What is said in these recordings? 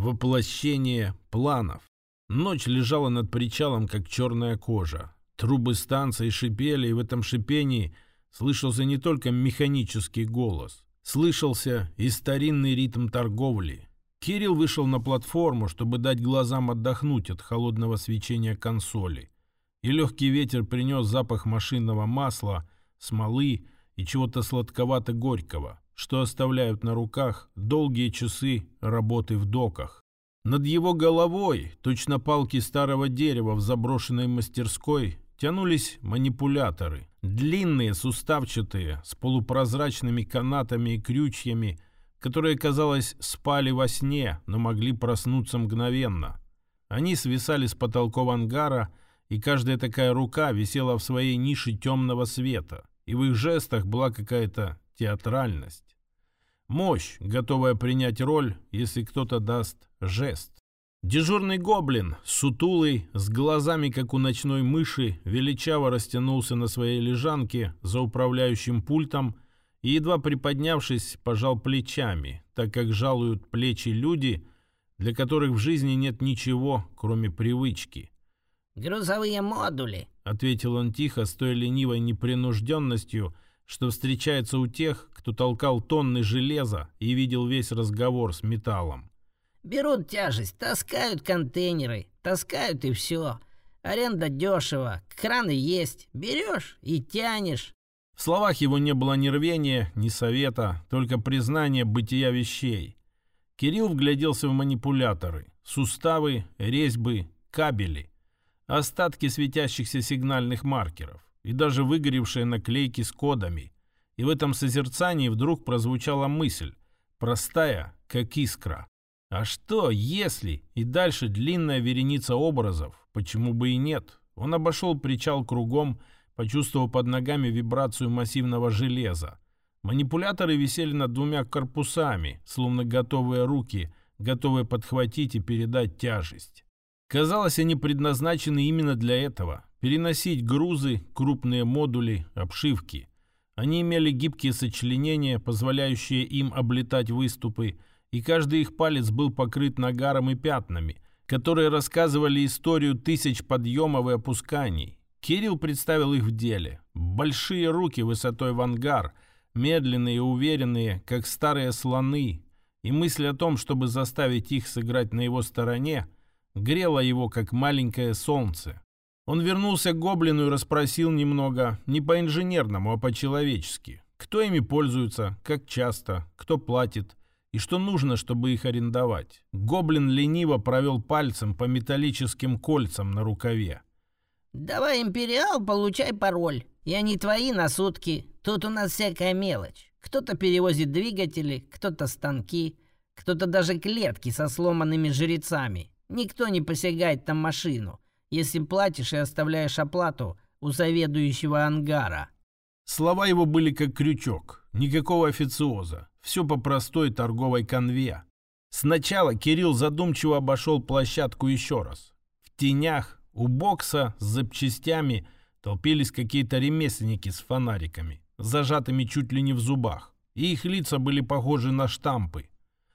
Воплощение планов. Ночь лежала над причалом, как черная кожа. Трубы станции шипели, и в этом шипении слышался не только механический голос. Слышался и старинный ритм торговли. Кирилл вышел на платформу, чтобы дать глазам отдохнуть от холодного свечения консоли. И легкий ветер принес запах машинного масла, смолы и чего-то сладковато-горького, что оставляют на руках долгие часы работы в доках. Над его головой, точно палки старого дерева в заброшенной мастерской, тянулись манипуляторы. Длинные, суставчатые, с полупрозрачными канатами и крючьями, которые, казалось, спали во сне, но могли проснуться мгновенно. Они свисали с потолков ангара, и каждая такая рука висела в своей нише темного света, и в их жестах была какая-то театральность. Мощь, готовая принять роль, если кто-то даст жест. Дежурный гоблин, сутулый, с глазами, как у ночной мыши, величаво растянулся на своей лежанке за управляющим пультом и, едва приподнявшись, пожал плечами, так как жалуют плечи люди, для которых в жизни нет ничего, кроме привычки. «Грузовые модули», — ответил он тихо, с той ленивой непринужденностью, что встречается у тех, кто толкал тонны железа и видел весь разговор с металлом. «Берут тяжесть, таскают контейнеры, таскают и все. Аренда дешево, краны есть, берешь и тянешь». В словах его не было ни рвения, ни совета, только признание бытия вещей. Кирилл вгляделся в манипуляторы, суставы, резьбы, кабели, остатки светящихся сигнальных маркеров и даже выгоревшие наклейки с кодами. И в этом созерцании вдруг прозвучала мысль, простая, как искра. А что, если? И дальше длинная вереница образов. Почему бы и нет? Он обошел причал кругом, почувствовал под ногами вибрацию массивного железа. Манипуляторы висели над двумя корпусами, словно готовые руки, готовые подхватить и передать тяжесть. Казалось, они предназначены именно для этого – переносить грузы, крупные модули, обшивки. Они имели гибкие сочленения, позволяющие им облетать выступы, и каждый их палец был покрыт нагаром и пятнами, которые рассказывали историю тысяч подъемов и опусканий. Кирилл представил их в деле. Большие руки высотой в ангар, медленные и уверенные, как старые слоны, и мысль о том, чтобы заставить их сыграть на его стороне, грела его, как маленькое солнце. Он вернулся к гоблину и расспросил немного, не по-инженерному, а по-человечески. Кто ими пользуется, как часто, кто платит и что нужно, чтобы их арендовать. Гоблин лениво провел пальцем по металлическим кольцам на рукаве. «Давай империал, получай пароль. И они твои на сутки. Тут у нас всякая мелочь. Кто-то перевозит двигатели, кто-то станки, кто-то даже клетки со сломанными жрецами. Никто не посягает на машину, если платишь и оставляешь оплату у заведующего ангара». Слова его были как крючок, никакого официоза, все по простой торговой канве. Сначала Кирилл задумчиво обошел площадку еще раз. В тенях у бокса с запчастями толпились какие-то ремесленники с фонариками, зажатыми чуть ли не в зубах, и их лица были похожи на штампы.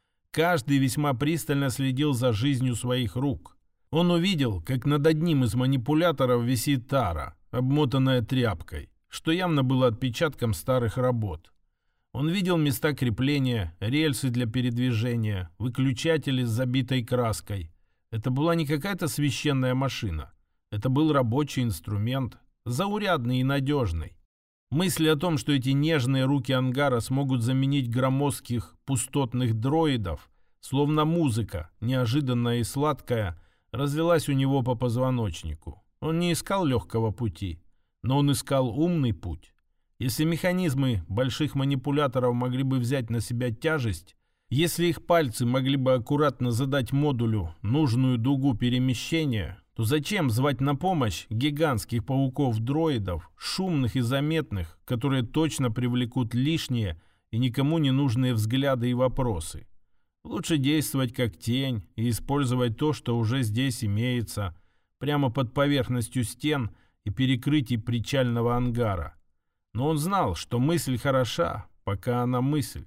Каждый весьма пристально следил за жизнью своих рук. Он увидел, как над одним из манипуляторов висит тара, обмотанная тряпкой, что явно было отпечатком старых работ. Он видел места крепления, рельсы для передвижения, выключатели с забитой краской. Это была не какая-то священная машина. Это был рабочий инструмент, заурядный и надежный. Мысль о том, что эти нежные руки ангара смогут заменить громоздких пустотных дроидов, словно музыка, неожиданная и сладкая, разлилась у него по позвоночнику. Он не искал легкого пути, но он искал умный путь. Если механизмы больших манипуляторов могли бы взять на себя тяжесть, если их пальцы могли бы аккуратно задать модулю нужную дугу перемещения, то зачем звать на помощь гигантских пауков-дроидов, шумных и заметных, которые точно привлекут лишние и никому не нужные взгляды и вопросы? Лучше действовать как тень и использовать то, что уже здесь имеется, прямо под поверхностью стен и перекрытий причального ангара. Но он знал, что мысль хороша, пока она мысль, а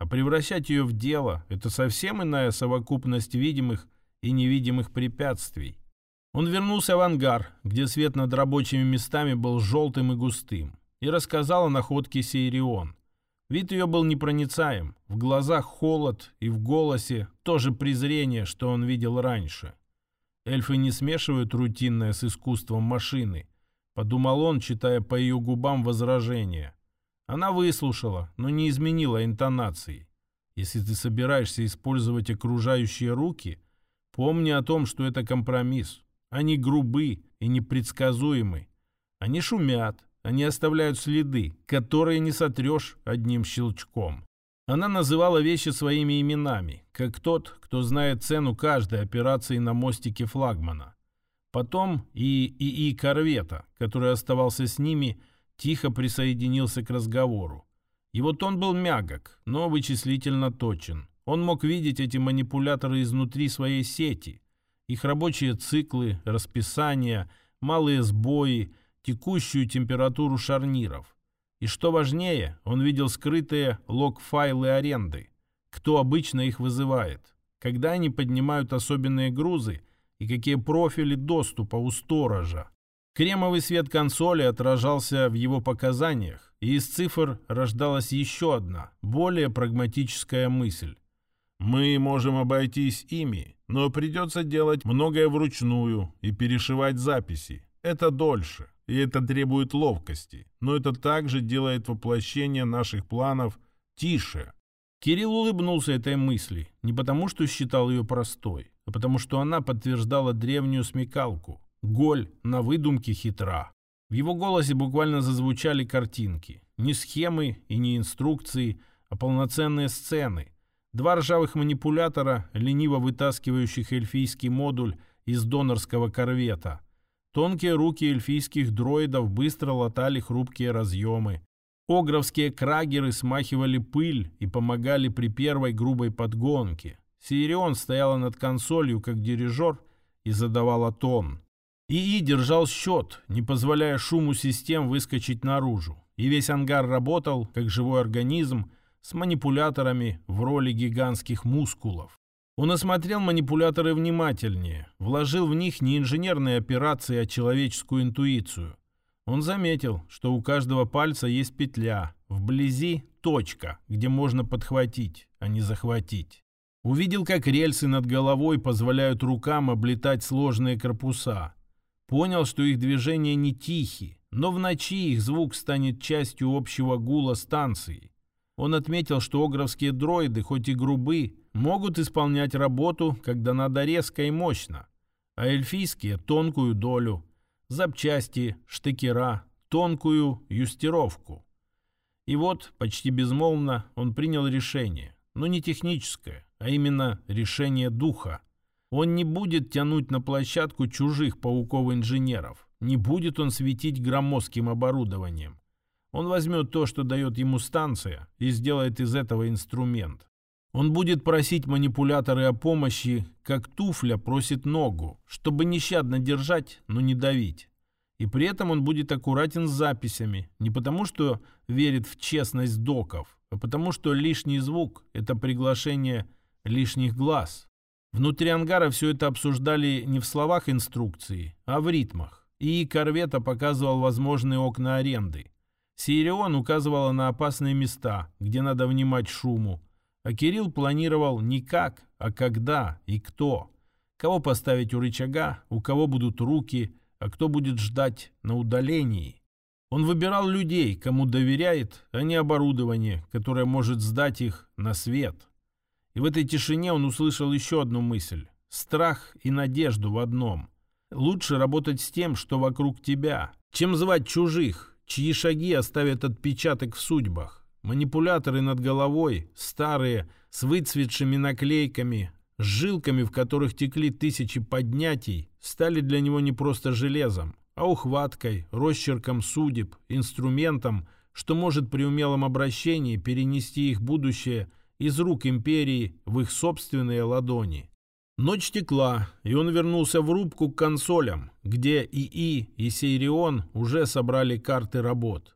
А превращать ее в дело – это совсем иная совокупность видимых и невидимых препятствий. Он вернулся в ангар, где свет над рабочими местами был желтым и густым, и рассказал о находке Сейрион. Вид ее был непроницаем, в глазах холод и в голосе то же презрение, что он видел раньше. Эльфы не смешивают рутинное с искусством машины, подумал он, читая по ее губам возражения. Она выслушала, но не изменила интонации. Если ты собираешься использовать окружающие руки, помни о том, что это компромисс. Они грубы и непредсказуемы. Они шумят, они оставляют следы, которые не сотрешь одним щелчком. Она называла вещи своими именами, как тот, кто знает цену каждой операции на мостике флагмана. Потом ИИ корвета, который оставался с ними, тихо присоединился к разговору. Его тон был мягок, но вычислительно точен. Он мог видеть эти манипуляторы изнутри своей сети, их рабочие циклы, расписания, малые сбои, текущую температуру шарниров. И что важнее, он видел скрытые лог-файлы аренды, кто обычно их вызывает, когда они поднимают особенные грузы и какие профили доступа у сторожа. Кремовый свет консоли отражался в его показаниях, и из цифр рождалась еще одна, более прагматическая мысль. Мы можем обойтись ими, но придется делать многое вручную и перешивать записи. Это дольше, и это требует ловкости, но это также делает воплощение наших планов тише. Кирилл улыбнулся этой мысли, не потому что считал ее простой, а потому что она подтверждала древнюю смекалку. Голь на выдумке хитра. В его голосе буквально зазвучали картинки. Не схемы и не инструкции, а полноценные сцены. Два ржавых манипулятора, лениво вытаскивающих эльфийский модуль из донорского корвета. Тонкие руки эльфийских дроидов быстро латали хрупкие разъемы. Огровские крагеры смахивали пыль и помогали при первой грубой подгонке. Сейрион стояла над консолью, как дирижер, и задавала тон. ИИ держал счет, не позволяя шуму систем выскочить наружу. И весь ангар работал, как живой организм, с манипуляторами в роли гигантских мускулов. Он осмотрел манипуляторы внимательнее, вложил в них не инженерные операции, а человеческую интуицию. Он заметил, что у каждого пальца есть петля, вблизи точка, где можно подхватить, а не захватить. Увидел, как рельсы над головой позволяют рукам облетать сложные корпуса. Понял, что их движения не тихи, но в ночи их звук станет частью общего гула станции. Он отметил, что огровские дроиды, хоть и грубы, могут исполнять работу, когда надо резко и мощно, а эльфийские – тонкую долю, запчасти, штекера, тонкую юстировку. И вот, почти безмолвно, он принял решение, но не техническое, а именно решение духа. Он не будет тянуть на площадку чужих пауков-инженеров, не будет он светить громоздким оборудованием. Он возьмет то, что дает ему станция, и сделает из этого инструмент. Он будет просить манипуляторы о помощи, как туфля просит ногу, чтобы нещадно держать, но не давить. И при этом он будет аккуратен с записями, не потому что верит в честность доков, а потому что лишний звук – это приглашение лишних глаз. Внутри ангара все это обсуждали не в словах инструкции, а в ритмах. И корвета показывал возможные окна аренды. Сейрион указывала на опасные места, где надо внимать шуму. А Кирилл планировал не как, а когда и кто. Кого поставить у рычага, у кого будут руки, а кто будет ждать на удалении. Он выбирал людей, кому доверяет, а не оборудование, которое может сдать их на свет. И в этой тишине он услышал еще одну мысль. Страх и надежду в одном. Лучше работать с тем, что вокруг тебя, чем звать чужих, чьи шаги оставят отпечаток в судьбах. Манипуляторы над головой, старые, с выцветшими наклейками, с жилками, в которых текли тысячи поднятий, стали для него не просто железом, а ухваткой, росчерком судеб, инструментом, что может при умелом обращении перенести их будущее из рук империи в их собственные ладони. Ночь текла, и он вернулся в рубку к консолям, где ИИ и Сейрион уже собрали карты работ.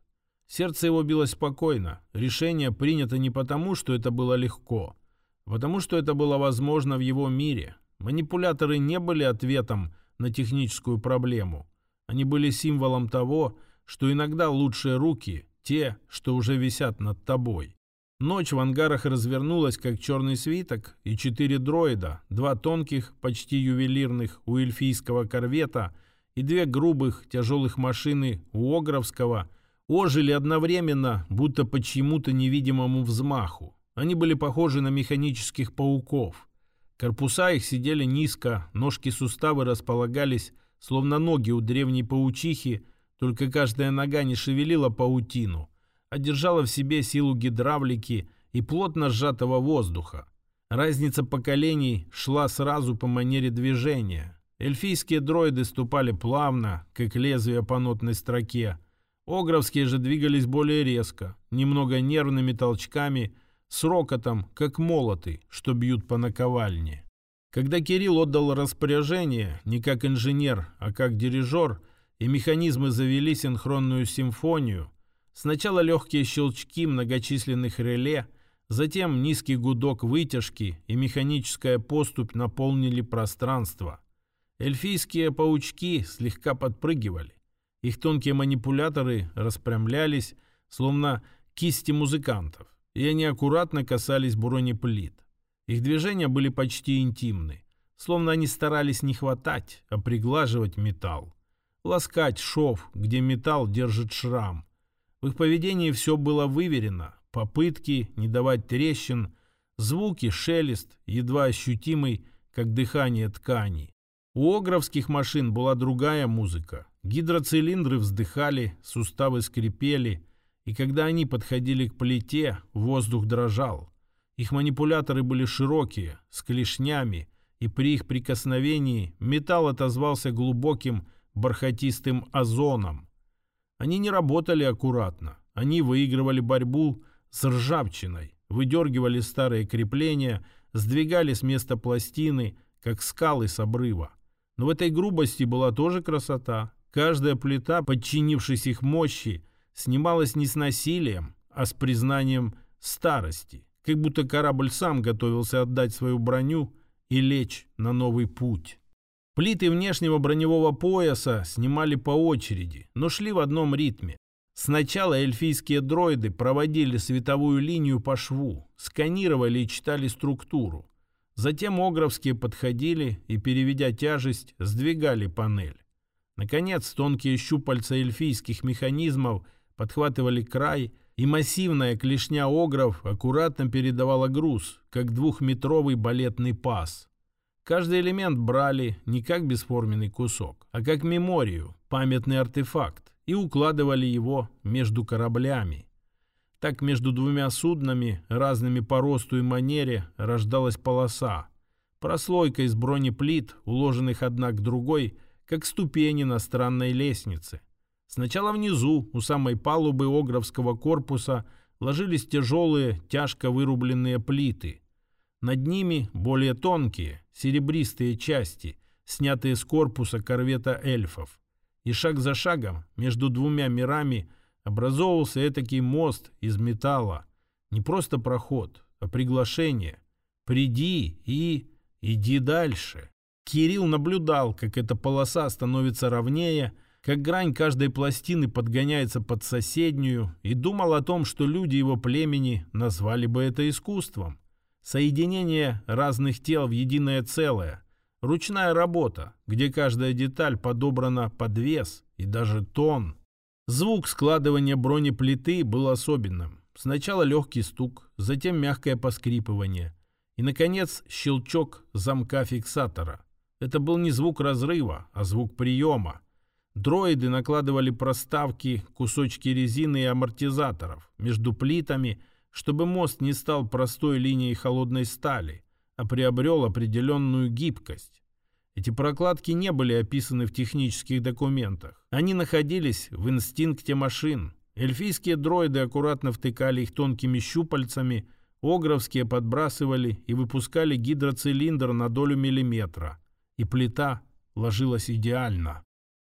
Сердце его билось спокойно. Решение принято не потому, что это было легко, а потому что это было возможно в его мире. Манипуляторы не были ответом на техническую проблему. Они были символом того, что иногда лучшие руки – те, что уже висят над тобой. Ночь в ангарах развернулась, как черный свиток, и 4 дроида, 2 тонких, почти ювелирных у эльфийского корвета и 2 грубых, тяжелых машины у Огровского, ожили одновременно, будто по чьему-то невидимому взмаху. Они были похожи на механических пауков. Корпуса их сидели низко, ножки-суставы располагались, словно ноги у древней паучихи, только каждая нога не шевелила паутину, а держала в себе силу гидравлики и плотно сжатого воздуха. Разница поколений шла сразу по манере движения. Эльфийские дроиды ступали плавно, как лезвие по нотной строке. Огровские же двигались более резко, немного нервными толчками, с рокотом, как молоты, что бьют по наковальне. Когда Кирилл отдал распоряжение, не как инженер, а как дирижер, и механизмы завели синхронную симфонию, сначала легкие щелчки многочисленных реле, затем низкий гудок вытяжки и механическая поступь наполнили пространство. Эльфийские паучки слегка подпрыгивали. Их тонкие манипуляторы распрямлялись, словно кисти музыкантов, и они аккуратно касались бронеплит. Их движения были почти интимны, словно они старались не хватать, а приглаживать металл, ласкать шов, где металл держит шрам. В их поведении все было выверено, попытки не давать трещин, звуки, шелест, едва ощутимый, как дыхание тканей. У огровских машин была другая музыка. Гидроцилиндры вздыхали, суставы скрипели, и когда они подходили к плите, воздух дрожал. Их манипуляторы были широкие, с клешнями, и при их прикосновении металл отозвался глубоким, бархатистым озоном. Они не работали аккуратно. Они выигрывали борьбу с ржавчиной, выдергивали старые крепления, сдвигали с места пластины, как скалы с обрыва. Но в этой грубости была тоже красота. Каждая плита, подчинившись их мощи, снималась не с насилием, а с признанием старости, как будто корабль сам готовился отдать свою броню и лечь на новый путь. Плиты внешнего броневого пояса снимали по очереди, но шли в одном ритме. Сначала эльфийские дроиды проводили световую линию по шву, сканировали и читали структуру. Затем огровские подходили и, переведя тяжесть, сдвигали панель. Наконец, тонкие щупальца эльфийских механизмов подхватывали край, и массивная клешня огров аккуратно передавала груз, как 2-метровый балетный пас. Каждый элемент брали не как бесформенный кусок, а как меморию, памятный артефакт, и укладывали его между кораблями. Так между 2 суднами, разными по росту и манере, рождалась полоса. Прослойка из бронеплит, уложенных одна к другой, как ступени на странной лестнице. Сначала внизу, у самой палубы огровского корпуса, ложились тяжелые, тяжко вырубленные плиты. Над ними более тонкие, серебристые части, снятые с корпуса корвета эльфов. И шаг за шагом между 2 мирами образовывался этакий мост из металла. Не просто проход, а приглашение. Приди и иди дальше. Кирилл наблюдал, как эта полоса становится ровнее, как грань каждой пластины подгоняется под соседнюю, и думал о том, что люди его племени назвали бы это искусством. Соединение разных тел в единое целое. Ручная работа, где каждая деталь подобрана под вес и даже тон. Звук складывания бронеплиты был особенным. Сначала легкий стук, затем мягкое поскрипывание и, наконец, щелчок замка фиксатора. Это был не звук разрыва, а звук приема. Дроиды накладывали проставки, кусочки резины и амортизаторов между плитами, чтобы мост не стал простой линией холодной стали, а приобрел определенную гибкость. Эти прокладки не были описаны в технических документах. Они находились в инстинкте машин. Эльфийские дроиды аккуратно втыкали их тонкими щупальцами, огровские подбрасывали и выпускали гидроцилиндр на долю миллиметра. И плита ложилась идеально.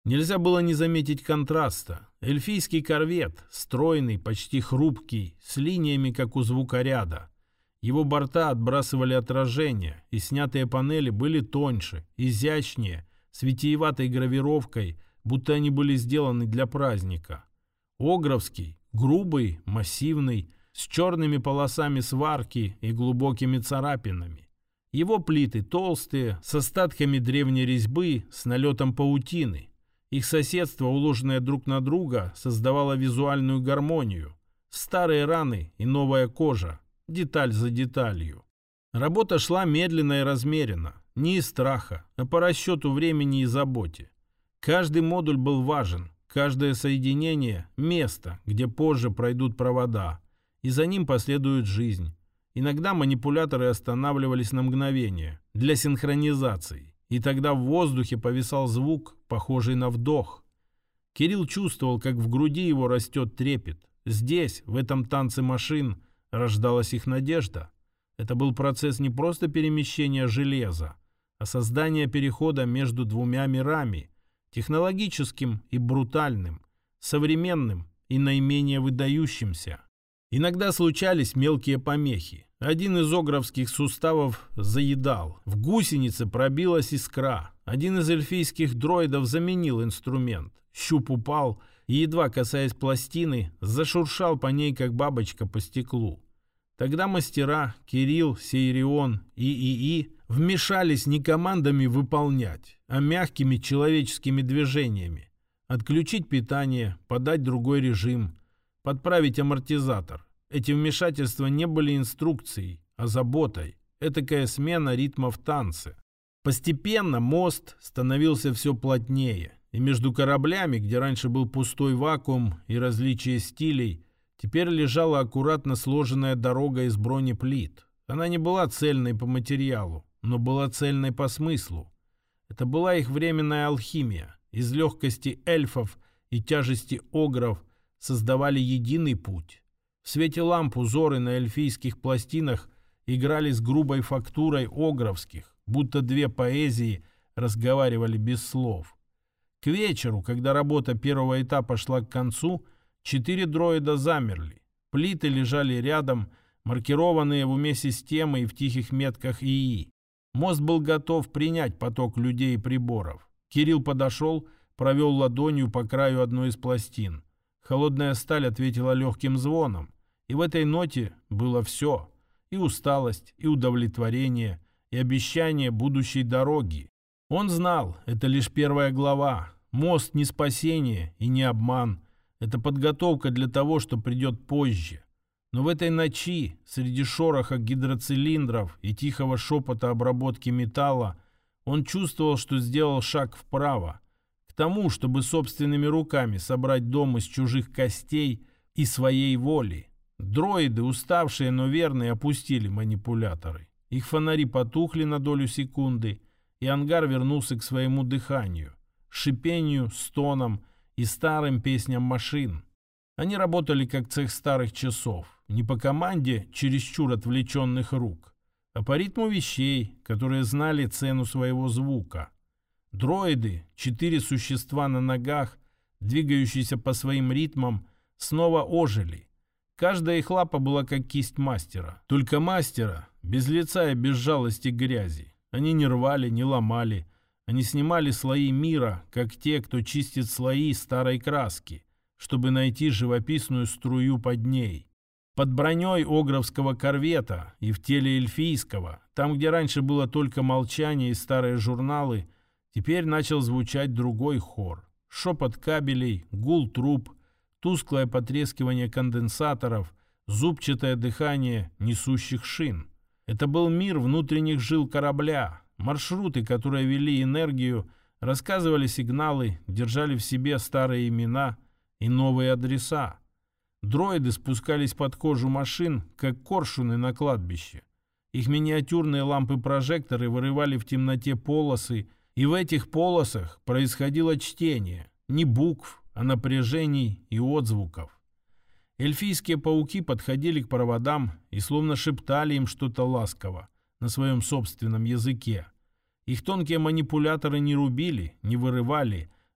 Нельзя было не заметить контраста. Эльфийский корвет, стройный, почти хрупкий, с линиями, как у звукоряда. Его борта отбрасывали отражение, и снятые панели были тоньше, изящнее, с витиеватой гравировкой, будто они были сделаны для праздника. Огровский, грубый, массивный, с черными полосами сварки и глубокими царапинами. Его плиты толстые, с остатками древней резьбы, с налетом паутины. Их соседство, уложенное друг на друга, создавало визуальную гармонию. Старые раны и новая кожа, деталь за деталью. Работа шла медленно и размеренно, не из страха, а по расчету времени и заботе. Каждый модуль был важен, каждое соединение – место, где позже пройдут провода, и за ним последует жизнь. Иногда манипуляторы останавливались на мгновение для синхронизации, и тогда в воздухе повисал звук, похожий на вдох. Кирилл чувствовал, как в груди его растет трепет. Здесь, в этом танце машин, рождалась их надежда. Это был процесс не просто перемещения железа, а создания перехода между двумя мирами, технологическим и брутальным, современным и наименее выдающимся. Иногда случались мелкие помехи. Один из огровских суставов заедал. В гусенице пробилась искра. Один из эльфийских дроидов заменил инструмент. Щуп упал и, едва касаясь пластины, зашуршал по ней, как бабочка по стеклу. Тогда мастера Кирилл, Сейрион и ИИ вмешались не командами выполнять, а мягкими человеческими движениями. Отключить питание, подать другой режим, подправить амортизатор. Эти вмешательства не были инструкцией, а заботой. Этакая смена ритма в танце. Постепенно мост становился все плотнее, и между кораблями, где раньше был пустой вакуум и различие стилей, теперь лежала аккуратно сложенная дорога из бронеплит. Она не была цельной по материалу, но была цельной по смыслу. Это была их временная алхимия. Из легкости эльфов и тяжести огров создавали единый путь. В свете ламп узоры на эльфийских пластинах играли с грубой фактурой огровских, будто две поэзии разговаривали без слов. К вечеру, когда работа первого этапа шла к концу, 4 дроида замерли. Плиты лежали рядом, маркированные в уме системы и в тихих метках ИИ. Мост был готов принять поток людей и приборов. Кирилл подошел, провел ладонью по краю одной из пластин. Холодная сталь ответила легким звоном. И в этой ноте было все. И усталость, и удовлетворение, и обещание будущей дороги. Он знал, это лишь первая глава. Мост не спасение и не обман. Это подготовка для того, что придет позже. Но в этой ночи, среди шороха гидроцилиндров и тихого шепота обработки металла, он чувствовал, что сделал шаг вправо. К тому, чтобы собственными руками собрать дом из чужих костей и своей воли. Дроиды, уставшие, но верные, опустили манипуляторы. Их фонари потухли на долю секунды, и ангар вернулся к своему дыханию, шипению, стонам и старым песням машин. Они работали как цех старых часов, не по команде чересчур отвлеченных рук, а по ритму вещей, которые знали цену своего звука. Дроиды, 4 существа на ногах, двигающиеся по своим ритмам, снова ожили. Каждая их лапа была как кисть мастера. Только мастера, без лица и без жалости грязи. Они не рвали, не ломали. Они снимали слои мира, как те, кто чистит слои старой краски, чтобы найти живописную струю под ней. Под броней огровского корвета и в теле эльфийского, там, где раньше было только молчание и старые журналы, теперь начал звучать другой хор. Шепот кабелей, гул труб, тусклое потрескивание конденсаторов, зубчатое дыхание несущих шин. Это был мир внутренних жил корабля. Маршруты, которые вели энергию, рассказывали сигналы, держали в себе старые имена и новые адреса. Дроиды спускались под кожу машин, как коршуны на кладбище. Их миниатюрные лампы-прожекторы вырывали в темноте полосы, и в этих полосах происходило чтение не букв, а напряжений и отзвуков. Эльфийские пауки подходили к проводам и словно шептали им что-то ласково на своем собственном языке. Их тонкие манипуляторы не рубили, не вырывали,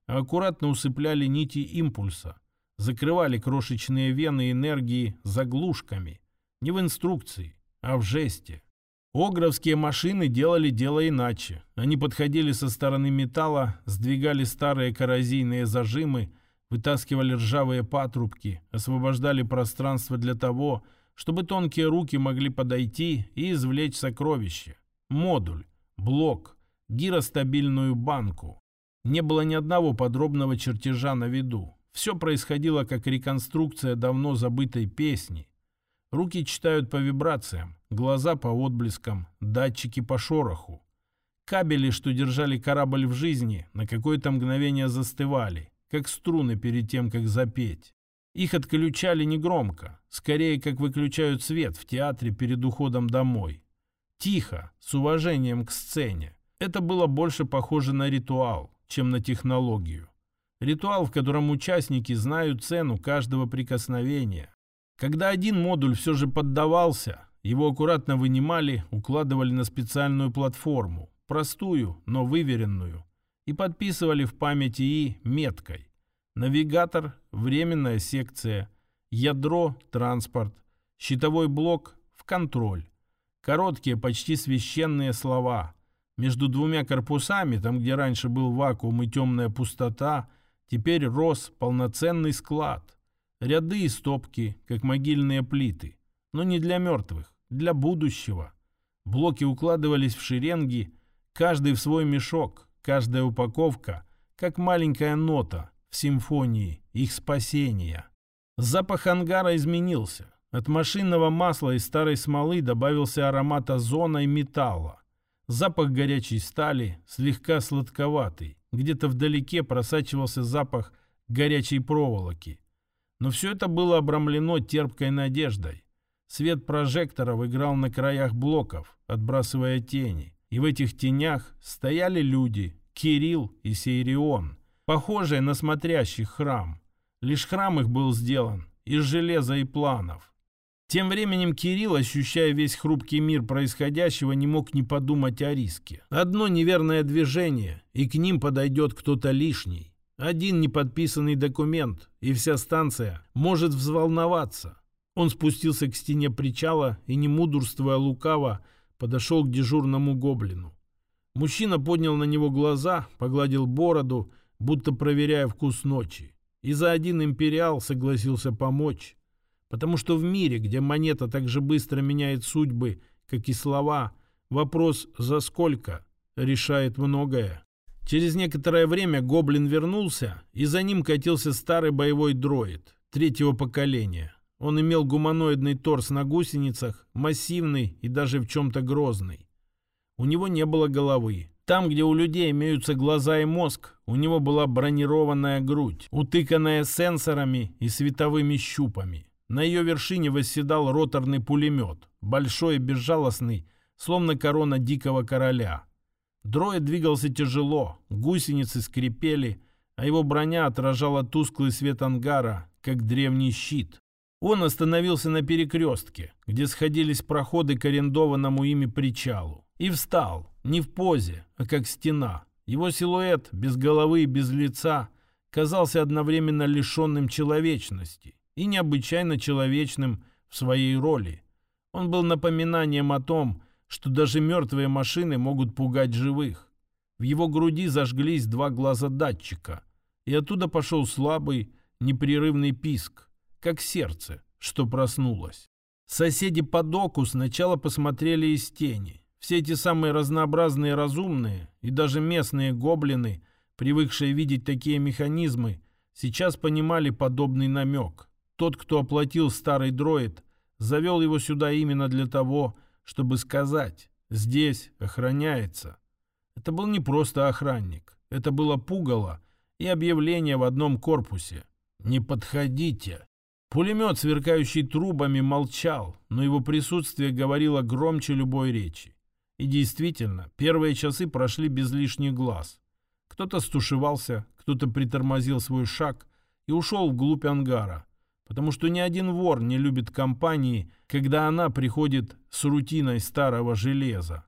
а аккуратно усыпляли нити импульса, закрывали крошечные вены энергии заглушками. Не в инструкции, а в жесте. Огровские машины делали дело иначе. Они подходили со стороны металла, сдвигали старые коррозийные зажимы, вытаскивали ржавые патрубки, освобождали пространство для того, чтобы тонкие руки могли подойти и извлечь сокровище. Модуль, блок, гиростабильную банку. Не было ни одного подробного чертежа на виду. Все происходило как реконструкция давно забытой песни. Руки читают по вибрациям, глаза по отблескам, датчики по шороху. Кабели, что держали корабль в жизни, на какое-то мгновение застывали, как струны перед тем, как запеть. Их отключали негромко, скорее, как выключают свет в театре перед уходом домой. Тихо, с уважением к сцене. Это было больше похоже на ритуал, чем на технологию. Ритуал, в котором участники знают цену каждого прикосновения. Когда один модуль все же поддавался, его аккуратно вынимали, укладывали на специальную платформу, простую, но выверенную, и подписывали в памяти ИИ меткой. Навигатор, временная секция, ядро, транспорт, щитовой блок в контроль. Короткие, почти священные слова. Между двумя корпусами, там, где раньше был вакуум и темная пустота, теперь рос полноценный склад. Ряды и стопки, как могильные плиты. Но не для мертвых, для будущего. Блоки укладывались в шеренги, каждый в свой мешок, каждая упаковка, как маленькая нота в симфонии их спасения. Запах ангара изменился. От машинного масла и старой смолы добавился аромат озона и металла. Запах горячей стали, слегка сладковатый. Где-то вдалеке просачивался запах горячей проволоки. Но все это было обрамлено терпкой надеждой. Свет прожекторов играл на краях блоков, отбрасывая тени. И в этих тенях стояли люди, Кирилл и Сейрион, похожие на смотрящих храм. Лишь храм их был сделан из железа и планов. Тем временем Кирилл, ощущая весь хрупкий мир происходящего, не мог не подумать о риске. Одно неверное движение, и к ним подойдет кто-то лишний. Один неподписанный документ, и вся станция может взволноваться. Он спустился к стене причала и, не мудрствуя лукаво, подошел к дежурному гоблину. Мужчина поднял на него глаза, погладил бороду, будто проверяя вкус ночи. И за один империал согласился помочь. Потому что в мире, где монета так же быстро меняет судьбы, как и слова, вопрос «за сколько?» решает многое. Через некоторое время гоблин вернулся, и за ним катился старый боевой дроид третьего поколения. Он имел гуманоидный торс на гусеницах, массивный и даже в чем-то грозный. У него не было головы. Там, где у людей имеются глаза и мозг, у него была бронированная грудь, утыканная сенсорами и световыми щупами. На ее вершине восседал роторный пулемет, большой и безжалостный, словно корона дикого короля. Дроид двигался тяжело, гусеницы скрипели, а его броня отражала тусклый свет ангара, как древний щит. Он остановился на перекрестке, где сходились проходы к арендованному ими причалу, и встал, не в позе, а как стена. Его силуэт, без головы и без лица, казался одновременно лишенным человечности и необычайно человечным в своей роли. Он был напоминанием о том, что даже мертвые машины могут пугать живых. В его груди зажглись два глаза датчика, и оттуда пошел слабый, непрерывный писк, как сердце, что проснулось. Соседи по доку сначала посмотрели из тени. Все эти самые разнообразные разумные и даже местные гоблины, привыкшие видеть такие механизмы, сейчас понимали подобный намек. Тот, кто оплатил старый дроид, завел его сюда именно для того, чтобы сказать: здесь охраняется. Это был не просто охранник. Это было пугало и объявление в одном корпусе: «Не подходите». Пулемет, сверкающий трубами, молчал, но его присутствие говорило громче любой речи. И действительно, первые часы прошли без лишних глаз. Кто-то стушевался, кто-то притормозил свой шаг и ушел вглубь ангара, потому что ни один вор не любит компании, когда она приходит с рутиной старого железа.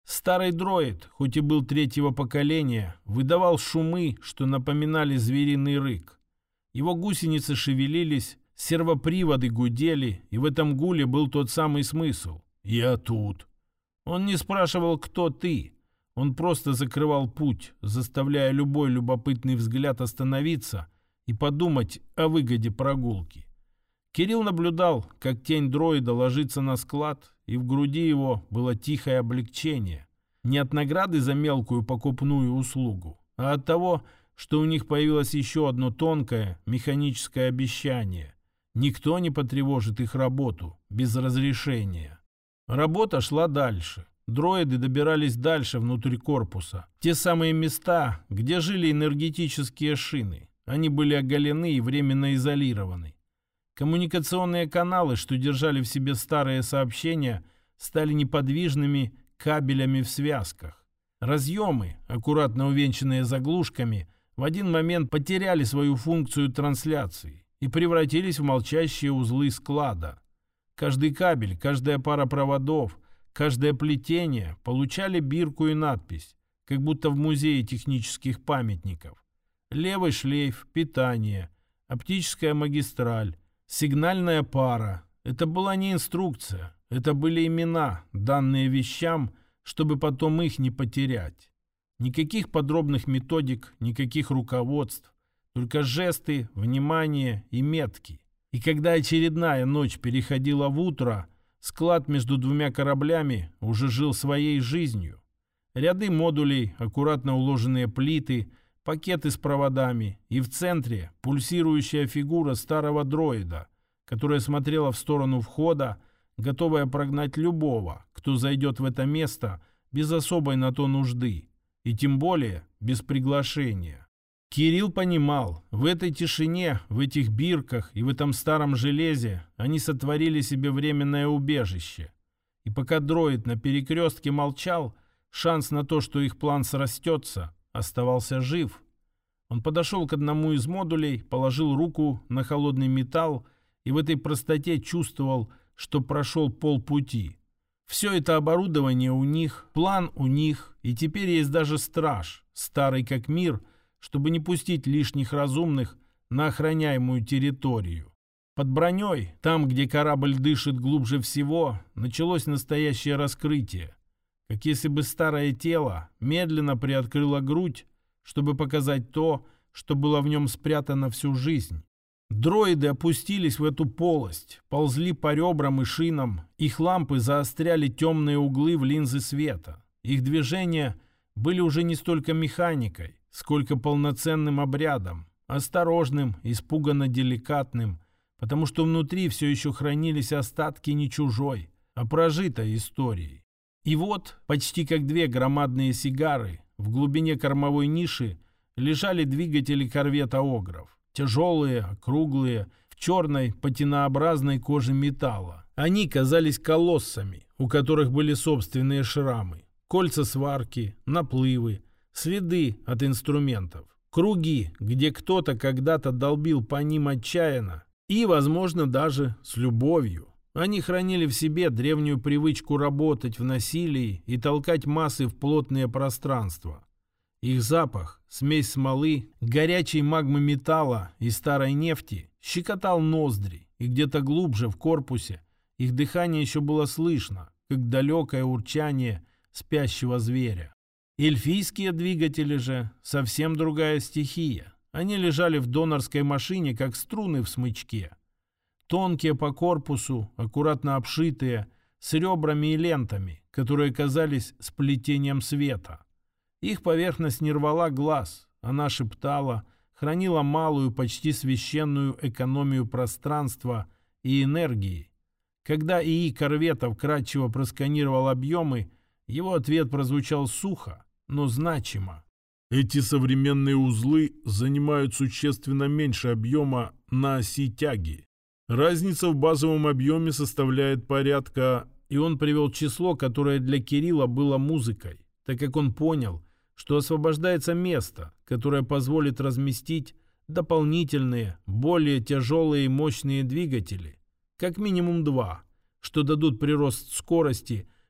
Старый дроид, хоть и был третьего поколения, выдавал шумы, что напоминали звериный рык. Его гусеницы шевелились, сервоприводы гудели, и в этом гуле был тот самый смысл. «Я тут». Он не спрашивал, кто ты. Он просто закрывал путь, заставляя любой любопытный взгляд остановиться и подумать о выгоде прогулки. Кирилл наблюдал, как тень дроида ложится на склад, и в груди его было тихое облегчение. Не от награды за мелкую покупную услугу, а от того, что у них появилось еще одно тонкое механическое обещание. Никто не потревожит их работу без разрешения. Работа шла дальше. Дроиды добирались дальше внутрь корпуса. Те самые места, где жили энергетические шины. Они были оголены и временно изолированы. Коммуникационные каналы, что держали в себе старые сообщения, стали неподвижными кабелями в связках. Разъемы, аккуратно увенчанные заглушками, в один момент потеряли свою функцию трансляции и превратились в молчащие узлы склада. Каждый кабель, каждая пара проводов, каждое плетение получали бирку и надпись, как будто в музее технических памятников. Левый шлейф, питание, оптическая магистраль, сигнальная пара. Это была не инструкция, это были имена, данные вещам, чтобы потом их не потерять. Никаких подробных методик, никаких руководств, только жесты, внимание и метки. И когда очередная ночь переходила в утро, склад между двумя кораблями уже жил своей жизнью. Ряды модулей, аккуратно уложенные плиты, пакеты с проводами, и в центре пульсирующая фигура старого дроида, которая смотрела в сторону входа, готовая прогнать любого, кто зайдет в это место без особой на то нужды, и тем более без приглашения. Кирилл понимал, в этой тишине, в этих бирках и в этом старом железе они сотворили себе временное убежище. И пока дроид на перекрестке молчал, шанс на то, что их план срастется, оставался жив. Он подошел к одному из модулей, положил руку на холодный металл и в этой простоте чувствовал, что прошел полпути. Все это оборудование у них, план у них, и теперь есть даже страж, старый как мир, чтобы не пустить лишних разумных на охраняемую территорию. Под броней, там, где корабль дышит глубже всего, началось настоящее раскрытие. Как если бы старое тело медленно приоткрыло грудь, чтобы показать то, что было в нем спрятано всю жизнь. Дроиды опустились в эту полость, ползли по ребрам и шинам, их лампы заостряли темные углы в линзы света. Их движения были уже не столько механикой, сколько полноценным обрядом, осторожным, испуганно деликатным, потому что внутри все еще хранились остатки не чужой, а прожитой истории. И вот, почти как две громадные сигары, в глубине кормовой ниши лежали двигатели корвета «Огров». Тяжелые, округлые, в черной патинообразной коже металла. Они казались колоссами, у которых были собственные шрамы, кольца сварки, наплывы, следы от инструментов, круги, где кто-то когда-то долбил по ним отчаянно и, возможно, даже с любовью. Они хранили в себе древнюю привычку работать в насилии и толкать массы в плотные пространства. Их запах, смесь смолы, горячей магмы металла и старой нефти, щекотал ноздри, и где-то глубже в корпусе их дыхание еще было слышно, как далекое урчание спящего зверя. Эльфийские двигатели же совсем другая стихия. Они лежали в донорской машине, как струны в смычке. Тонкие по корпусу, аккуратно обшитые, с ребрами и лентами, которые казались сплетением света. Их поверхность не рвала глаз, она шептала, хранила малую, почти священную экономию пространства и энергии. Когда ИИ корвета вкратчиво просканировал объемы, его ответ прозвучал сухо, но значимо. Эти современные узлы занимают существенно меньше объема на оси тяги. Разница в базовом объеме составляет порядка... И он привел число, которое для Кирилла было музыкой, так как он понял, что освобождается место, которое позволит разместить дополнительные, более тяжелые и мощные двигатели, как минимум 2, что дадут прирост скорости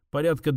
порядка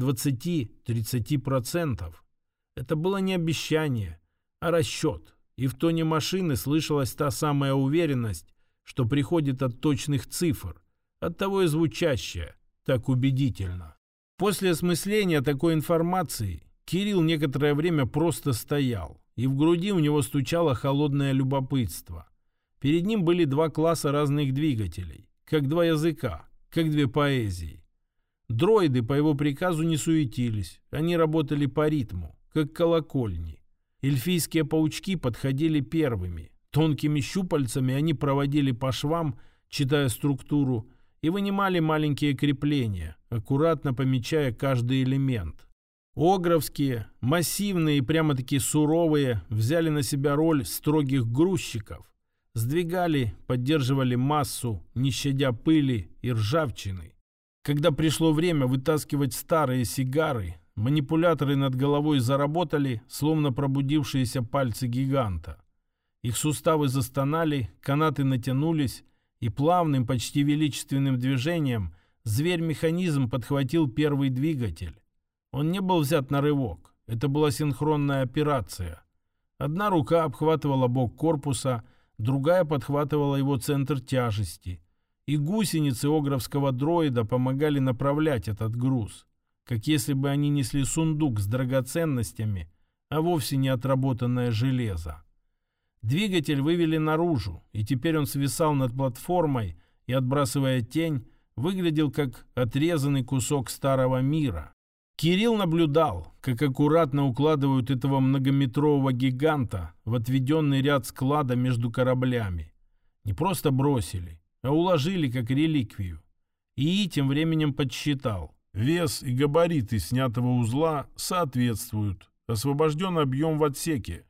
20-30%. Это было не обещание, а расчет. И в тоне машины слышалась та самая уверенность, что приходит от точных цифр, оттого и звучащая так убедительно. После осмысления такой информации Кирилл некоторое время просто стоял, и в груди у него стучало холодное любопытство. Перед ним были два класса разных двигателей, как два языка, как две поэзии. Дроиды по его приказу не суетились, они работали по ритму, как колокольни. Эльфийские паучки подходили первыми. Тонкими щупальцами они проводили по швам, читая структуру, и вынимали маленькие крепления, аккуратно помечая каждый элемент. Огровские, массивные и прямо-таки суровые, взяли на себя роль строгих грузчиков. Сдвигали, поддерживали массу, не щадя пыли и ржавчины. Когда пришло время вытаскивать старые сигары, манипуляторы над головой заработали, словно пробудившиеся пальцы гиганта. Их суставы застонали, канаты натянулись, и плавным, почти величественным движением зверь-механизм подхватил первый двигатель. Он не был взят на рывок, это была синхронная операция. Одна рука обхватывала бок корпуса, другая подхватывала его центр тяжести. И гусеницы огровского дроида помогали направлять этот груз, как если бы они несли сундук с драгоценностями, а вовсе не отработанное железо. Двигатель вывели наружу, и теперь он свисал над платформой и, отбрасывая тень, выглядел как отрезанный кусок старого мира. Кирилл наблюдал, как аккуратно укладывают этого многометрового гиганта в отведенный ряд склада между кораблями. Не просто бросили, а уложили как реликвию. И тем временем подсчитал. Вес и габариты снятого узла соответствуют. Освобожден объем в отсеке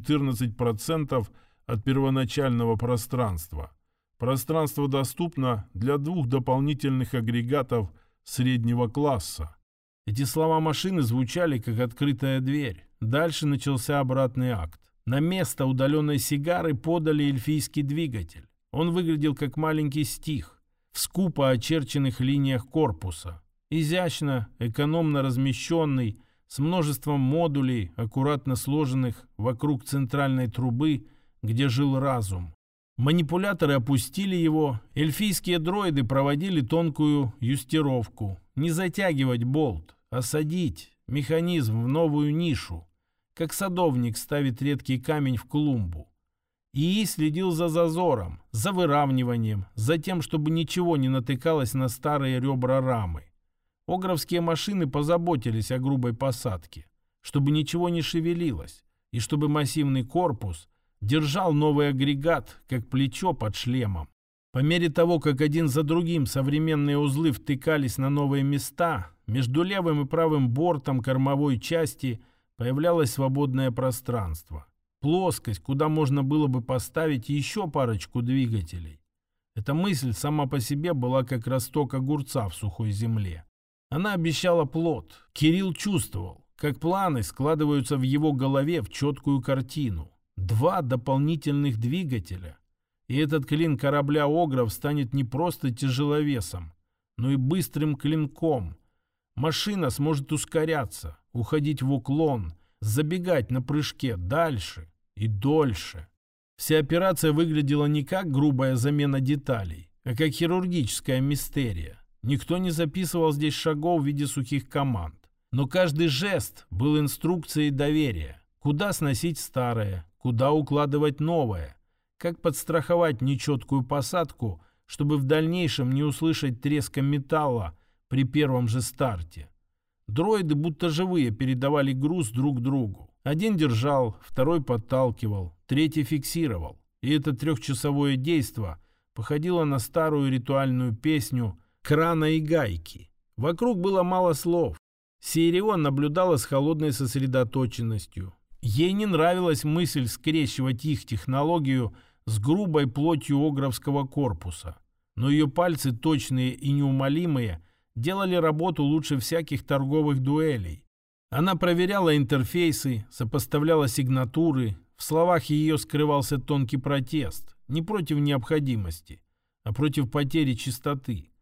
14% от первоначального пространства. Пространство доступно для 2 дополнительных агрегатов среднего класса. Эти слова машины звучали, как открытая дверь. Дальше начался обратный акт. На место удаленной сигары подали эльфийский двигатель. Он выглядел как маленький стих в скупо очерченных линиях корпуса. Изящно, экономно размещенный, с множеством модулей, аккуратно сложенных вокруг центральной трубы, где жил разум. Манипуляторы опустили его, эльфийские дроиды проводили тонкую юстировку. Не затягивать болт, а садить механизм в новую нишу, как садовник ставит редкий камень в клумбу. ИИ следил за зазором, за выравниванием, за тем, чтобы ничего не натыкалось на старые ребра рамы. Огровские машины позаботились о грубой посадке, чтобы ничего не шевелилось, и чтобы массивный корпус держал новый агрегат, как плечо под шлемом. По мере того, как один за другим современные узлы втыкались на новые места, между левым и правым бортом кормовой части появлялось свободное пространство. Плоскость, куда можно было бы поставить еще парочку двигателей. Эта мысль сама по себе была как росток огурца в сухой земле. Она обещала плод. Кирилл чувствовал, как планы складываются в его голове в четкую картину. 2 дополнительных двигателя. И этот клин корабля «Огров» станет не просто тяжеловесом, но и быстрым клинком. Машина сможет ускоряться, уходить в уклон, забегать на прыжке дальше и дольше. Вся операция выглядела не как грубая замена деталей, а как хирургическая мистерия. Никто не записывал здесь шагов в виде сухих команд. Но каждый жест был инструкцией доверия. Куда сносить старое, куда укладывать новое, как подстраховать нечеткую посадку, чтобы в дальнейшем не услышать треска металла при первом же старте. Дроиды будто живые передавали груз друг другу. Один держал, второй подталкивал, третий фиксировал. И это 3-часовое действо походило на старую ритуальную песню крана и гайки. Вокруг было мало слов. Сирион наблюдала с холодной сосредоточенностью. Ей не нравилась мысль скрещивать их технологию с грубой плотью огровского корпуса. Но ее пальцы, точные и неумолимые, делали работу лучше всяких торговых дуэлей. Она проверяла интерфейсы, сопоставляла сигнатуры. В словах ее скрывался тонкий протест. Не против необходимости, а против потери чистоты.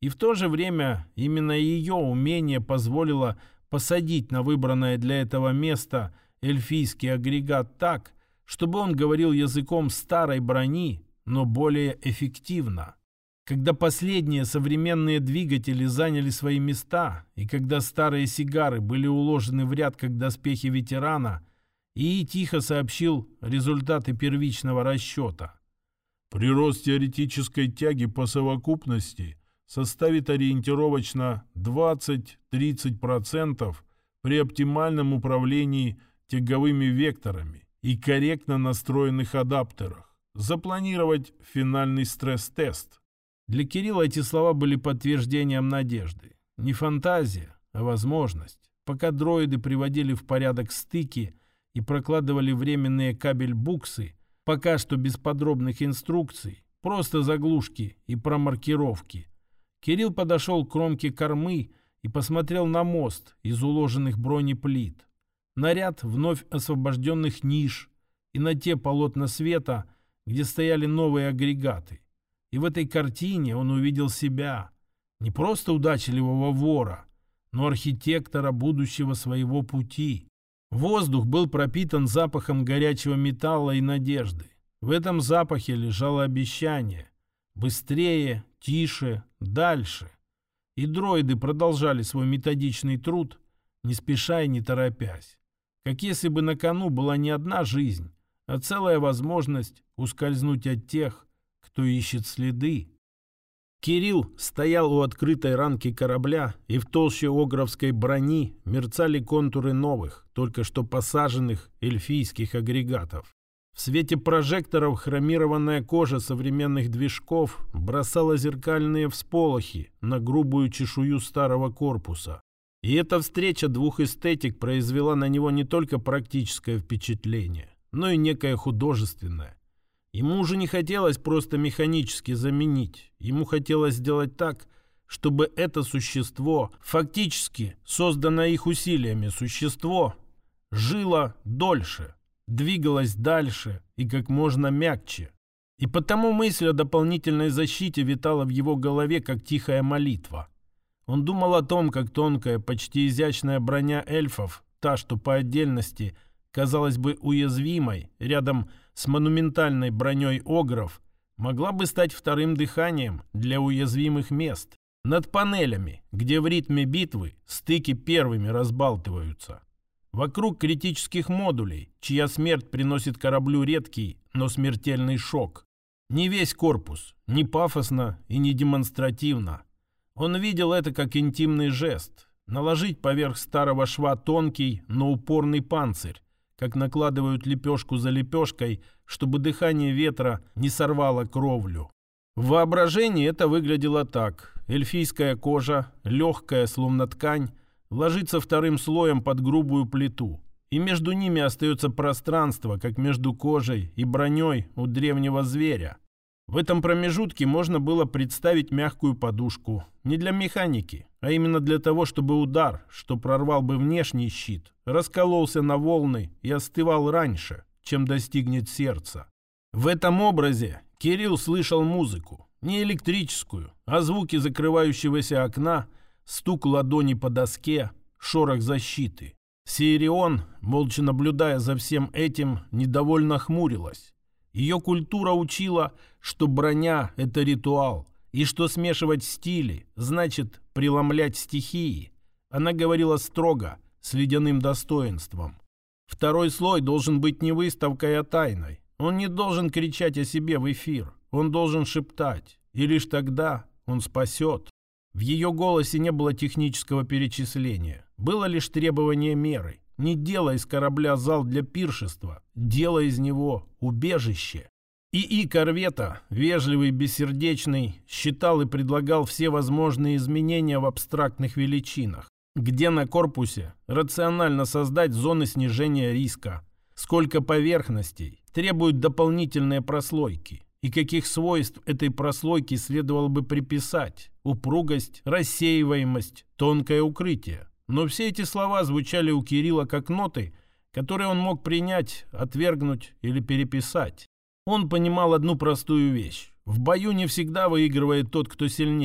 И в то же время именно ее умение позволило посадить на выбранное для этого место эльфийский агрегат так, чтобы он говорил языком старой брони, но более эффективно. Когда последние современные двигатели заняли свои места, и когда старые сигары были уложены в ряд как доспехи ветерана, ИИ тихо сообщил результаты первичного расчета. Прирост теоретической тяги по совокупности составит ориентировочно 20-30% при оптимальном управлении тяговыми векторами и корректно настроенных адаптерах. Запланировать финальный стресс-тест. Для Кирилла эти слова были подтверждением надежды. Не фантазия, а возможность. Пока дроиды приводили в порядок стыки и прокладывали временные кабель-буксы, пока что без подробных инструкций, просто заглушки и промаркировки, Кирилл подошел к кромке кормы и посмотрел на мост из уложенных бронеплит, на ряд вновь освобожденных ниш и на те полотна света, где стояли новые агрегаты. И в этой картине он увидел себя, не просто удачливого вора, но архитектора будущего своего пути. Воздух был пропитан запахом горячего металла и надежды. В этом запахе лежало обещание. Быстрее, тише, дальше. И дроиды продолжали свой методичный труд, не спеша и не торопясь. Как если бы на кону была не одна жизнь, а целая возможность ускользнуть от тех, кто ищет следы. Кирилл стоял у открытой ранки корабля, и в толще огровской брони мерцали контуры новых, только что посаженных эльфийских агрегатов. В свете прожекторов хромированная кожа современных движков бросала зеркальные всполохи на грубую чешую старого корпуса. И эта встреча двух эстетик произвела на него не только практическое впечатление, но и некое художественное. Ему уже не хотелось просто механически заменить. Ему хотелось сделать так, чтобы это существо, фактически созданное их усилиями существо, жило дольше, двигалось дальше и как можно мягче. И потому мысль о дополнительной защите витала в его голове, как тихая молитва. Он думал о том, как тонкая, почти изящная броня эльфов, та, что по отдельности казалась бы уязвимой, рядом с монументальной броней огров, могла бы стать вторым дыханием для уязвимых мест. Над панелями, где в ритме битвы стыки первыми разбалтываются. Вокруг критических модулей, чья смерть приносит кораблю редкий, но смертельный шок. Не весь корпус, не пафосно и не демонстративно. Он видел это как интимный жест. Наложить поверх старого шва тонкий, но упорный панцирь, как накладывают лепешку за лепешкой, чтобы дыхание ветра не сорвало кровлю. В воображении это выглядело так. Эльфийская кожа, легкая, словно ткань, ложится вторым слоем под грубую плиту, и между ними остается пространство, как между кожей и броней у древнего зверя. В этом промежутке можно было представить мягкую подушку. Не для механики, а именно для того, чтобы удар, что прорвал бы внешний щит, раскололся на волны и остывал раньше, чем достигнет сердца. В этом образе Кирилл слышал музыку. Не электрическую, а звуки закрывающегося окна, стук ладони по доске, шорох защиты. Сирион, молча наблюдая за всем этим, недовольно хмурилась. Ее культура учила, что броня – это ритуал, и что смешивать стили значит преломлять стихии. Она говорила строго, с ледяным достоинством. Второй слой должен быть не выставкой, а тайной. Он не должен кричать о себе в эфир, он должен шептать, и лишь тогда он спасет. В ее голосе не было технического перечисления, было лишь требование меры. Не делай из корабля зал для пиршества, делай из него убежище. ИИ корвета, вежливый, бессердечный, считал и предлагал все возможные изменения в абстрактных величинах. Где на корпусе рационально создать зоны снижения риска, сколько поверхностей требуют дополнительные прослойки и каких свойств этой прослойки следовало бы приписать: упругость, рассеиваемость, тонкое укрытие. Но все эти слова звучали у Кирилла как ноты, которые он мог принять, отвергнуть или переписать. Он понимал одну простую вещь. В бою не всегда выигрывает тот, кто сильнее.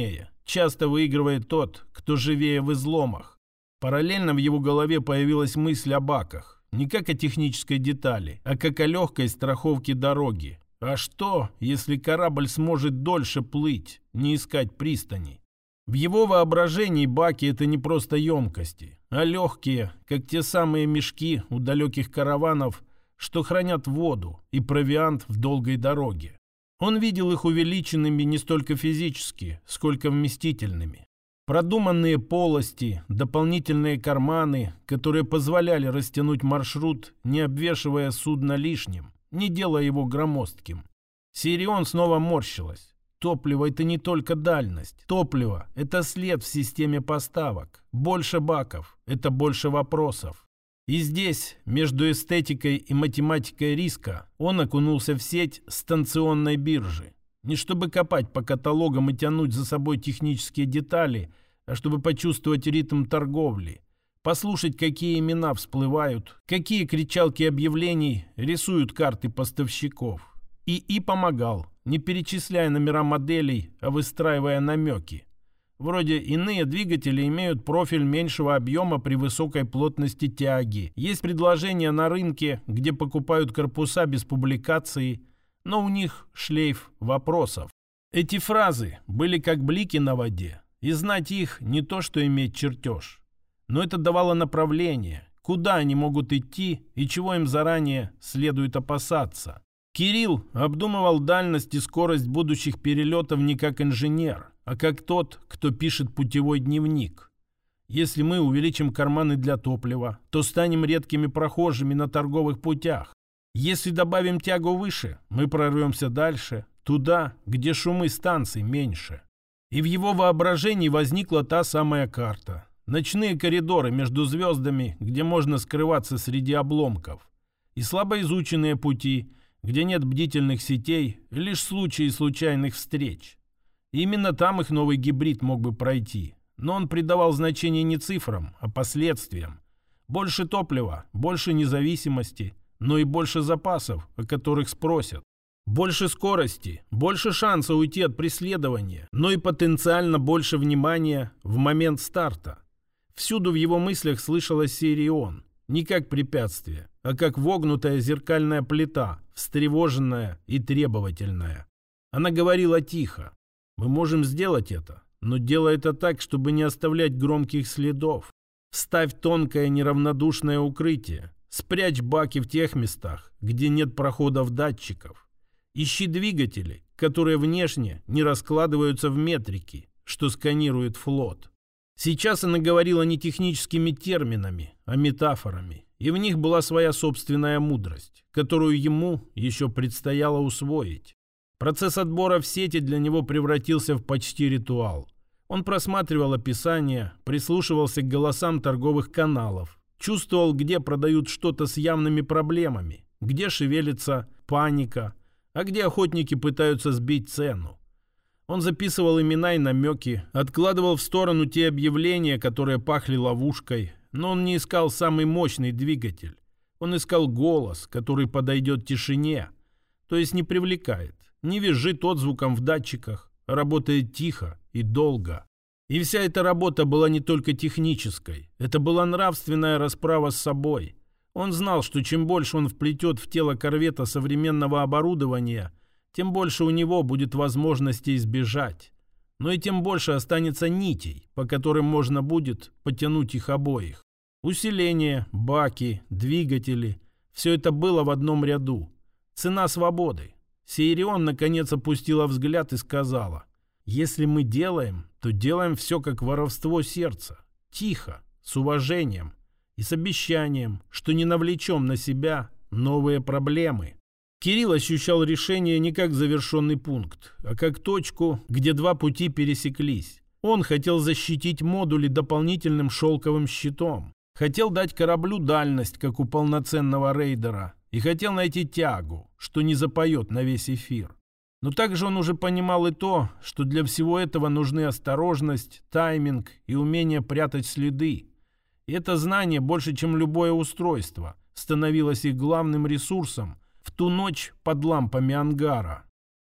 Часто выигрывает тот, кто живее в изломах. Параллельно в его голове появилась мысль о баках. Не как о технической детали, а как о легкой страховке дороги. А что, если корабль сможет дольше плыть, не искать пристани? В его воображении баки — это не просто емкости, а легкие, как те самые мешки у далеких караванов, что хранят воду и провиант в долгой дороге. Он видел их увеличенными не столько физически, сколько вместительными. Продуманные полости, дополнительные карманы, которые позволяли растянуть маршрут, не обвешивая судно лишним, не делая его громоздким. Сирион снова морщилась. Топливо — это не только дальность. Топливо — это след в системе поставок. Больше баков — это больше вопросов. И здесь, между эстетикой и математикой риска, он окунулся в сеть станционной биржи. Не чтобы копать по каталогам и тянуть за собой технические детали, а чтобы почувствовать ритм торговли, послушать, какие имена всплывают, какие кричалки объявлений рисуют карты поставщиков. И помогал, не перечисляя номера моделей, а выстраивая намеки. Вроде иные двигатели имеют профиль меньшего объема при высокой плотности тяги. Есть предложения на рынке, где покупают корпуса без публикации, но у них шлейф вопросов. Эти фразы были как блики на воде, и знать их не то, что иметь чертеж. Но это давало направление, куда они могут идти и чего им заранее следует опасаться. Кирилл обдумывал дальность и скорость будущих перелетов не как инженер, а как тот, кто пишет путевой дневник. Если мы увеличим карманы для топлива, то станем редкими прохожими на торговых путях. Если добавим тягу выше, мы прорвемся дальше, туда, где шумы станций меньше. И в его воображении возникла та самая карта. Ночные коридоры между звездами, где можно скрываться среди обломков. И слабо изученные пути, где нет бдительных сетей, лишь случаи случайных встреч. И именно там их новый гибрид мог бы пройти. Но он придавал значение не цифрам, а последствиям. Больше топлива, больше независимости, но и больше запасов, о которых спросят. Больше скорости, больше шанса уйти от преследования, но и потенциально больше внимания в момент старта. Всюду в его мыслях слышалась Сирион. Не как препятствие, а как вогнутая зеркальная плита, встревоженная и требовательная. Она говорила тихо. «Мы можем сделать это, но делай это так, чтобы не оставлять громких следов. Ставь тонкое неравнодушное укрытие. Спрячь баки в тех местах, где нет проходов датчиков. Ищи двигатели, которые внешне не раскладываются в метрики, что сканирует флот». Сейчас она говорила не техническими терминами, а метафорами, и в них была своя собственная мудрость, которую ему еще предстояло усвоить. Процесс отбора в сети для него превратился в почти ритуал. Он просматривал описания, прислушивался к голосам торговых каналов, чувствовал, где продают что-то с явными проблемами, где шевелится паника, а где охотники пытаются сбить цену. Он записывал имена и намеки, откладывал в сторону те объявления, которые пахли ловушкой, но он не искал самый мощный двигатель. Он искал голос, который подойдет тишине, то есть не привлекает, не визжит отзвуком в датчиках, а работает тихо и долго. И вся эта работа была не только технической, это была нравственная расправа с собой. Он знал, что чем больше он вплетет в тело корвета современного оборудования, тем больше у него будет возможности избежать. Но и тем больше останется нитей, по которым можно будет потянуть их обоих. Усиление, баки, двигатели – все это было в одном ряду. Цена свободы. Сирион наконец опустила взгляд и сказала: «Если мы делаем, то делаем все как воровство сердца. Тихо, с уважением и с обещанием, что не навлечем на себя новые проблемы». Кирилл ощущал решение не как завершенный пункт, а как точку, где два пути пересеклись. Он хотел защитить модули дополнительным шелковым щитом. Хотел дать кораблю дальность, как у полноценного рейдера. И хотел найти тягу, что не запоет на весь эфир. Но также он уже понимал и то, что для всего этого нужны осторожность, тайминг и умение прятать следы. И это знание больше, чем любое устройство, становилось их главным ресурсом в ту ночь под лампами ангара.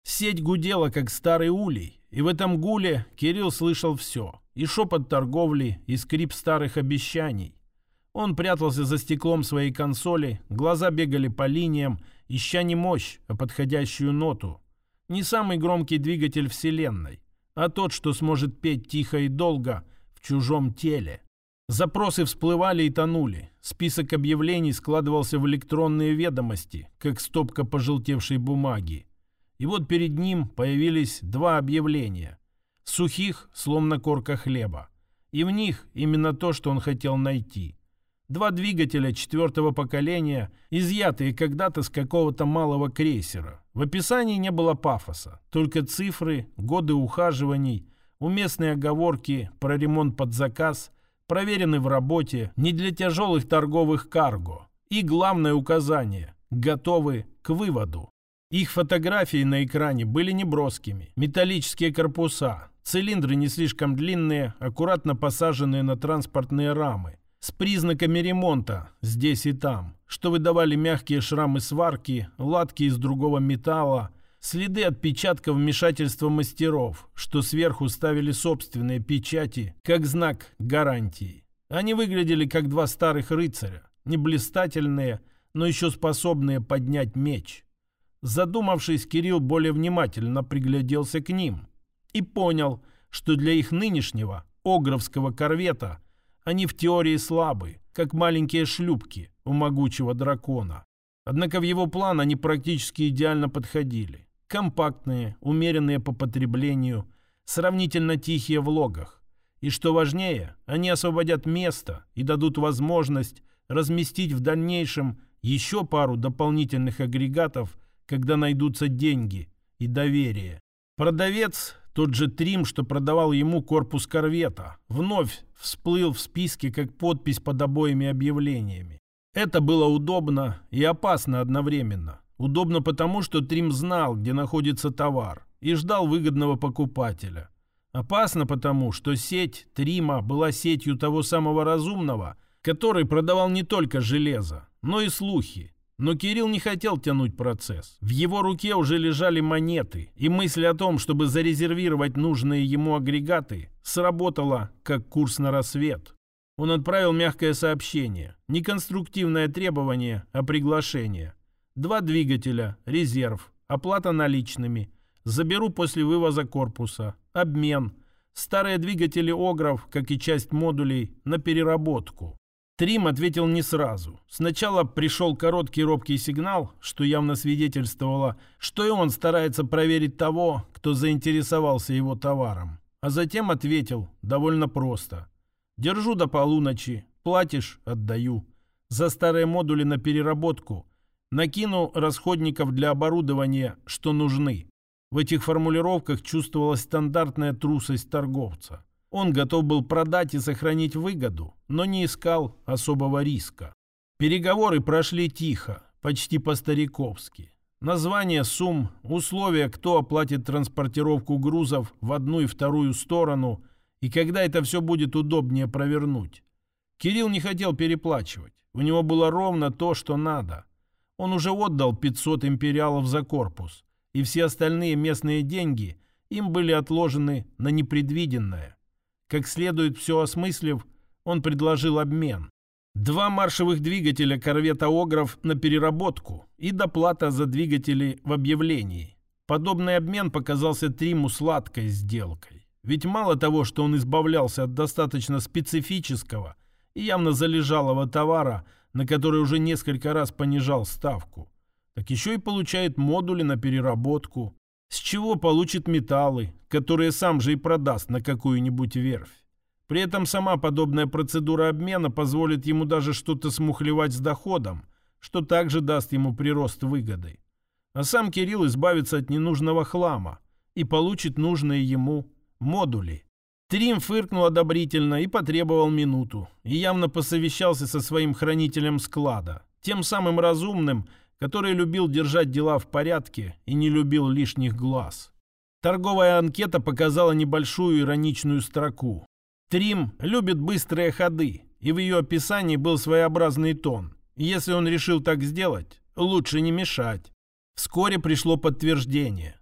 Сеть гудела, как старый улей, и в этом гуле Кирилл слышал все. И шепот торговли, и скрип старых обещаний. Он прятался за стеклом своей консоли, глаза бегали по линиям, ища не мощь, а подходящую ноту. Не самый громкий двигатель вселенной, а тот, что сможет петь тихо и долго в чужом теле. Запросы всплывали и тонули. Список объявлений складывался в электронные ведомости, как стопка пожелтевшей бумаги. И вот перед ним появились два объявления. Сухих, словно корка хлеба. И в них именно то, что он хотел найти. Два двигателя 4-го поколения, изъятые когда-то с какого-то малого крейсера. В описании не было пафоса, только цифры, годы ухаживаний, уместные оговорки про ремонт под заказ, проверены в работе, не для тяжелых торговых карго. И главное указание – готовы к выводу. Их фотографии на экране были неброскими. Металлические корпуса, цилиндры не слишком длинные, аккуратно посаженные на транспортные рамы. С признаками ремонта здесь и там, что выдавали мягкие шрамы сварки, латки из другого металла, следы отпечатков вмешательства мастеров, что сверху ставили собственные печати, как знак гарантии. Они выглядели как два старых рыцаря, не блистательные, но еще способные поднять меч. Задумавшись, Кирилл более внимательно пригляделся к ним и понял, что для их нынешнего огровского корвета они в теории слабы, как маленькие шлюпки у могучего дракона. Однако в его план они практически идеально подходили. Компактные, умеренные по потреблению, сравнительно тихие в логах. И что важнее, они освободят место и дадут возможность разместить в дальнейшем еще пару дополнительных агрегатов, когда найдутся деньги и доверие. Продавец, тот же Трим, что продавал ему корпус корвета, вновь всплыл в списке как подпись под обоими объявлениями. Это было удобно и опасно одновременно. Удобно потому, что Трим знал, где находится товар, и ждал выгодного покупателя. Опасно потому, что сеть Трима была сетью того самого разумного, который продавал не только железо, но и слухи. Но Кирилл не хотел тянуть процесс. В его руке уже лежали монеты, и мысль о том, чтобы зарезервировать нужные ему агрегаты, сработала как курс на рассвет. Он отправил мягкое сообщение. Не конструктивное требование, а приглашение. 2 двигателя, резерв, оплата наличными. Заберу после вывоза корпуса. Обмен. Старые двигатели Огров, как и часть модулей, на переработку. Трим ответил не сразу. Сначала пришел короткий робкий сигнал, что явно свидетельствовало, что и он старается проверить того, кто заинтересовался его товаром. А затем ответил довольно просто. «Держу до полуночи. Платишь – отдаю. За старые модули на переработку. Накину расходников для оборудования, что нужны». В этих формулировках чувствовалась стандартная трусость торговца. Он готов был продать и сохранить выгоду, но не искал особого риска. Переговоры прошли тихо, почти по-стариковски. Название сумм, условия, кто оплатит транспортировку грузов в одну и вторую сторону, и когда это все будет удобнее провернуть. Кирилл не хотел переплачивать. У него было ровно то, что надо. Он уже отдал 500 империалов за корпус, и все остальные местные деньги им были отложены на непредвиденное. Как следует все осмыслив, он предложил обмен. 2 маршевых двигателя корвета Огров на переработку и доплата за двигатели в объявлении. Подобный обмен показался Триму сладкой сделкой. Ведь мало того, что он избавлялся от достаточно специфического и явно залежалого товара, на который уже несколько раз понижал ставку, так еще и получает модули на переработку, с чего получит металлы, которые сам же и продаст на какую-нибудь верфь. При этом сама подобная процедура обмена позволит ему даже что-то смухлевать с доходом, что также даст ему прирост выгоды. А сам Кирилл избавится от ненужного хлама и получит нужные ему модули. Трим фыркнул одобрительно и потребовал минуту, и явно посовещался со своим хранителем склада, тем самым разумным, который любил держать дела в порядке и не любил лишних глаз. Торговая анкета показала небольшую ироничную строку. Трим любит быстрые ходы, и в ее описании был своеобразный тон. Если он решил так сделать, лучше не мешать. Вскоре пришло подтверждение.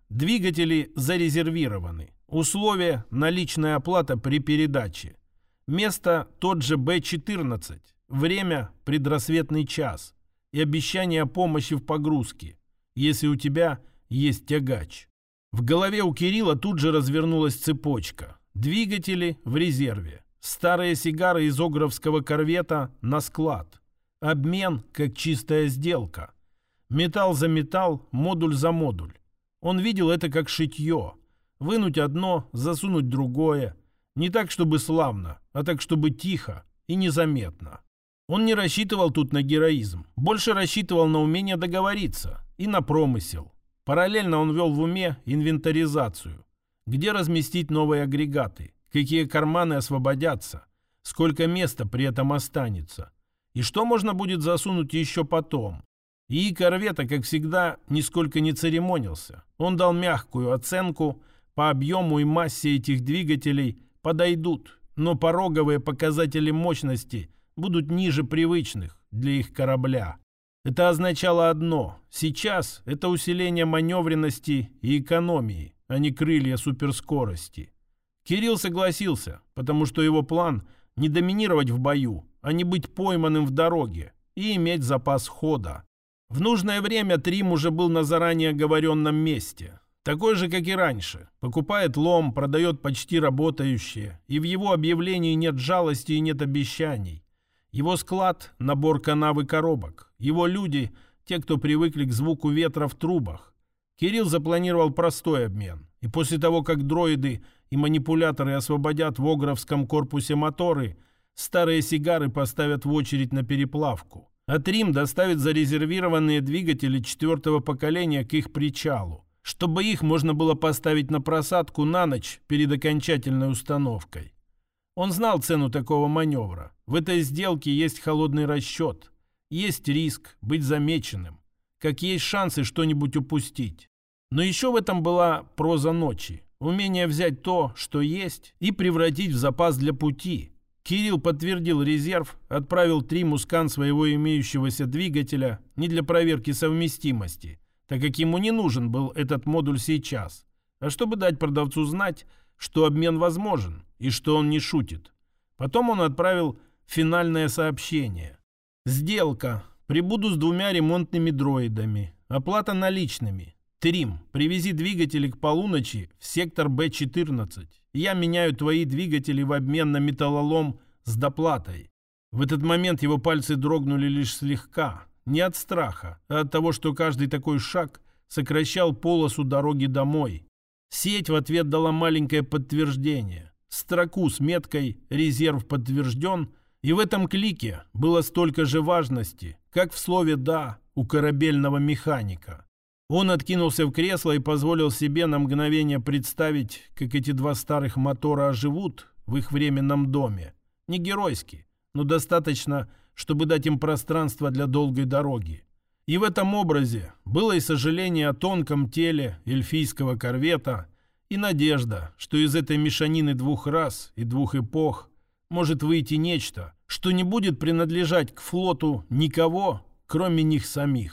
Двигатели зарезервированы. Условия – наличная оплата при передаче. Место – тот же Б-14. Время – предрассветный час. И обещание помощи в погрузке, если у тебя есть тягач. В голове у Кирилла тут же развернулась цепочка. Двигатели в резерве. Старые сигары из огровского корвета на склад. Обмен как чистая сделка. Металл за металл, модуль за модуль. Он видел это как шитье. Вынуть одно, засунуть другое. Не так, чтобы славно, а так, чтобы тихо и незаметно. Он не рассчитывал тут на героизм. Больше рассчитывал на умение договориться и на промысел. Параллельно он вел в уме инвентаризацию. Где разместить новые агрегаты? Какие карманы освободятся? Сколько места при этом останется? И что можно будет засунуть еще потом? И корвета, как всегда, нисколько не церемонился. Он дал мягкую оценку. По объему и массе этих двигателей подойдут, но пороговые показатели мощности будут ниже привычных для их корабля. Это означало одно. Сейчас это усиление маневренности и экономии, а не крылья суперскорости. Кирилл согласился, потому что его план не доминировать в бою, а не быть пойманным в дороге и иметь запас хода. В нужное время Трим уже был на заранее оговоренном месте. Такой же, как и раньше. Покупает лом, продает почти работающее. И в его объявлении нет жалости и нет обещаний. Его склад – набор канав и коробок. Его люди – те, кто привыкли к звуку ветра в трубах. Кирилл запланировал простой обмен. И после того, как дроиды и манипуляторы освободят в огровском корпусе моторы, старые сигары поставят в очередь на переплавку. А Трим доставит зарезервированные двигатели 4-го поколения к их причалу, чтобы их можно было поставить на просадку на ночь перед окончательной установкой. Он знал цену такого маневра. В этой сделке есть холодный расчет. Есть риск быть замеченным. Как есть шансы что-нибудь упустить. Но еще в этом была проза ночи. Умение взять то, что есть, и превратить в запас для пути. Кирилл подтвердил резерв, отправил Триму скан своего имеющегося двигателя не для проверки совместимости, так как ему не нужен был этот модуль сейчас, а чтобы дать продавцу знать, что обмен возможен и что он не шутит. Потом он отправил финальное сообщение. «Сделка. Прибуду с 2 ремонтными дроидами. Оплата наличными. Трим, привези двигатели к полуночи в сектор Б-14. Я меняю твои двигатели в обмен на металлолом с доплатой». В этот момент его пальцы дрогнули лишь слегка. Не от страха, а от того, что каждый такой шаг сокращал полосу дороги домой. Сеть в ответ дала маленькое подтверждение. Строку с меткой «Резерв подтвержден», и в этом клике было столько же важности, как в слове «да» у корабельного механика. Он откинулся в кресло и позволил себе на мгновение представить, как эти 2 старых мотора оживут в их временном доме. Не геройски, но достаточно, чтобы дать им пространство для долгой дороги. И в этом образе было и сожаление о тонком теле эльфийского корвета, и надежда, что из этой мешанины 2 рас и 2 эпох может выйти нечто, что не будет принадлежать к флоту никого, кроме них самих.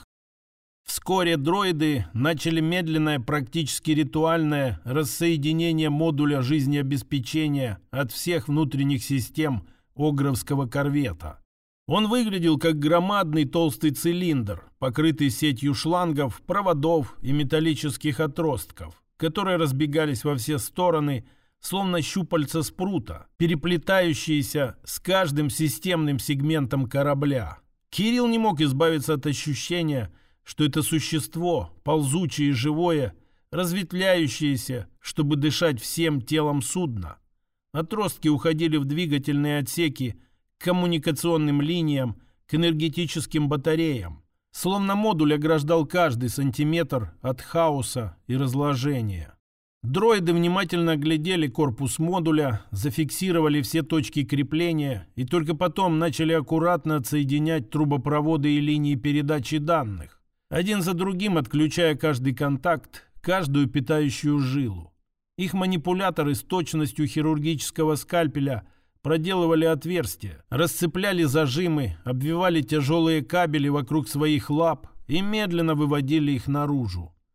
Вскоре дроиды начали медленное, практически ритуальное рассоединение модуля жизнеобеспечения от всех внутренних систем огровского корвета. Он выглядел как громадный толстый цилиндр, покрытый сетью шлангов, проводов и металлических отростков, которые разбегались во все стороны, словно щупальца спрута, переплетающиеся с каждым системным сегментом корабля. Кирилл не мог избавиться от ощущения, что это существо, ползучее и живое, разветвляющееся, чтобы дышать всем телом судна. Отростки уходили в двигательные отсеки, к коммуникационным линиям, к энергетическим батареям. Словно модуль ограждал каждый сантиметр от хаоса и разложения. Дроиды внимательно оглядели корпус модуля, зафиксировали все точки крепления и только потом начали аккуратно отсоединять трубопроводы и линии передачи данных, один за другим отключая каждый контакт, каждую питающую жилу. Их манипуляторы с точностью хирургического скальпеля проделывали отверстия, расцепляли зажимы, обвивали тяжелые кабели вокруг своих лап и медленно выводили их наружу.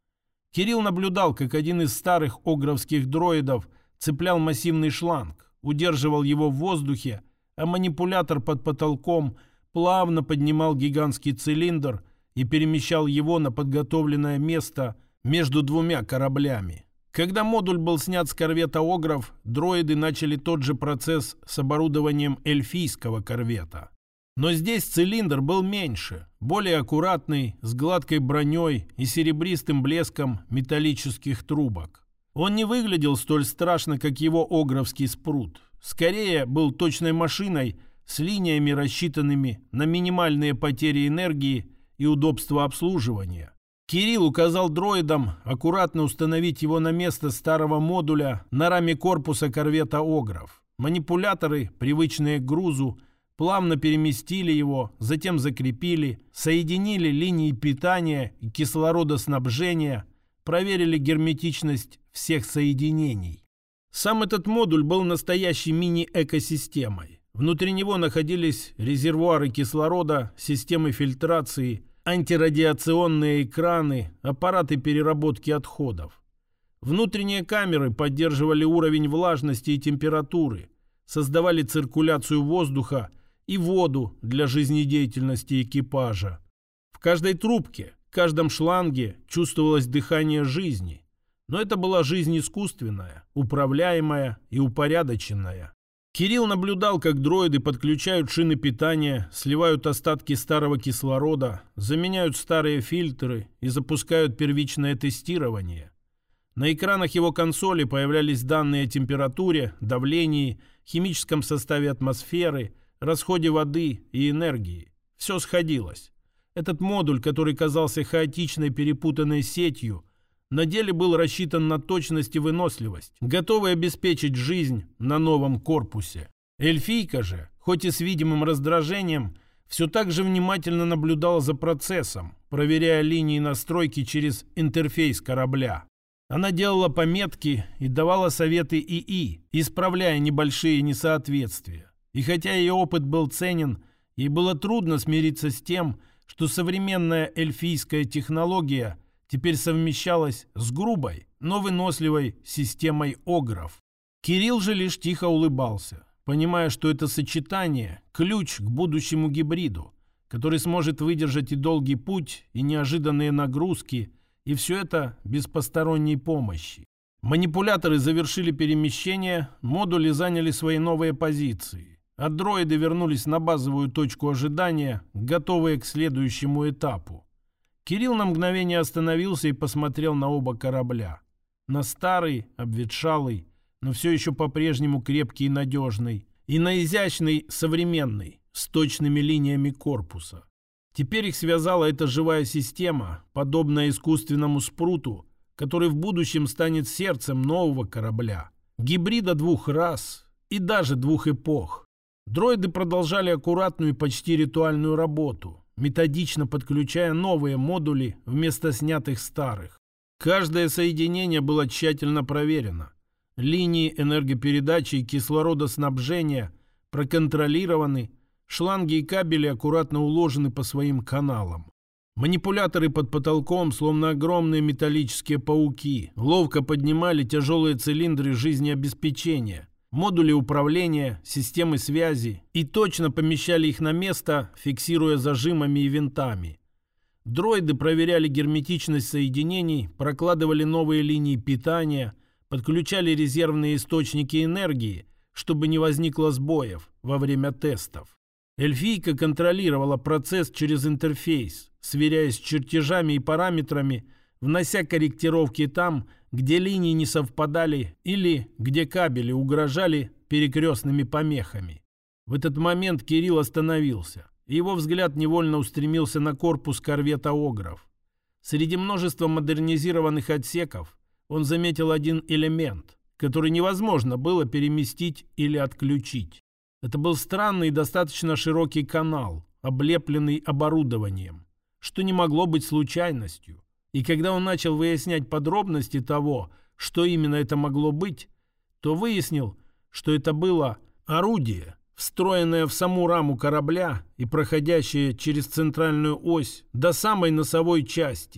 Кирилл наблюдал, как один из старых огровских дроидов цеплял массивный шланг, удерживал его в воздухе, а манипулятор под потолком плавно поднимал гигантский цилиндр и перемещал его на подготовленное место между двумя кораблями. Когда модуль был снят с корвета «Огров», дроиды начали тот же процесс с оборудованием эльфийского корвета. Но здесь цилиндр был меньше, более аккуратный, с гладкой броней и серебристым блеском металлических трубок. Он не выглядел столь страшно, как его огровский спрут. Скорее, был точной машиной с линиями, рассчитанными на минимальные потери энергии и удобство обслуживания. Кирилл указал дроидам аккуратно установить его на место старого модуля на раме корпуса корвета «Огров». Манипуляторы, привычные к грузу, плавно переместили его, затем закрепили, соединили линии питания и кислородоснабжения, проверили герметичность всех соединений. Сам этот модуль был настоящей мини-экосистемой. Внутри него находились резервуары кислорода, системы фильтрации, антирадиационные экраны, аппараты переработки отходов. Внутренние камеры поддерживали уровень влажности и температуры, создавали циркуляцию воздуха и воду для жизнедеятельности экипажа. В каждой трубке, в каждом шланге чувствовалось дыхание жизни, но это была жизнь искусственная, управляемая и упорядоченная. Кирилл наблюдал, как дроиды подключают шины питания, сливают остатки старого кислорода, заменяют старые фильтры и запускают первичное тестирование. На экранах его консоли появлялись данные о температуре, давлении, химическом составе атмосферы, расходе воды и энергии. Все сходилось. Этот модуль, который казался хаотичной перепутанной сетью, на деле был рассчитан на точность и выносливость, готовый обеспечить жизнь на новом корпусе. Эльфийка же, хоть и с видимым раздражением, все так же внимательно наблюдала за процессом, проверяя линии настройки через интерфейс корабля. Она делала пометки и давала советы ИИ, исправляя небольшие несоответствия. И хотя ее опыт был ценен, ей было трудно смириться с тем, что современная эльфийская технология теперь совмещалась с грубой, но выносливой системой огров. Кирилл же лишь тихо улыбался, понимая, что это сочетание – ключ к будущему гибриду, который сможет выдержать и долгий путь, и неожиданные нагрузки, и все это без посторонней помощи. Манипуляторы завершили перемещение, модули заняли свои новые позиции, а дроиды вернулись на базовую точку ожидания, готовые к следующему этапу. Кирилл на мгновение остановился и посмотрел на оба корабля. На старый, обветшалый, но все еще по-прежнему крепкий и надежный, и на изящный, современный, с точными линиями корпуса. Теперь их связала эта живая система, подобная искусственному спруту, который в будущем станет сердцем нового корабля. Гибрида двух рас и даже двух эпох. Дроиды продолжали аккуратную и почти ритуальную работу, методично подключая новые модули вместо снятых старых. Каждое соединение было тщательно проверено. Линии энергопередачи и кислородоснабжения проконтролированы, шланги и кабели аккуратно уложены по своим каналам. Манипуляторы под потолком, словно огромные металлические пауки, ловко поднимали тяжелые цилиндры жизнеобеспечения, модули управления, системы связи и точно помещали их на место, фиксируя зажимами и винтами. Дроиды проверяли герметичность соединений, прокладывали новые линии питания, подключали резервные источники энергии, чтобы не возникло сбоев во время тестов. Эльфийка контролировала процесс через интерфейс, сверяясь с чертежами и параметрами, внося корректировки там, где линии не совпадали или где кабели угрожали перекрестными помехами. В этот момент Кирилл остановился, и его взгляд невольно устремился на корпус корвета «Огров». Среди множества модернизированных отсеков он заметил один элемент, который невозможно было переместить или отключить. Это был странный и достаточно широкий канал, облепленный оборудованием, что не могло быть случайностью. И когда он начал выяснять подробности того, что именно это могло быть, то выяснил, что это было орудие, встроенное в саму раму корабля и проходящее через центральную ось до самой носовой части.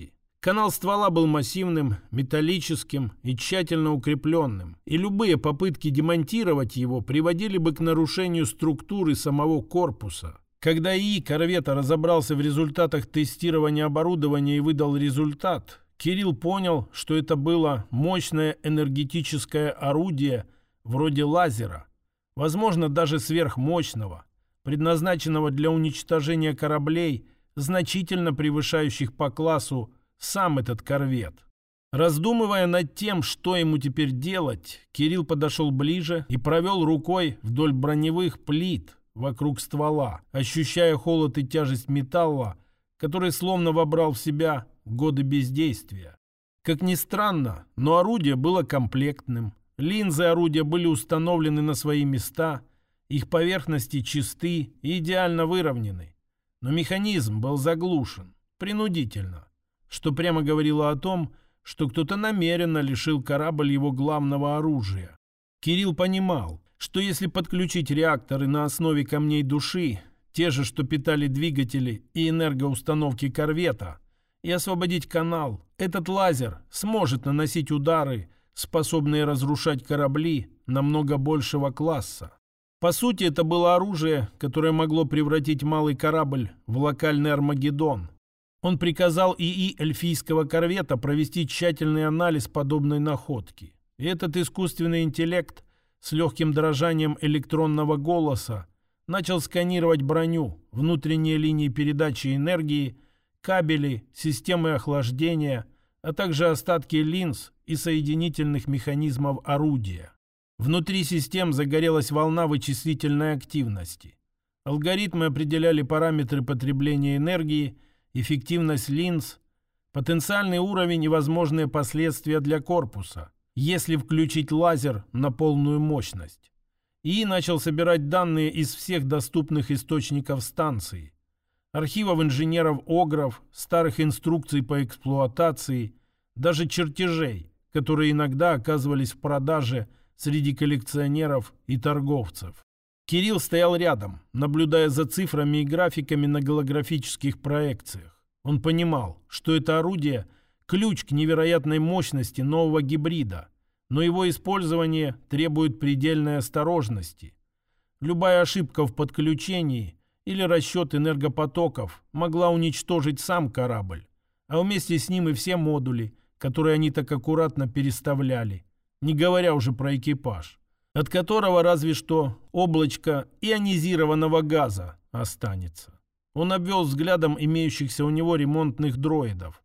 Канал ствола был массивным, металлическим и тщательно укрепленным, и любые попытки демонтировать его приводили бы к нарушению структуры самого корпуса. Когда ИИ корвета разобрался в результатах тестирования оборудования и выдал результат, Кирилл понял, что это было мощное энергетическое орудие вроде лазера, возможно, даже сверхмощного, предназначенного для уничтожения кораблей, значительно превышающих по классу сам этот корвет. Раздумывая над тем, что ему теперь делать, Кирилл подошел ближе и провел рукой вдоль броневых плит вокруг ствола, ощущая холод и тяжесть металла, который словно вобрал в себя годы бездействия. Как ни странно, но орудие было комплектным. Линзы орудия были установлены на свои места, их поверхности чисты и идеально выровнены. Но механизм был заглушен, принудительно, что прямо говорило о том, что кто-то намеренно лишил корабль его главного оружия. Кирилл понимал, что если подключить реакторы на основе камней души, те же, что питали двигатели и энергоустановки корвета, и освободить канал, этот лазер сможет наносить удары, способные разрушать корабли намного большего класса. По сути, это было оружие, которое могло превратить малый корабль в локальный Армагеддон. Он приказал ИИ эльфийского корвета провести тщательный анализ подобной находки. И этот искусственный интеллект с легким дрожанием электронного голоса начал сканировать броню, внутренние линии передачи энергии, кабели, системы охлаждения, а также остатки линз и соединительных механизмов орудия. Внутри систем загорелась волна вычислительной активности. Алгоритмы определяли параметры потребления энергии, эффективность линз, потенциальный уровень и возможные последствия для корпуса, если включить лазер на полную мощность. ИИ начал собирать данные из всех доступных источников станции. Архивов инженеров-огров, старых инструкций по эксплуатации, даже чертежей, которые иногда оказывались в продаже среди коллекционеров и торговцев. Кирилл стоял рядом, наблюдая за цифрами и графиками на голографических проекциях. Он понимал, что это орудие – ключ к невероятной мощности нового гибрида, но его использование требует предельной осторожности. Любая ошибка в подключении или расчет энергопотоков могла уничтожить сам корабль, а вместе с ним и все модули, которые они так аккуратно переставляли, не говоря уже про экипаж, от которого разве что облачко ионизированного газа останется. Он обвел взглядом имеющихся у него ремонтных дроидов.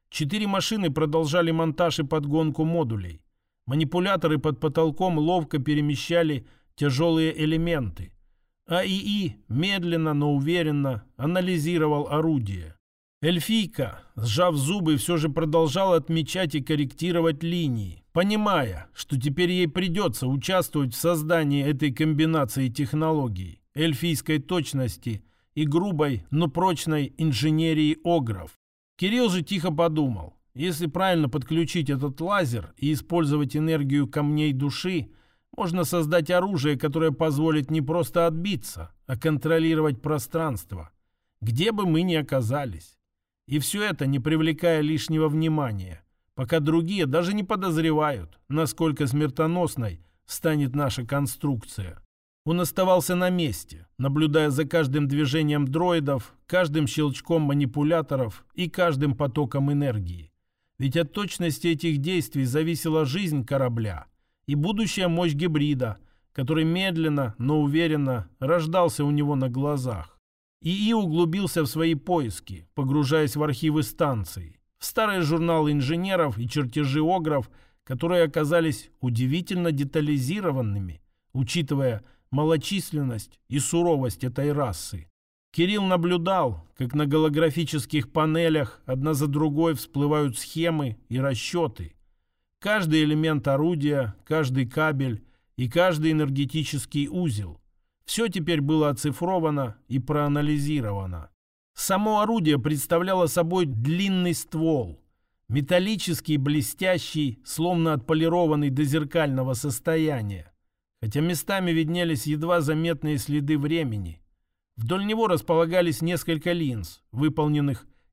4 машины продолжали монтаж и подгонку модулей. Манипуляторы под потолком ловко перемещали тяжелые элементы, а ИИ медленно, но уверенно анализировал орудие. Эльфийка, сжав зубы, все же продолжала отмечать и корректировать линии, понимая, что теперь ей придется участвовать в создании этой комбинации технологий, эльфийской точности и грубой, но прочной инженерии огров. Кирилл же тихо подумал, если правильно подключить этот лазер и использовать энергию камней души, можно создать оружие, которое позволит не просто отбиться, а контролировать пространство, где бы мы ни оказались. И все это не привлекая лишнего внимания, пока другие даже не подозревают, насколько смертоносной станет наша конструкция. Он оставался на месте, наблюдая за каждым движением дроидов, каждым щелчком манипуляторов и каждым потоком энергии. Ведь от точности этих действий зависела жизнь корабля и будущая мощь гибрида, который медленно, но уверенно рождался у него на глазах. ИИ углубился в свои поиски, погружаясь в архивы станции, в старые журналы инженеров и чертежи огров, которые оказались удивительно детализированными, учитывая малочисленность и суровость этой расы. Кирилл наблюдал, как на голографических панелях одна за другой всплывают схемы и расчеты. Каждый элемент орудия, каждый кабель и каждый энергетический узел. Все теперь было оцифровано и проанализировано. Само орудие представляло собой длинный ствол, металлический, блестящий, словно отполированный до зеркального состояния, хотя местами виднелись едва заметные следы времени. Вдоль него располагались несколько линз, выполненных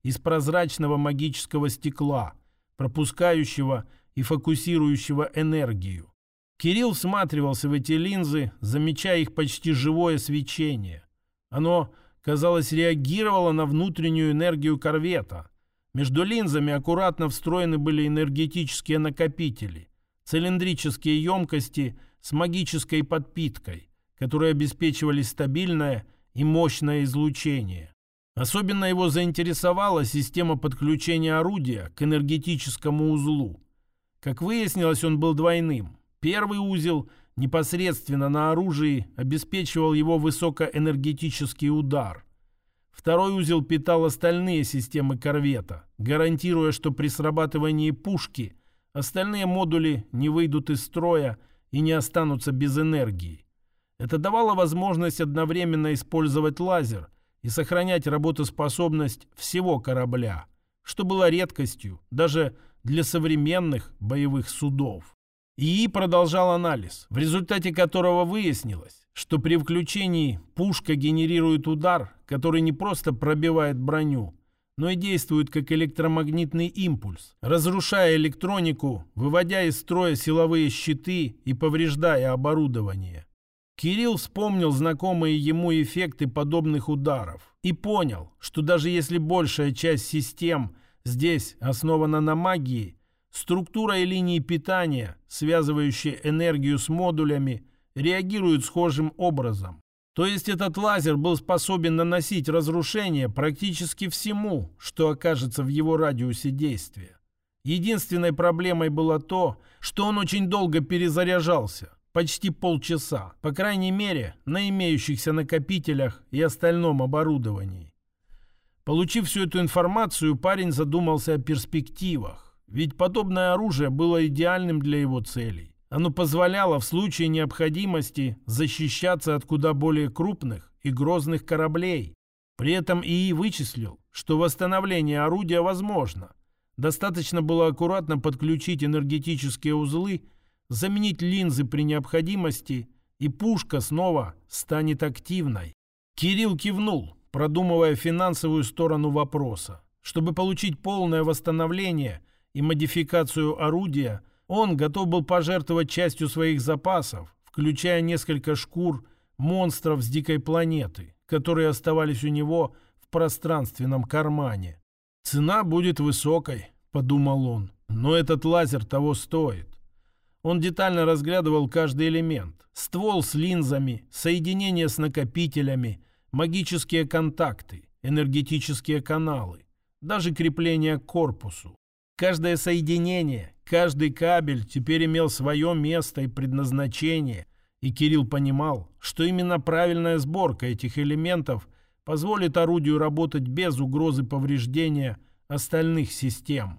из прозрачного магического стекла, пропускающего и фокусирующего энергию. Кирилл всматривался в эти линзы, замечая их почти живое свечение. Оно, казалось, реагировало на внутреннюю энергию корвета. Между линзами аккуратно встроены были энергетические накопители, цилиндрические емкости с магической подпиткой, которые обеспечивали стабильное и мощное излучение. Особенно его заинтересовала система подключения орудия к энергетическому узлу. Как выяснилось, он был двойным. Первый узел непосредственно на оружии обеспечивал его высокоэнергетический удар. Второй узел питал остальные системы корвета, гарантируя, что при срабатывании пушки остальные модули не выйдут из строя и не останутся без энергии. Это давало возможность одновременно использовать лазер и сохранять работоспособность всего корабля, что было редкостью даже для современных боевых судов. ИИ продолжал анализ, в результате которого выяснилось, что при включении пушка генерирует удар, который не просто пробивает броню, но и действует как электромагнитный импульс, разрушая электронику, выводя из строя силовые щиты и повреждая оборудование. Кирилл вспомнил знакомые ему эффекты подобных ударов и понял, что даже если большая часть систем здесь основана на магии, структура и линии питания, связывающие энергию с модулями, реагируют схожим образом. То есть этот лазер был способен наносить разрушение практически всему, что окажется в его радиусе действия. Единственной проблемой было то, что он очень долго перезаряжался, почти полчаса, по крайней мере, на имеющихся накопителях и остальном оборудовании. Получив всю эту информацию, парень задумался о перспективах, ведь подобное оружие было идеальным для его целей. Оно позволяло в случае необходимости защищаться от куда более крупных и грозных кораблей. При этом ИИ вычислил, что восстановление орудия возможно. Достаточно было аккуратно подключить энергетические узлы, заменить линзы при необходимости, и пушка снова станет активной. Кирилл кивнул, продумывая финансовую сторону вопроса. Чтобы получить полное восстановление и модификацию орудия, он готов был пожертвовать частью своих запасов, включая несколько шкур монстров с дикой планеты, которые оставались у него в пространственном кармане. «Цена будет высокой», — подумал он, — «но этот лазер того стоит». Он детально разглядывал каждый элемент. Ствол с линзами, соединение с накопителями, магические контакты, энергетические каналы, даже крепление к корпусу. Каждое соединение, каждый кабель теперь имел свое место и предназначение, и Кирилл понимал, что именно правильная сборка этих элементов позволит орудию работать без угрозы повреждения остальных систем.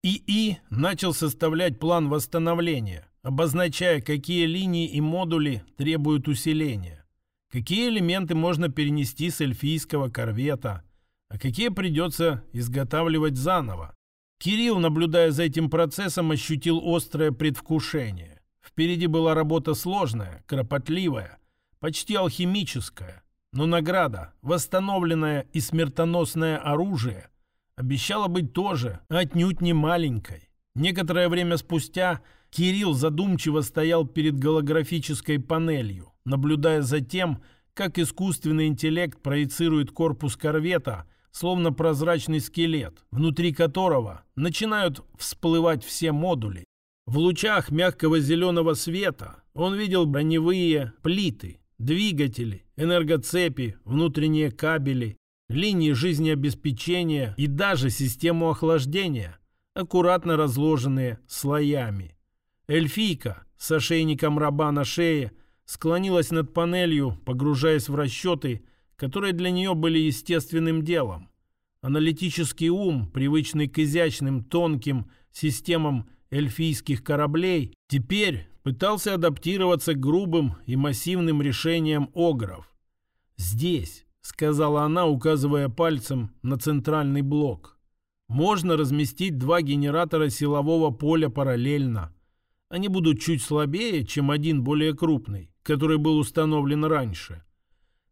ИИ начал составлять план восстановления, обозначая, какие линии и модули требуют усиления, какие элементы можно перенести с эльфийского корвета, а какие придется изготавливать заново. Кирилл, наблюдая за этим процессом, ощутил острое предвкушение. Впереди была работа сложная, кропотливая, почти алхимическая, но награда, восстановленное и смертоносное оружие, обещала быть тоже отнюдь не маленькой. Некоторое время спустя Кирилл задумчиво стоял перед голографической панелью, наблюдая за тем, как искусственный интеллект проецирует корпус корвета, словно прозрачный скелет, внутри которого начинают всплывать все модули. В лучах мягкого зеленого света он видел броневые плиты, двигатели, энергоцепи, внутренние кабели, линии жизнеобеспечения и даже систему охлаждения, аккуратно разложенные слоями. Эльфийка с ошейником раба на шее склонилась над панелью, погружаясь в расчеты, которые для нее были естественным делом. Аналитический ум, привычный к изящным, тонким системам эльфийских кораблей, теперь пытался адаптироваться к грубым и массивным решениям огров. «Здесь», — сказала она, указывая пальцем на центральный блок, — «можно разместить 2 генератора силового поля параллельно. Они будут чуть слабее, чем один более крупный, который был установлен раньше.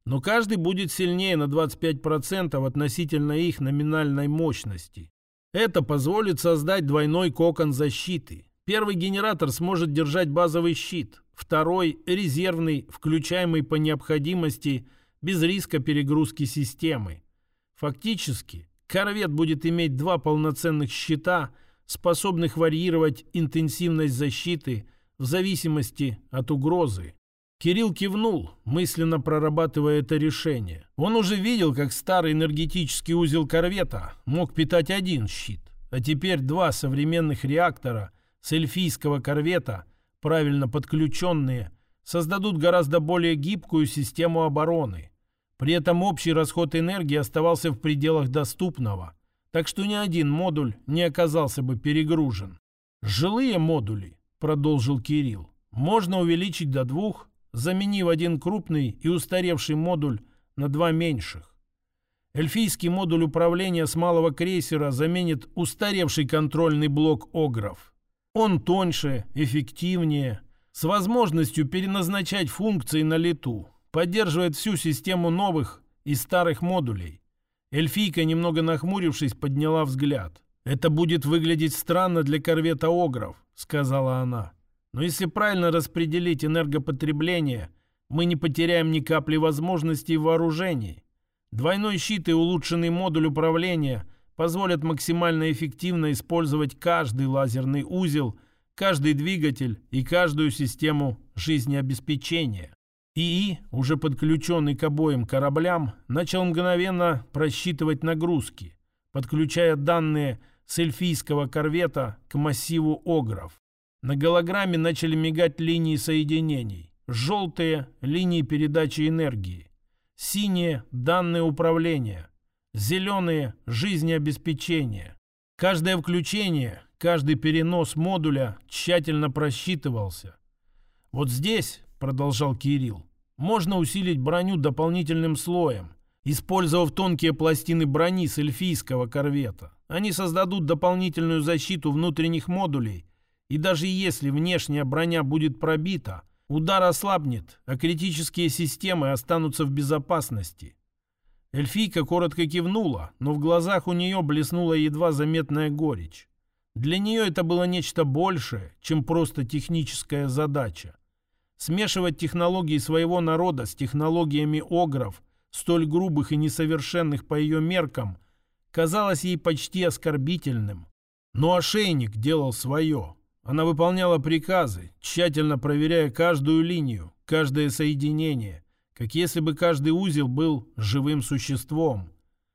Но каждый будет сильнее на 25% относительно их номинальной мощности. Это позволит создать двойной кокон защиты. Первый генератор сможет держать базовый щит, второй – резервный, включаемый по необходимости, без риска перегрузки системы. Фактически, корвет будет иметь два полноценных щита, способных варьировать интенсивность защиты в зависимости от угрозы. Кирилл кивнул, мысленно прорабатывая это решение. Он уже видел, как старый энергетический узел корвета мог питать один щит, а теперь два современных реактора с эльфийского корвета, правильно подключенные, создадут гораздо более гибкую систему обороны. При этом общий расход энергии оставался в пределах доступного, так что ни один модуль не оказался бы перегружен. «Жилые модули», — продолжил Кирилл, — «можно увеличить до 2, заменив один крупный и устаревший модуль на 2 меньших. Эльфийский модуль управления с малого крейсера заменит устаревший контрольный блок «Огров». Он тоньше, эффективнее, с возможностью переназначать функции на лету, поддерживает всю систему новых и старых модулей. Эльфийка, немного нахмурившись, подняла взгляд. «Это будет выглядеть странно для корвета «Огров», — сказала она. «Но если правильно распределить энергопотребление, мы не потеряем ни капли возможностей в вооружении. Двойной щит и улучшенный модуль управления позволят максимально эффективно использовать каждый лазерный узел, каждый двигатель и каждую систему жизнеобеспечения». ИИ, уже подключенный к обоим кораблям, начал мгновенно просчитывать нагрузки, подключая данные с эльфийского корвета к массиву «Огров». На голограмме начали мигать линии соединений. Желтые – линии передачи энергии. Синие – данные управления. Зеленые – жизнеобеспечения. Каждое включение, каждый перенос модуля тщательно просчитывался. «Вот здесь, — продолжал Кирилл, — можно усилить броню дополнительным слоем, использовав тонкие пластины брони с эльфийского корвета. Они создадут дополнительную защиту внутренних модулей, и даже если внешняя броня будет пробита, удар ослабнет, а критические системы останутся в безопасности». Эльфийка коротко кивнула, но в глазах у нее блеснула едва заметная горечь. Для нее это было нечто большее, чем просто техническая задача. Смешивать технологии своего народа с технологиями «Огров», столь грубых и несовершенных по ее меркам, казалось ей почти оскорбительным. Но ошейник делал свое. Она выполняла приказы, тщательно проверяя каждую линию, каждое соединение, как если бы каждый узел был живым существом.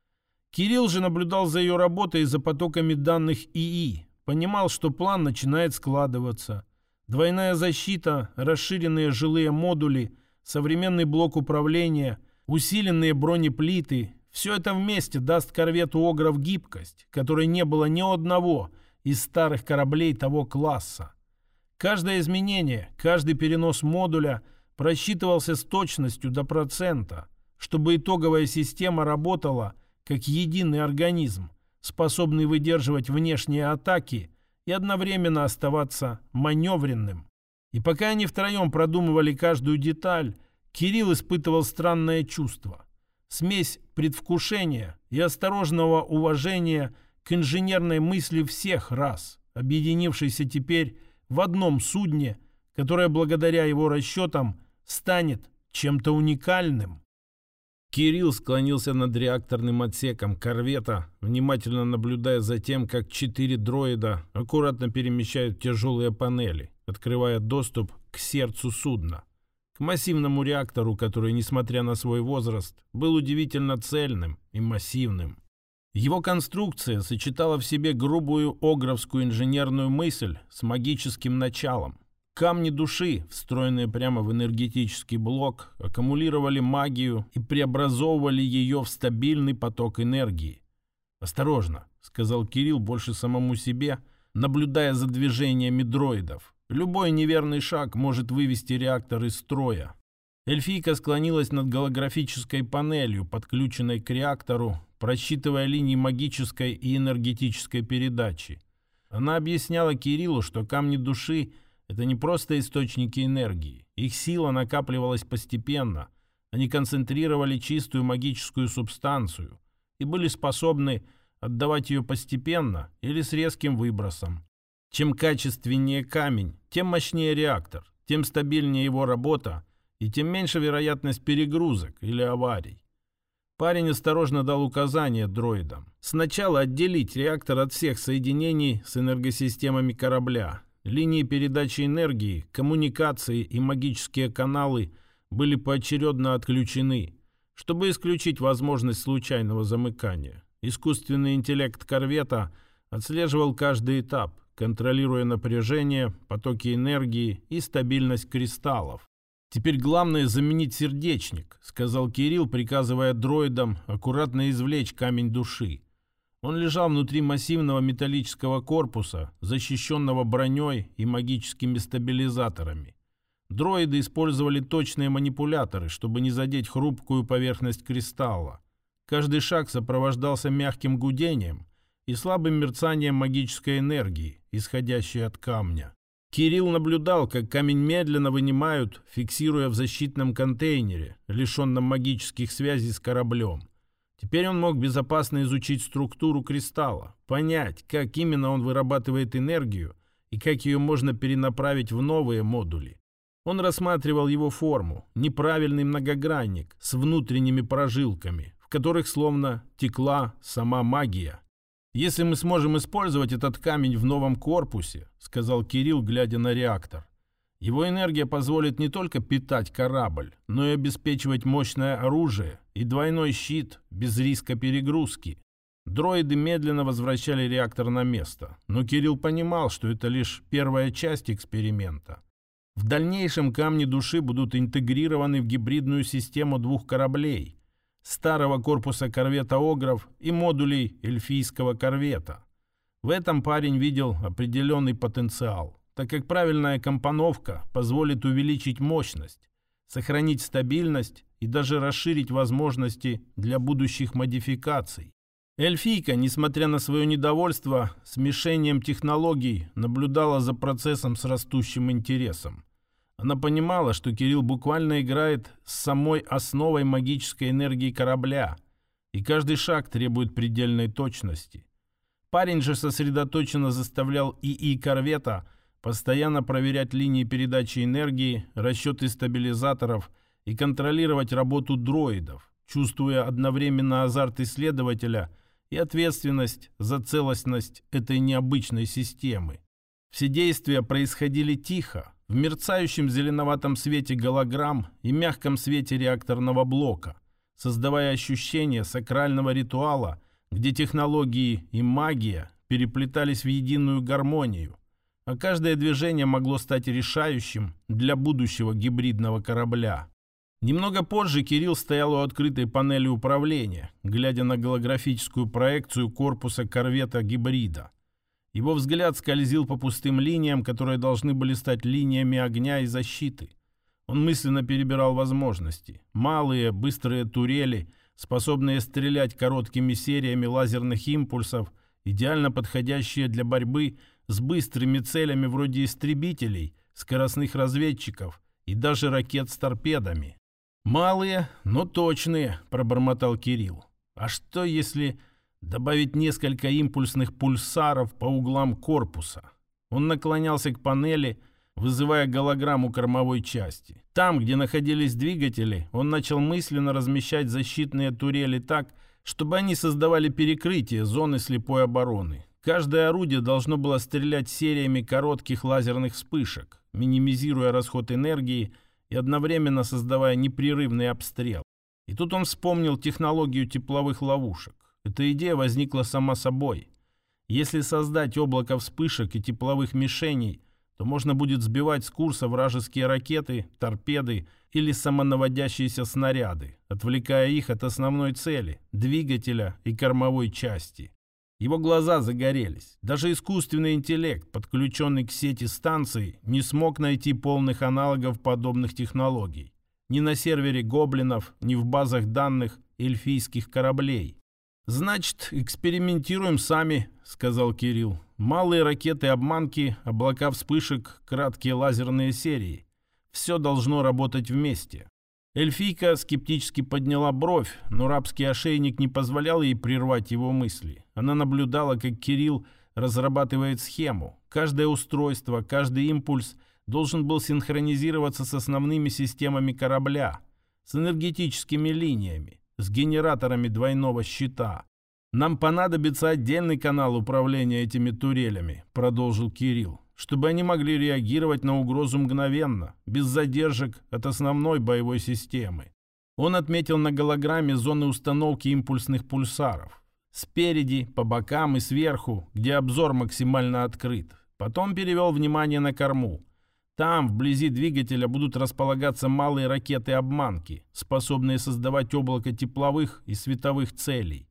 Кирилл же наблюдал за ее работой и за потоками данных ИИ, понимал, что план начинает складываться. Двойная защита, расширенные жилые модули, современный блок управления, усиленные бронеплиты – все это вместе даст корвету «Огров» гибкость, которой не было ни у одного из старых кораблей того класса. Каждое изменение, каждый перенос модуля просчитывался с точностью до процента, чтобы итоговая система работала как единый организм, способный выдерживать внешние атаки и одновременно оставаться маневренным. И пока они втроем продумывали каждую деталь, Кирилл испытывал странное чувство. Смесь предвкушения и осторожного уважения к инженерной мысли всех рас, объединившейся теперь в одном судне, которое благодаря его расчетам станет чем-то уникальным. Кирилл склонился над реакторным отсеком корвета, внимательно наблюдая за тем, как 4 дроида аккуратно перемещают тяжелые панели, открывая доступ к сердцу судна, к массивному реактору, который, несмотря на свой возраст, был удивительно цельным и массивным. Его конструкция сочетала в себе грубую огровскую инженерную мысль с магическим началом. Камни души, встроенные прямо в энергетический блок, аккумулировали магию и преобразовывали ее в стабильный поток энергии. «Осторожно», — сказал Кирилл больше самому себе, наблюдая за движениями дроидов. «Любой неверный шаг может вывести реактор из строя». Эльфийка склонилась над голографической панелью, подключенной к реактору, просчитывая линии магической и энергетической передачи. Она объясняла Кириллу, что камни души — это не просто источники энергии. Их сила накапливалась постепенно, Они концентрировали чистую магическую субстанцию и были способны отдавать ее постепенно или с резким выбросом. Чем качественнее камень, тем мощнее реактор, тем стабильнее его работа и тем меньше вероятность перегрузок или аварий. Парень осторожно дал указание дроидам. Сначала отделить реактор от всех соединений с энергосистемами корабля. Линии передачи энергии, коммуникации и магические каналы были поочередно отключены, чтобы исключить возможность случайного замыкания. Искусственный интеллект корвета отслеживал каждый этап, контролируя напряжение, потоки энергии и стабильность кристаллов. «Теперь главное заменить сердечник», — сказал Кирилл, приказывая дроидам аккуратно извлечь камень души. Он лежал внутри массивного металлического корпуса, защищенного броней и магическими стабилизаторами. Дроиды использовали точные манипуляторы, чтобы не задеть хрупкую поверхность кристалла. Каждый шаг сопровождался мягким гудением и слабым мерцанием магической энергии, исходящей от камня. Кирилл наблюдал, как камень медленно вынимают, фиксируя в защитном контейнере, лишенном магических связей с кораблем. Теперь он мог безопасно изучить структуру кристалла, понять, как именно он вырабатывает энергию и как ее можно перенаправить в новые модули. Он рассматривал его форму, неправильный многогранник с внутренними прожилками, в которых словно текла сама магия. «Если мы сможем использовать этот камень в новом корпусе», — сказал Кирилл, глядя на реактор, «его энергия позволит не только питать корабль, но и обеспечивать мощное оружие и двойной щит без риска перегрузки». Дроиды медленно возвращали реактор на место, но Кирилл понимал, что это лишь первая часть эксперимента. В дальнейшем камни души будут интегрированы в гибридную систему двух кораблей — старого корпуса корвета «Огров» и модулей эльфийского корвета. В этом парень видел определенный потенциал, так как правильная компоновка позволит увеличить мощность, сохранить стабильность и даже расширить возможности для будущих модификаций. Эльфийка, несмотря на свое недовольство смешением технологий, наблюдала за процессом с растущим интересом. Она понимала, что Кирилл буквально играет с самой основой магической энергии корабля, и каждый шаг требует предельной точности. Парень же сосредоточенно заставлял ИИ корвета постоянно проверять линии передачи энергии, расчеты стабилизаторов и контролировать работу дроидов, чувствуя одновременно азарт исследователя и ответственность за целостность этой необычной системы. Все действия происходили тихо, в мерцающем зеленоватом свете голограмм и мягком свете реакторного блока, создавая ощущение сакрального ритуала, где технологии и магия переплетались в единую гармонию, а каждое движение могло стать решающим для будущего гибридного корабля. Немного позже Кирилл стоял у открытой панели управления, глядя на голографическую проекцию корпуса корвета-гибрида. Его взгляд скользил по пустым линиям, которые должны были стать линиями огня и защиты. Он мысленно перебирал возможности. Малые, быстрые турели, способные стрелять короткими сериями лазерных импульсов, идеально подходящие для борьбы с быстрыми целями вроде истребителей, скоростных разведчиков и даже ракет с торпедами. «Малые, но точные», — пробормотал Кирилл. «А что, если добавить несколько импульсных пульсаров по углам корпуса?» Он наклонялся к панели, вызывая голограмму кормовой части. Там, где находились двигатели, он начал мысленно размещать защитные турели так, чтобы они создавали перекрытие зоны слепой обороны. Каждое орудие должно было стрелять сериями коротких лазерных вспышек, минимизируя расход энергии и одновременно создавая непрерывный обстрел. И тут он вспомнил технологию тепловых ловушек. Эта идея возникла сама собой. Если создать облако вспышек и тепловых мишеней, то можно будет сбивать с курса вражеские ракеты, торпеды или самонаводящиеся снаряды, отвлекая их от основной цели – двигателя и кормовой части. Его глаза загорелись. Даже искусственный интеллект, подключенный к сети станций, не смог найти полных аналогов подобных технологий. Ни на сервере гоблинов, ни в базах данных эльфийских кораблей. «Значит, экспериментируем сами», — сказал Кирилл. «Малые ракеты-обманки, облака вспышек, краткие лазерные серии. Все должно работать вместе». Эльфийка скептически подняла бровь, но рабский ошейник не позволял ей прервать его мысли. Она наблюдала, как Кирилл разрабатывает схему. Каждое устройство, каждый импульс должен был синхронизироваться с основными системами корабля, с энергетическими линиями, с генераторами двойного щита. «Нам понадобится отдельный канал управления этими турелями», — продолжил Кирилл, «чтобы они могли реагировать на угрозу мгновенно, без задержек от основной боевой системы». Он отметил на голограмме зоны установки импульсных пульсаров. Спереди, по бокам и сверху, где обзор максимально открыт. Потом перевел внимание на корму. Там, вблизи двигателя, будут располагаться малые ракеты-обманки, способные создавать облако тепловых и световых целей.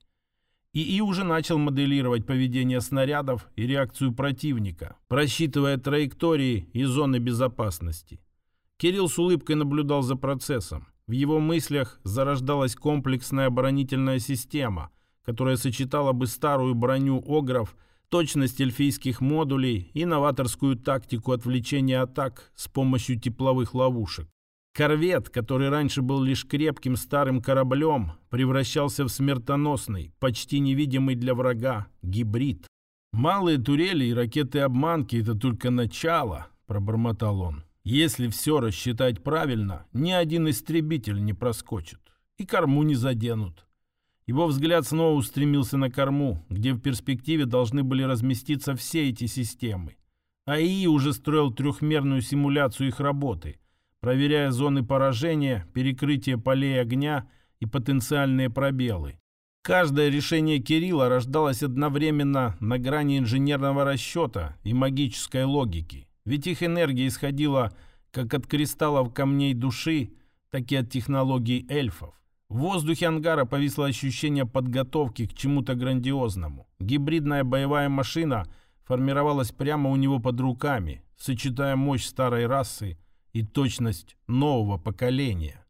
ИИ уже начал моделировать поведение снарядов и реакцию противника, просчитывая траектории и зоны безопасности. Кирилл с улыбкой наблюдал за процессом. В его мыслях зарождалась комплексная оборонительная система, которая сочетала бы старую броню огров, точность эльфийских модулей и новаторскую тактику отвлечения атак с помощью тепловых ловушек. Корвет, который раньше был лишь крепким старым кораблем, превращался в смертоносный, почти невидимый для врага, гибрид. «Малые турели и ракеты-обманки — это только начало», — пробормотал он. «Если все рассчитать правильно, ни один истребитель не проскочит, и корму не заденут». Его взгляд снова устремился на корму, где в перспективе должны были разместиться все эти системы. АИ уже строил трехмерную симуляцию их работы, проверяя зоны поражения, перекрытие полей огня и потенциальные пробелы. Каждое решение Кирилла рождалось одновременно на грани инженерного расчета и магической логики, ведь их энергия исходила как от кристаллов камней души, так и от технологий эльфов. В воздухе ангара повисло ощущение подготовки к чему-то грандиозному. Гибридная боевая машина формировалась прямо у него под руками, сочетая мощь старой расы и точность нового поколения.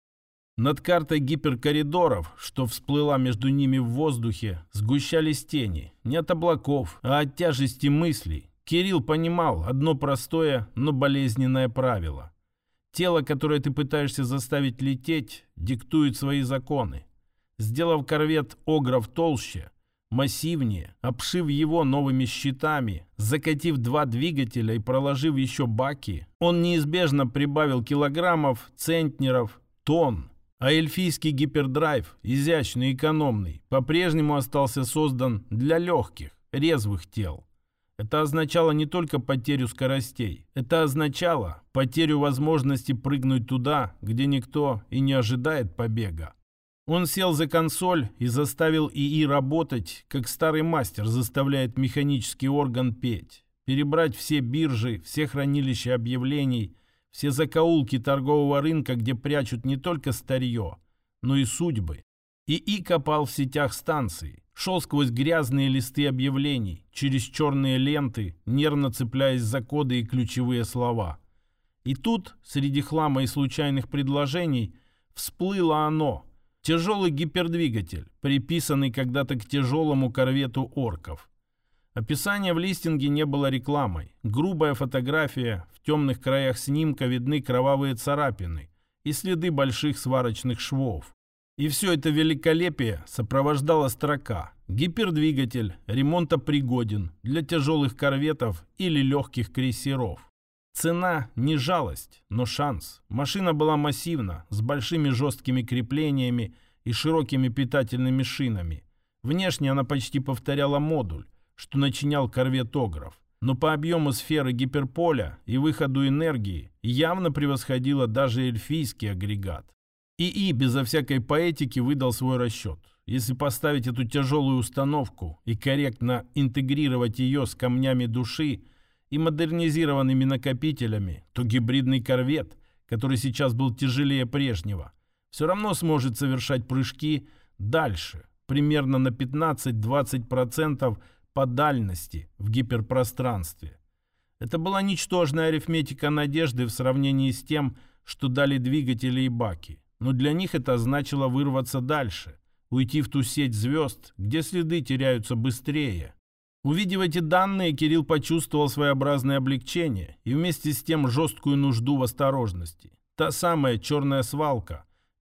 Над картой гиперкоридоров, что всплыла между ними в воздухе, сгущались тени, не от облаков, а от тяжести мыслей. Кирилл понимал одно простое, но болезненное правило. Тело, которое ты пытаешься заставить лететь, диктует свои законы. Сделав корвет огров толще, массивнее, обшив его новыми щитами, закатив 2 двигателя и проложив еще баки, он неизбежно прибавил килограммов, центнеров, тонн. А эльфийский гипердрайв, изящный и экономный, по-прежнему остался создан для легких, резвых тел. Это означало не только потерю скоростей, это означало потерю возможности прыгнуть туда, где никто и не ожидает побега. Он сел за консоль и заставил ИИ работать, как старый мастер заставляет механический орган петь. Перебрать все биржи, все хранилища объявлений, все закоулки торгового рынка, где прячут не только старье, но и судьбы. ИИ копал в сетях станций, шел сквозь грязные листы объявлений, через черные ленты, нервно цепляясь за коды и ключевые слова. И тут, среди хлама и случайных предложений, всплыло оно. Тяжелый гипердвигатель, приписанный когда-то к тяжелому корвету орков. Описание в листинге не было рекламой. Грубая фотография, в темных краях снимка видны кровавые царапины и следы больших сварочных швов. И все это великолепие сопровождала строка: гипердвигатель ремонтопригоден для тяжелых корветов или легких крейсеров. Цена не жалость, но шанс. Машина была массивна, с большими жесткими креплениями и широкими питательными шинами. Внешне она почти повторяла модуль, что начинял корвет огров, но по объему сферы гиперполя и выходу энергии явно превосходила даже эльфийский агрегат. ИИ безо всякой поэтики выдал свой расчет. Если поставить эту тяжелую установку и корректно интегрировать ее с камнями души и модернизированными накопителями, то гибридный корвет, который сейчас был тяжелее прежнего, все равно сможет совершать прыжки дальше, примерно на 15-20% по дальности в гиперпространстве. Это была ничтожная арифметика надежды в сравнении с тем, что дали двигатели и баки. Но для них это значило вырваться дальше, уйти в ту сеть звезд, где следы теряются быстрее. Увидев эти данные, Кирилл почувствовал своеобразное облегчение и вместе с тем жесткую нужду в осторожности. Та самая черная свалка,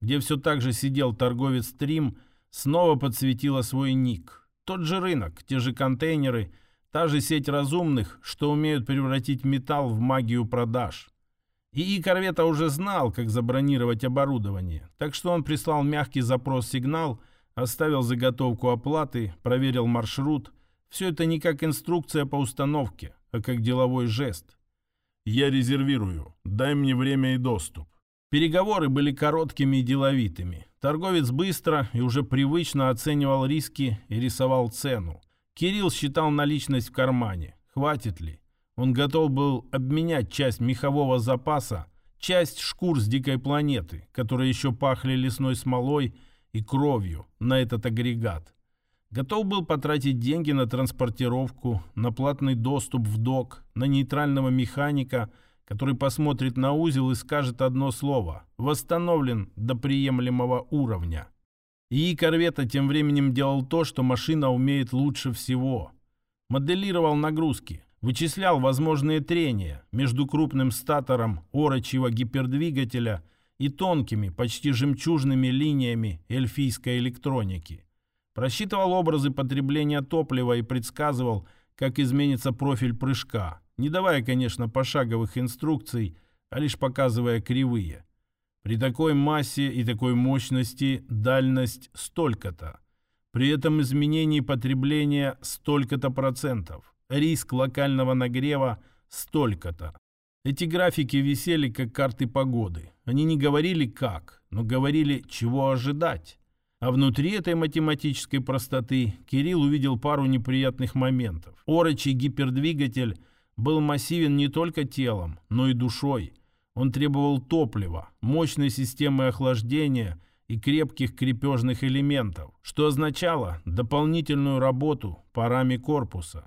где все так же сидел торговец Трим, снова подсветила свой ник. Тот же рынок, те же контейнеры, та же сеть разумных, что умеют превратить металл в магию продаж. ИИ корвета уже знал, как забронировать оборудование, так что он прислал мягкий запрос-сигнал, оставил заготовку оплаты, проверил маршрут. Все это не как инструкция по установке, а как деловой жест. «Я резервирую. Дай мне время и доступ». Переговоры были короткими и деловитыми. Торговец быстро и уже привычно оценивал риски и рисовал цену. Кирилл считал наличность в кармане. Хватит ли? Он готов был обменять часть мехового запаса, часть шкур с дикой планеты, которые еще пахли лесной смолой и кровью, на этот агрегат. Готов был потратить деньги на транспортировку, на платный доступ в док, на нейтрального механика, который посмотрит на узел и скажет одно слово: «Восстановлен до приемлемого уровня». ИИ корвета тем временем делал то, что машина умеет лучше всего. Моделировал нагрузки, вычислял возможные трения между крупным статором орочьего гипердвигателя и тонкими, почти жемчужными линиями эльфийской электроники. Просчитывал образы потребления топлива и предсказывал, как изменится профиль прыжка, не давая, конечно, пошаговых инструкций, а лишь показывая кривые. При такой массе и такой мощности дальность столько-то. При этом изменении потребления столько-то процентов. Риск локального нагрева столько-то. Эти графики висели как карты погоды. Они не говорили как, но говорили, чего ожидать. А внутри этой математической простоты Кирилл увидел пару неприятных моментов. Орочий гипердвигатель был массивен не только телом, но и душой. Он требовал топлива, мощной системы охлаждения и крепких крепежных элементов, что означало дополнительную работу парами корпуса.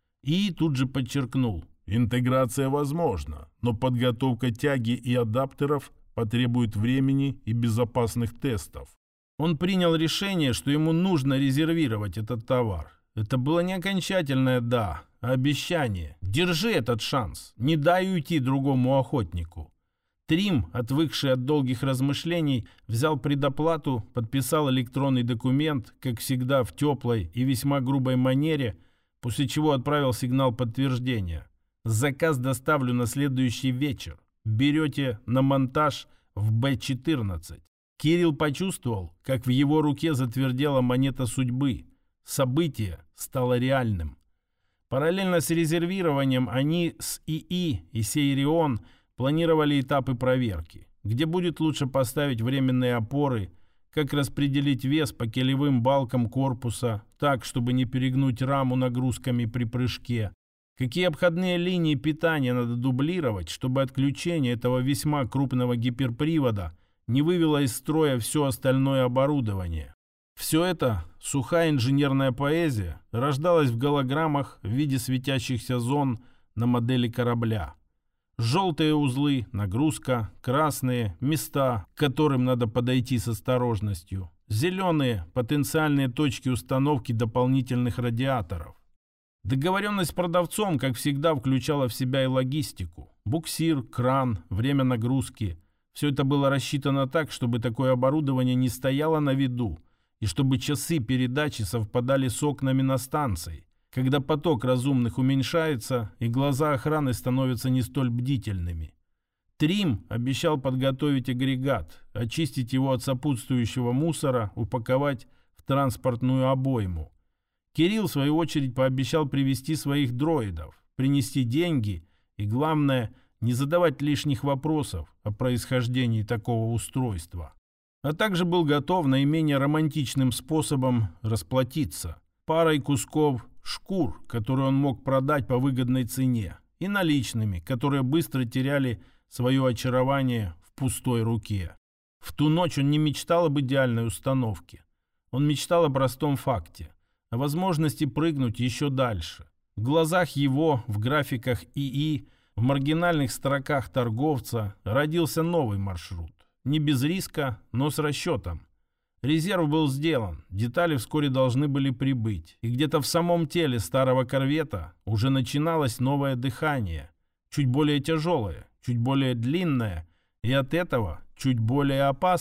И тут же подчеркнул: интеграция возможна, но подготовка тяги и адаптеров потребует времени и безопасных тестов. Он принял решение, что ему нужно резервировать этот товар. Это было не окончательное «да», а обещание. Держи этот шанс, не дай уйти другому охотнику. Трим, отвыкший от долгих размышлений, взял предоплату, подписал электронный документ, как всегда в теплой и весьма грубой манере, после чего отправил сигнал подтверждения. Заказ доставлю на следующий вечер. Берете на монтаж в Б-14. Кирилл почувствовал, как в его руке затвердела монета судьбы. Событие стало реальным. Параллельно с резервированием они с ИИ и Сейрион планировали этапы проверки, где будет лучше поставить временные опоры, как распределить вес по килевым балкам корпуса так, чтобы не перегнуть раму нагрузками при прыжке, какие обходные линии питания надо дублировать, чтобы отключение этого весьма крупного гиперпривода не вывело из строя все остальное оборудование. Все это, сухая инженерная поэзия, рождалась в голограммах в виде светящихся зон на модели корабля. Желтые узлы, нагрузка, красные – места, к которым надо подойти с осторожностью. Зеленые – потенциальные точки установки дополнительных радиаторов. Договоренность с продавцом, как всегда, включала в себя и логистику. Буксир, кран, время нагрузки. Все это было рассчитано так, чтобы такое оборудование не стояло на виду, и чтобы часы передачи совпадали с окнами на станции, когда поток разумных уменьшается и глаза охраны становятся не столь бдительными. Трим обещал подготовить агрегат, очистить его от сопутствующего мусора, упаковать в транспортную обойму. Кирилл, в свою очередь, пообещал привезти своих дроидов, принести деньги и, главное, не задавать лишних вопросов о происхождении такого устройства. А также был готов наименее романтичным способом расплатиться парой кусков шкур, которые он мог продать по выгодной цене, и наличными, которые быстро теряли свое очарование в пустой руке. В ту ночь он не мечтал об идеальной установке. Он мечтал о простом факте, о возможности прыгнуть еще дальше. В глазах его, в графиках ИИ, в маргинальных строках торговца родился новый маршрут. Не без риска, но с расчетом. Резерв был сделан, детали вскоре должны были прибыть. И где-то в самом теле старого корвета уже начиналось новое дыхание. Чуть более тяжелое, чуть более длинное и от этого чуть более опасное.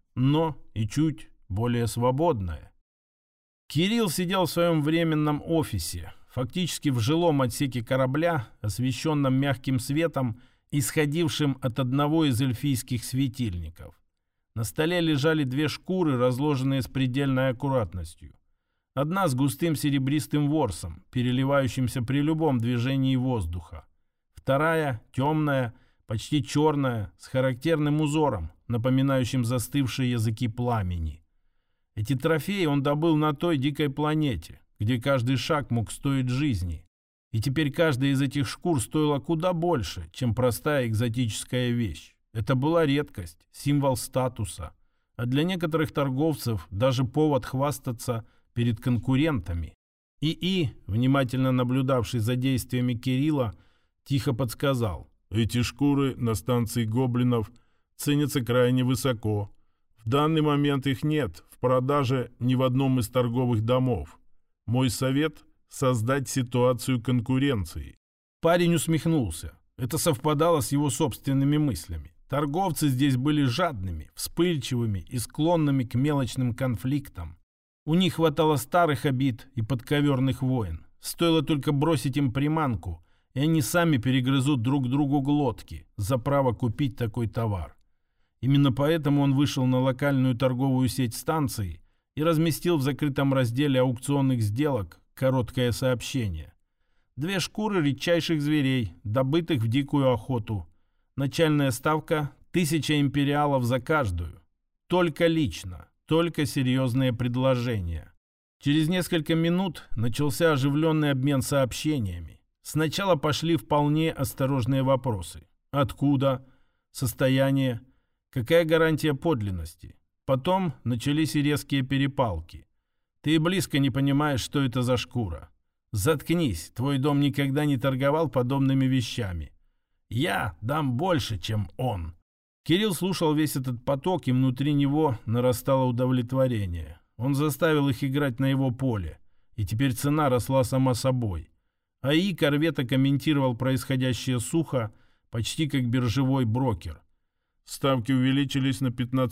но и чуть более свободное. Кирилл сидел в своем временном офисе, фактически в жилом отсеке корабля, освещенном мягким светом, исходившим от одного из эльфийских светильников. На столе лежали 2 шкуры, разложенные с предельной аккуратностью. Одна с густым серебристым ворсом, переливающимся при любом движении воздуха. Вторая, темная, почти черная, с характерным узором, напоминающим застывшие языки пламени. Эти трофеи он добыл на той дикой планете, где каждый шаг мог стоить жизни. И теперь каждая из этих шкур стоила куда больше, чем простая экзотическая вещь. Это была редкость, символ статуса, а для некоторых торговцев даже повод хвастаться перед конкурентами. ИИ, внимательно наблюдавший за действиями Кирилла, тихо подсказал: эти шкуры на станции гоблинов ценятся крайне высоко. В данный момент их нет в продаже ни в одном из торговых домов. Мой совет — создать ситуацию конкуренции. Парень усмехнулся. Это совпадало с его собственными мыслями. Торговцы здесь были жадными, вспыльчивыми и склонными к мелочным конфликтам. У них хватало старых обид и подковерных войн. Стоило только бросить им приманку, и они сами перегрызут друг другу глотки за право купить такой товар. Именно поэтому он вышел на локальную торговую сеть станций и разместил в закрытом разделе аукционных сделок короткое сообщение. 2 шкуры редчайших зверей, добытых в дикую охоту. Начальная ставка — 1000 империалов за каждую. Только лично, только серьезные предложения. Через несколько минут начался оживленный обмен сообщениями. Сначала пошли вполне осторожные вопросы. Откуда? Состояние? Какая гарантия подлинности? Потом начались и резкие перепалки. Ты и близко не понимаешь, что это за шкура. Заткнись, твой дом никогда не торговал подобными вещами. Я дам больше, чем он. Кирилл слушал весь этот поток, и внутри него нарастало удовлетворение. Он заставил их играть на его поле, и теперь цена росла сама собой. АИ корвета комментировал происходящее сухо, почти как биржевой брокер. Ставки увеличились на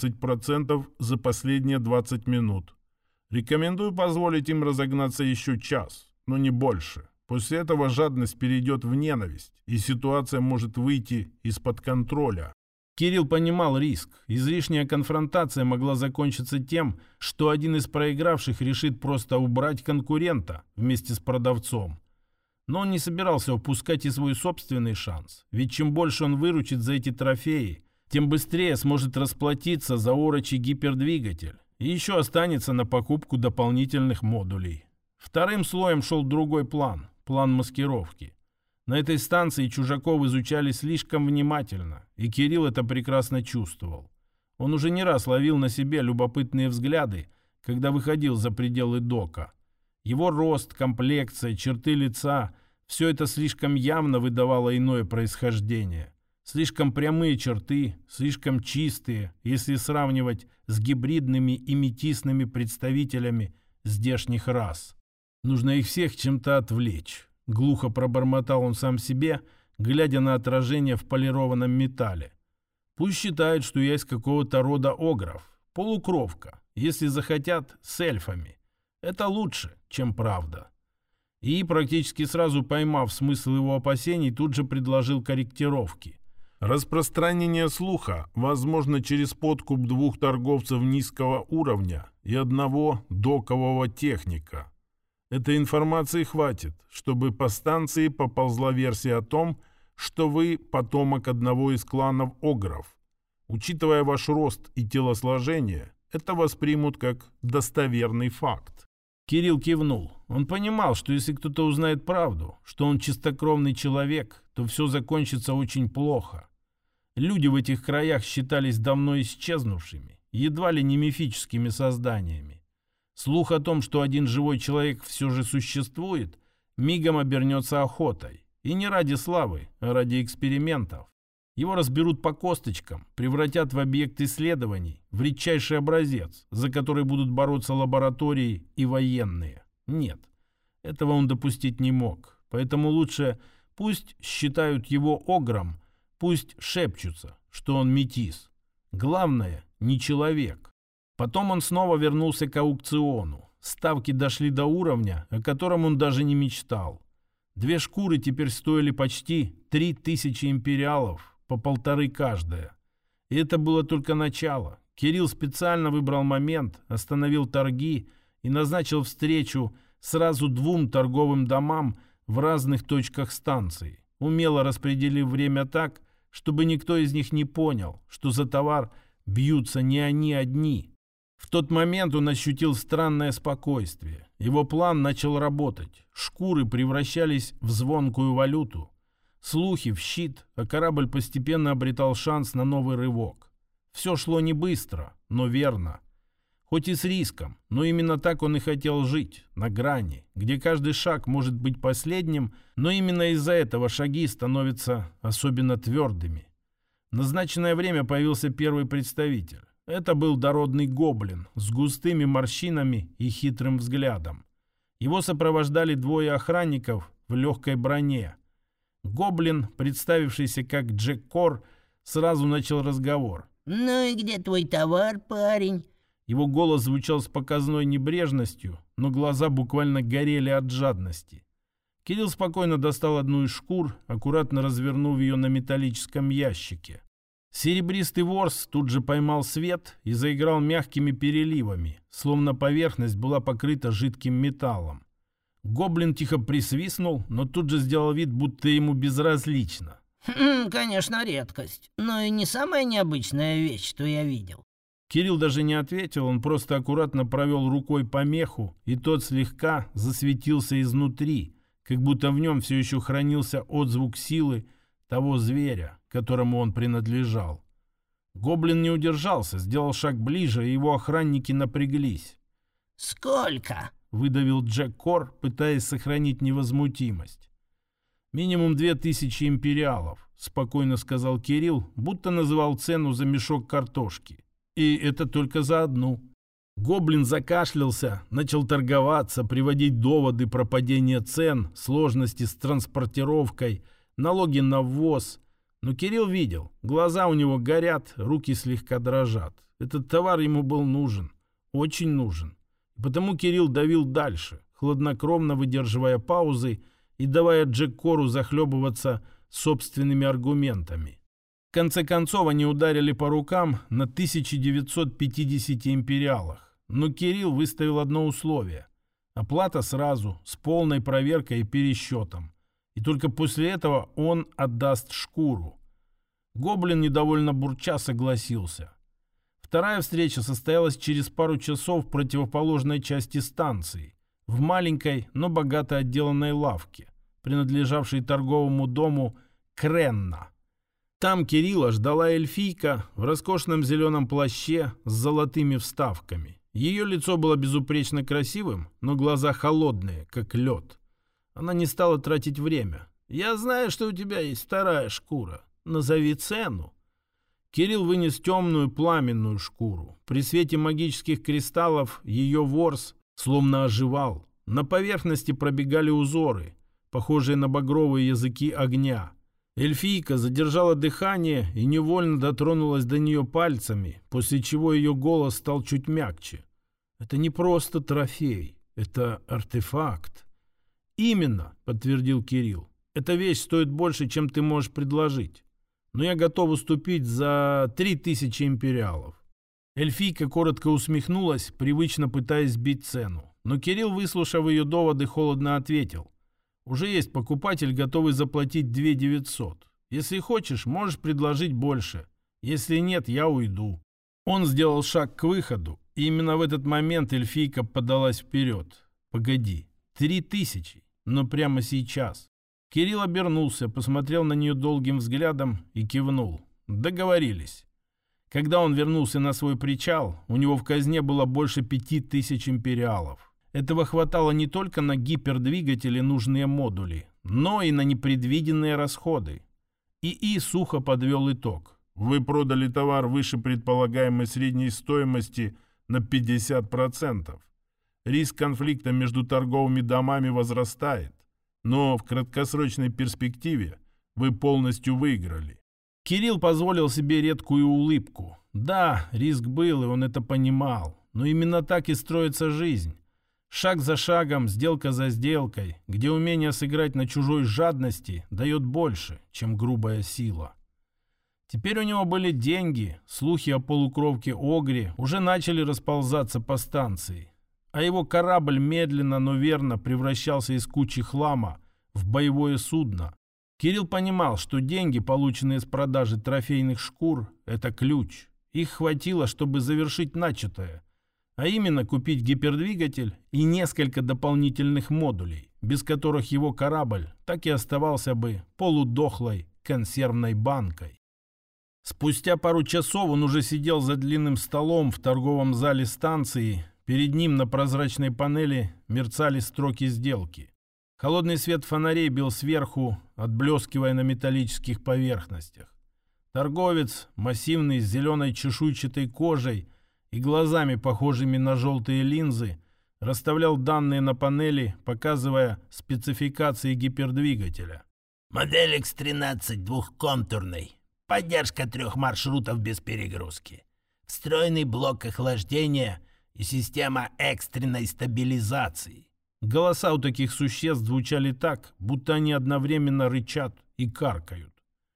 15% за последние 20 минут. Рекомендую позволить им разогнаться еще час, но не больше. После этого жадность перейдет в ненависть, и ситуация может выйти из-под контроля. Кирилл понимал риск. Излишняя конфронтация могла закончиться тем, что один из проигравших решит просто убрать конкурента вместе с продавцом. Но он не собирался упускать и свой собственный шанс. Ведь чем больше он выручит за эти трофеи, тем быстрее сможет расплатиться за орочий гипердвигатель. И еще останется на покупку дополнительных модулей. Вторым слоем шел другой план. План маскировки. На этой станции чужаков изучали слишком внимательно, и Кирилл это прекрасно чувствовал. Он уже не раз ловил на себе любопытные взгляды, когда выходил за пределы дока. Его рост, комплекция, черты лица – все это слишком явно выдавало иное происхождение. Слишком прямые черты, слишком чистые, если сравнивать с гибридными и метисными представителями здешних рас. Нужно их всех чем-то отвлечь. Глухо пробормотал он сам себе, глядя на отражение в полированном металле. Пусть считают, что я из какого-то рода огров. Полукровка. Если захотят, с эльфами. Это лучше, чем правда. И, практически сразу поймав смысл его опасений, тут же предложил корректировки. Распространение слуха возможно через подкуп 2 торговцев низкого уровня и 1 докового техника. Этой информации хватит, чтобы по станции поползла версия о том, что вы потомок одного из кланов огров. Учитывая ваш рост и телосложение, это воспримут как достоверный факт. Кирилл кивнул. Он понимал, что если кто-то узнает правду, что он чистокровный человек, то все закончится очень плохо. Люди в этих краях считались давно исчезнувшими, едва ли не мифическими созданиями. Слух о том, что один живой человек все же существует, мигом обернется охотой. И не ради славы, а ради экспериментов. Его разберут по косточкам, превратят в объект исследований, в редчайший образец, за который будут бороться лаборатории и военные. Нет, этого он допустить не мог. Поэтому лучше пусть считают его огром, пусть шепчутся, что он метис. Главное, не человек. Потом он снова вернулся к аукциону. Ставки дошли до уровня, о котором он даже не мечтал. 2 шкуры теперь стоили почти 3000 империалов, по 1,5 каждая. И это было только начало. Кирилл специально выбрал момент, остановил торги и назначил встречу сразу 2 торговым домам в разных точках станции, умело распределив время так, чтобы никто из них не понял, что за товар бьются не они одни. В тот момент он ощутил странное спокойствие. Его план начал работать. Шкуры превращались в звонкую валюту. Слухи в щит, а корабль постепенно обретал шанс на новый рывок. Все шло не быстро, но верно. Хоть и с риском, но именно так он и хотел жить, на грани, где каждый шаг может быть последним, но именно из-за этого шаги становятся особенно твердыми. В назначенное время появился первый представитель. Это был дородный гоблин с густыми морщинами и хитрым взглядом. Его сопровождали 2 охранников в легкой броне. Гоблин, представившийся как Джек Кор, сразу начал разговор. «Ну и где твой товар, парень?» Его голос звучал с показной небрежностью, но глаза буквально горели от жадности. Кирилл спокойно достал одну из шкур, аккуратно развернув ее на металлическом ящике. Серебристый ворс тут же поймал свет и заиграл мягкими переливами, словно поверхность была покрыта жидким металлом. Гоблин тихо присвистнул, но тут же сделал вид, будто ему безразлично. «Конечно, редкость, но и не самая необычная вещь, что я видел». Кирилл даже не ответил, он просто аккуратно провел рукой по меху, и тот слегка засветился изнутри, как будто в нем все еще хранился отзвук силы того зверя, которому он принадлежал. Гоблин не удержался, сделал шаг ближе, и его охранники напряглись. «Сколько?» — выдавил Джек Кор, пытаясь сохранить невозмутимость. «Минимум 2000 империалов», — спокойно сказал Кирилл, будто называл цену за мешок картошки. И это только за одну. Гоблин закашлялся, начал торговаться, приводить доводы про падение цен, сложности с транспортировкой, налоги на ввоз. Но Кирилл видел, глаза у него горят, руки слегка дрожат. Этот товар ему был нужен, очень нужен. Потому Кирилл давил дальше, хладнокровно выдерживая паузы и давая Джек Кору захлебываться собственными аргументами. В конце концов они ударили по рукам на 1950 империалах. Но Кирилл выставил одно условие. Оплата сразу, с полной проверкой и пересчетом. И только после этого он отдаст шкуру. Гоблин, недовольно бурча, согласился. Вторая встреча состоялась через пару часов в противоположной части станции, в маленькой, но богато отделанной лавке, принадлежавшей торговому дому Кренна. Там Кирилла ждала эльфийка в роскошном зеленом плаще с золотыми вставками. Ее лицо было безупречно красивым, но глаза холодные, как лед. Она не стала тратить время. «Я знаю, что у тебя есть вторая шкура. Назови цену». Кирилл вынес темную пламенную шкуру. При свете магических кристаллов ее ворс словно оживал. На поверхности пробегали узоры, похожие на багровые языки огня. Эльфийка задержала дыхание и невольно дотронулась до нее пальцами, после чего ее голос стал чуть мягче. «Это не просто трофей, это артефакт». «Именно», — подтвердил Кирилл. «Эта вещь стоит больше, чем ты можешь предложить. Но я готов уступить за 3000 империалов». Эльфийка коротко усмехнулась, привычно пытаясь сбить цену. Но Кирилл, выслушав ее доводы, холодно ответил. «Уже есть покупатель, готовый заплатить 2900. Если хочешь, можешь предложить больше. Если нет, я уйду». Он сделал шаг к выходу, и именно в этот момент эльфийка подалась вперед. «Погоди, 3000, но прямо сейчас». Кирилл обернулся, посмотрел на нее долгим взглядом и кивнул. Договорились. Когда он вернулся на свой причал, у него в казне было больше 5000 империалов. Этого хватало не только на гипердвигатели нужные модули, но и на непредвиденные расходы. ИИ сухо подвел итог. Вы продали товар выше предполагаемой средней стоимости на 50%. Риск конфликта между торговыми домами возрастает, но в краткосрочной перспективе вы полностью выиграли. Кирилл позволил себе редкую улыбку. Да, риск был, и он это понимал. Но именно так и строится жизнь. Шаг за шагом, сделка за сделкой, где умение сыграть на чужой жадности дает больше, чем грубая сила. Теперь у него были деньги, слухи о полукровке Огри уже начали расползаться по станции. А его корабль медленно, но верно превращался из кучи хлама в боевое судно. Кирилл понимал, что деньги, полученные с продажи трофейных шкур, это ключ. Их хватило, чтобы завершить начатое, а именно купить гипердвигатель и несколько дополнительных модулей, без которых его корабль так и оставался бы полудохлой консервной банкой. Спустя пару часов он уже сидел за длинным столом в торговом зале станции. Перед ним на прозрачной панели мерцали строки сделки. Холодный свет фонарей бил сверху, отблескивая на металлических поверхностях. Торговец, массивный, с зеленой чешуйчатой кожей и глазами, похожими на желтые линзы, расставлял данные на панели, показывая спецификации гипердвигателя. Модель X13 двухконтурный. Поддержка 3 маршрутов без перегрузки. Встроенный блок охлаждения и система экстренной стабилизации. Голоса у таких существ звучали так, будто они одновременно рычат и каркают.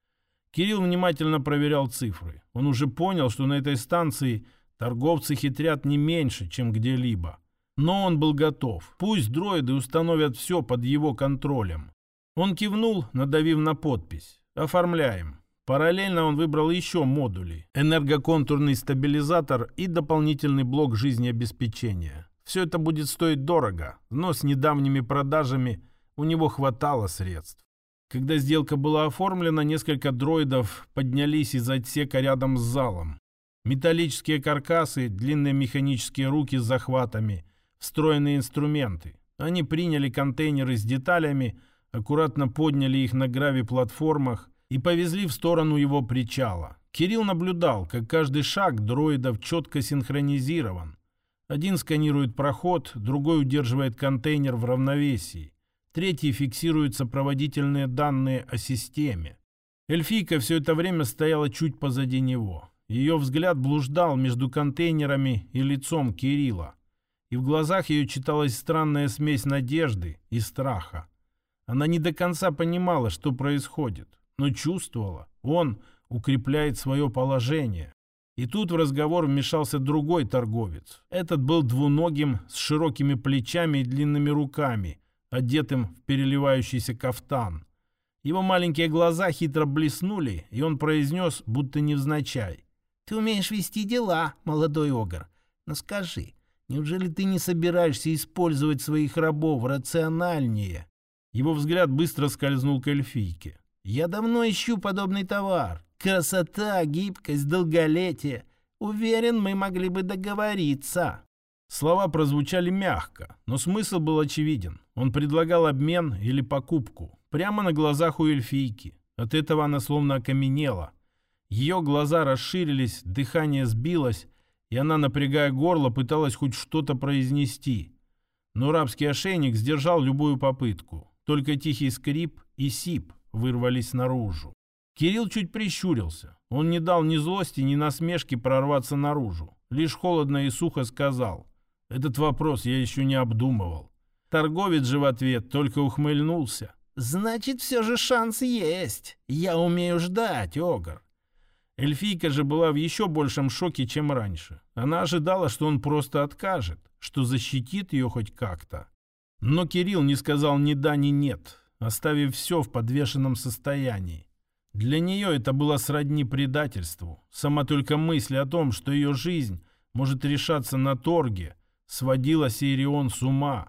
Кирилл внимательно проверял цифры. Он уже понял, что на этой станции торговцы хитрят не меньше, чем где-либо. Но он был готов. Пусть дроиды установят все под его контролем. Он кивнул, надавив на подпись. «Оформляем». Параллельно он выбрал еще модули. Энергоконтурный стабилизатор и дополнительный блок жизнеобеспечения. Все это будет стоить дорого, но с недавними продажами у него хватало средств. Когда сделка была оформлена, несколько дроидов поднялись из отсека рядом с залом. Металлические каркасы, длинные механические руки с захватами, встроенные инструменты. Они приняли контейнеры с деталями, аккуратно подняли их на грави-платформах и повезли в сторону его причала. Кирилл наблюдал, как каждый шаг дроидов четко синхронизирован. Один сканирует проход, другой удерживает контейнер в равновесии. Третий фиксирует сопроводительные данные о системе. Эльфийка все это время стояла чуть позади него. Ее взгляд блуждал между контейнерами и лицом Кирилла. И в глазах ее читалась странная смесь надежды и страха. Она не до конца понимала, что происходит, но чувствовала, он укрепляет свое положение. И тут в разговор вмешался другой торговец. Этот был двуногим, с широкими плечами и длинными руками, одетым в переливающийся кафтан. Его маленькие глаза хитро блеснули, и он произнес, будто невзначай: «Ты умеешь вести дела, молодой огр. Но скажи, неужели ты не собираешься использовать своих рабов рациональнее?» Его взгляд быстро скользнул к эльфийке. «Я давно ищу подобный товар. Красота, гибкость, долголетие. Уверен, мы могли бы договориться». Слова прозвучали мягко, но смысл был очевиден. Он предлагал обмен или покупку. Прямо на глазах у эльфийки. От этого она словно окаменела. Ее глаза расширились, дыхание сбилось, и она, напрягая горло, пыталась хоть что-то произнести. Но рабский ошейник сдержал любую попытку. Только тихий скрип и сип вырвались наружу. Кирилл чуть прищурился. Он не дал ни злости, ни насмешки прорваться наружу. Лишь холодно и сухо сказал: «Этот вопрос я еще не обдумывал». Торговец же в ответ только ухмыльнулся. «Значит, все же шанс есть. Я умею ждать, огр». Эльфийка же была в еще большем шоке, чем раньше. Она ожидала, что он просто откажет, что защитит ее хоть как-то. Но Кирилл не сказал ни да, ни нет, оставив все в подвешенном состоянии. Для нее это было сродни предательству. Сама только мысль о том, что ее жизнь может решаться на торге, сводила Сирион с ума.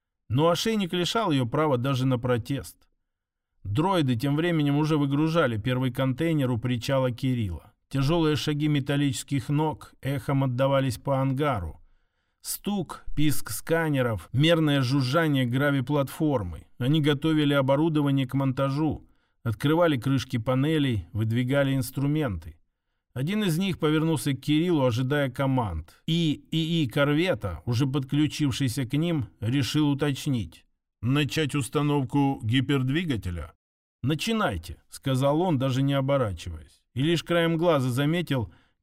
Но ошейник лишал ее права даже на протест. Дроиды тем временем уже выгружали первый контейнер у причала Кирилла. Тяжелые шаги металлических ног эхом отдавались по ангару. Стук, писк сканеров, мерное жужжание грави-платформы. Они готовили оборудование к монтажу, открывали крышки панелей, выдвигали инструменты. Один из них повернулся к Кириллу, ожидая команд. ИИ корвета, уже подключившийся к ним, решил уточнить: «Начать установку гипердвигателя?» «Начинайте», — сказал он, даже не оборачиваясь. И лишь краем глаза заметил,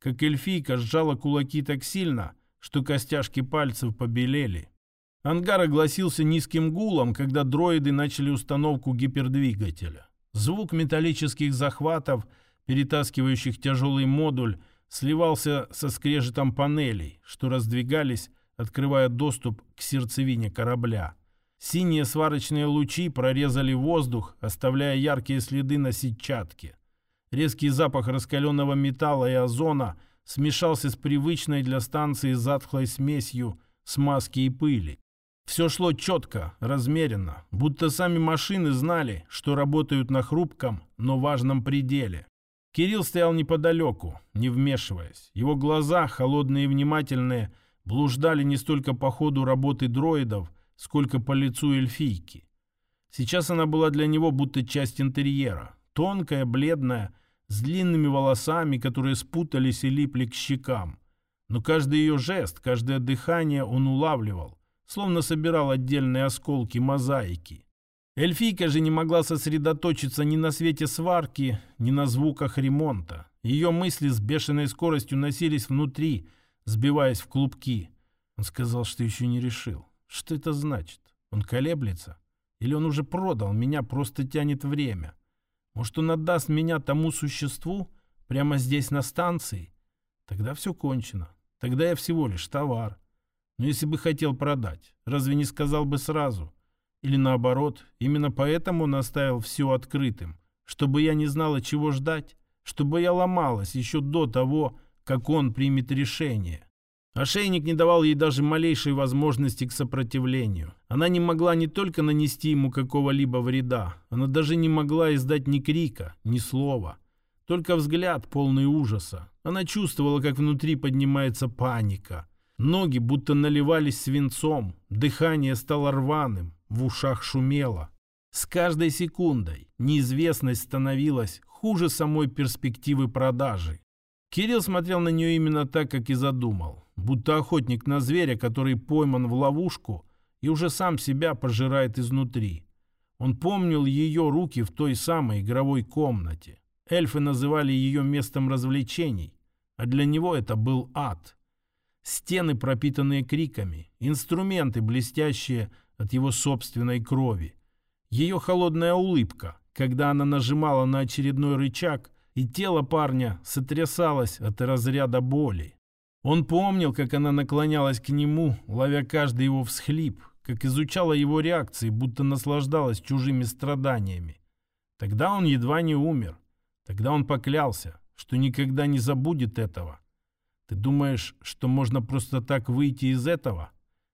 как эльфийка сжала кулаки так сильно, что костяшки пальцев побелели. Ангар огласился низким гулом, когда дроиды начали установку гипердвигателя. Звук металлических захватов, перетаскивающих тяжелый модуль, сливался со скрежетом панелей, что раздвигались, открывая доступ к сердцевине корабля. Синие сварочные лучи прорезали воздух, оставляя яркие следы на сетчатке. Резкий запах раскаленного металла и озона смешался с привычной для станции затхлой смесью смазки и пыли. Все шло четко, размеренно, будто сами машины знали, что работают на хрупком, но важном пределе. Кирилл стоял неподалеку, не вмешиваясь. Его глаза, холодные и внимательные, блуждали не столько по ходу работы дроидов, сколько по лицу эльфийки. Сейчас она была для него будто часть интерьера. Тонкая, бледная, с длинными волосами, которые спутались и липли к щекам. Но каждый ее жест, каждое дыхание он улавливал, словно собирал отдельные осколки мозаики. Эльфийка же не могла сосредоточиться ни на свете сварки, ни на звуках ремонта. Ее мысли с бешеной скоростью носились внутри, сбиваясь в клубки. Он сказал, что еще не решил. Что это значит? Он колеблется? Или он уже продал меня, просто тянет время? Может, он отдаст меня тому существу прямо здесь на станции? Тогда все кончено. Тогда я всего лишь товар. Но если бы хотел продать, разве не сказал бы сразу? Или наоборот, именно поэтому он оставил все открытым, чтобы я не знала, чего ждать, чтобы я ломалась еще до того, как он примет решение. Ошейник не давал ей даже малейшей возможности к сопротивлению. Она не могла не только нанести ему какого-либо вреда, она даже не могла издать ни крика, ни слова. Только взгляд, полный ужаса. Она чувствовала, как внутри поднимается паника. Ноги будто наливались свинцом, дыхание стало рваным, в ушах шумело. С каждой секундой неизвестность становилась хуже самой перспективы продажи. Кирилл смотрел на нее именно так, как и задумал. Будто охотник на зверя, который пойман в ловушку и уже сам себя пожирает изнутри. Он помнил ее руки в той самой игровой комнате. Эльфы называли ее местом развлечений, а для него это был ад. Стены, пропитанные криками, инструменты, блестящие от его собственной крови. Ее холодная улыбка, когда она нажимала на очередной рычаг, и тело парня сотрясалось от разряда боли. Он помнил, как она наклонялась к нему, ловя каждый его всхлип, как изучала его реакции, будто наслаждалась чужими страданиями. Тогда он едва не умер. Тогда он поклялся, что никогда не забудет этого. Ты думаешь, что можно просто так выйти из этого?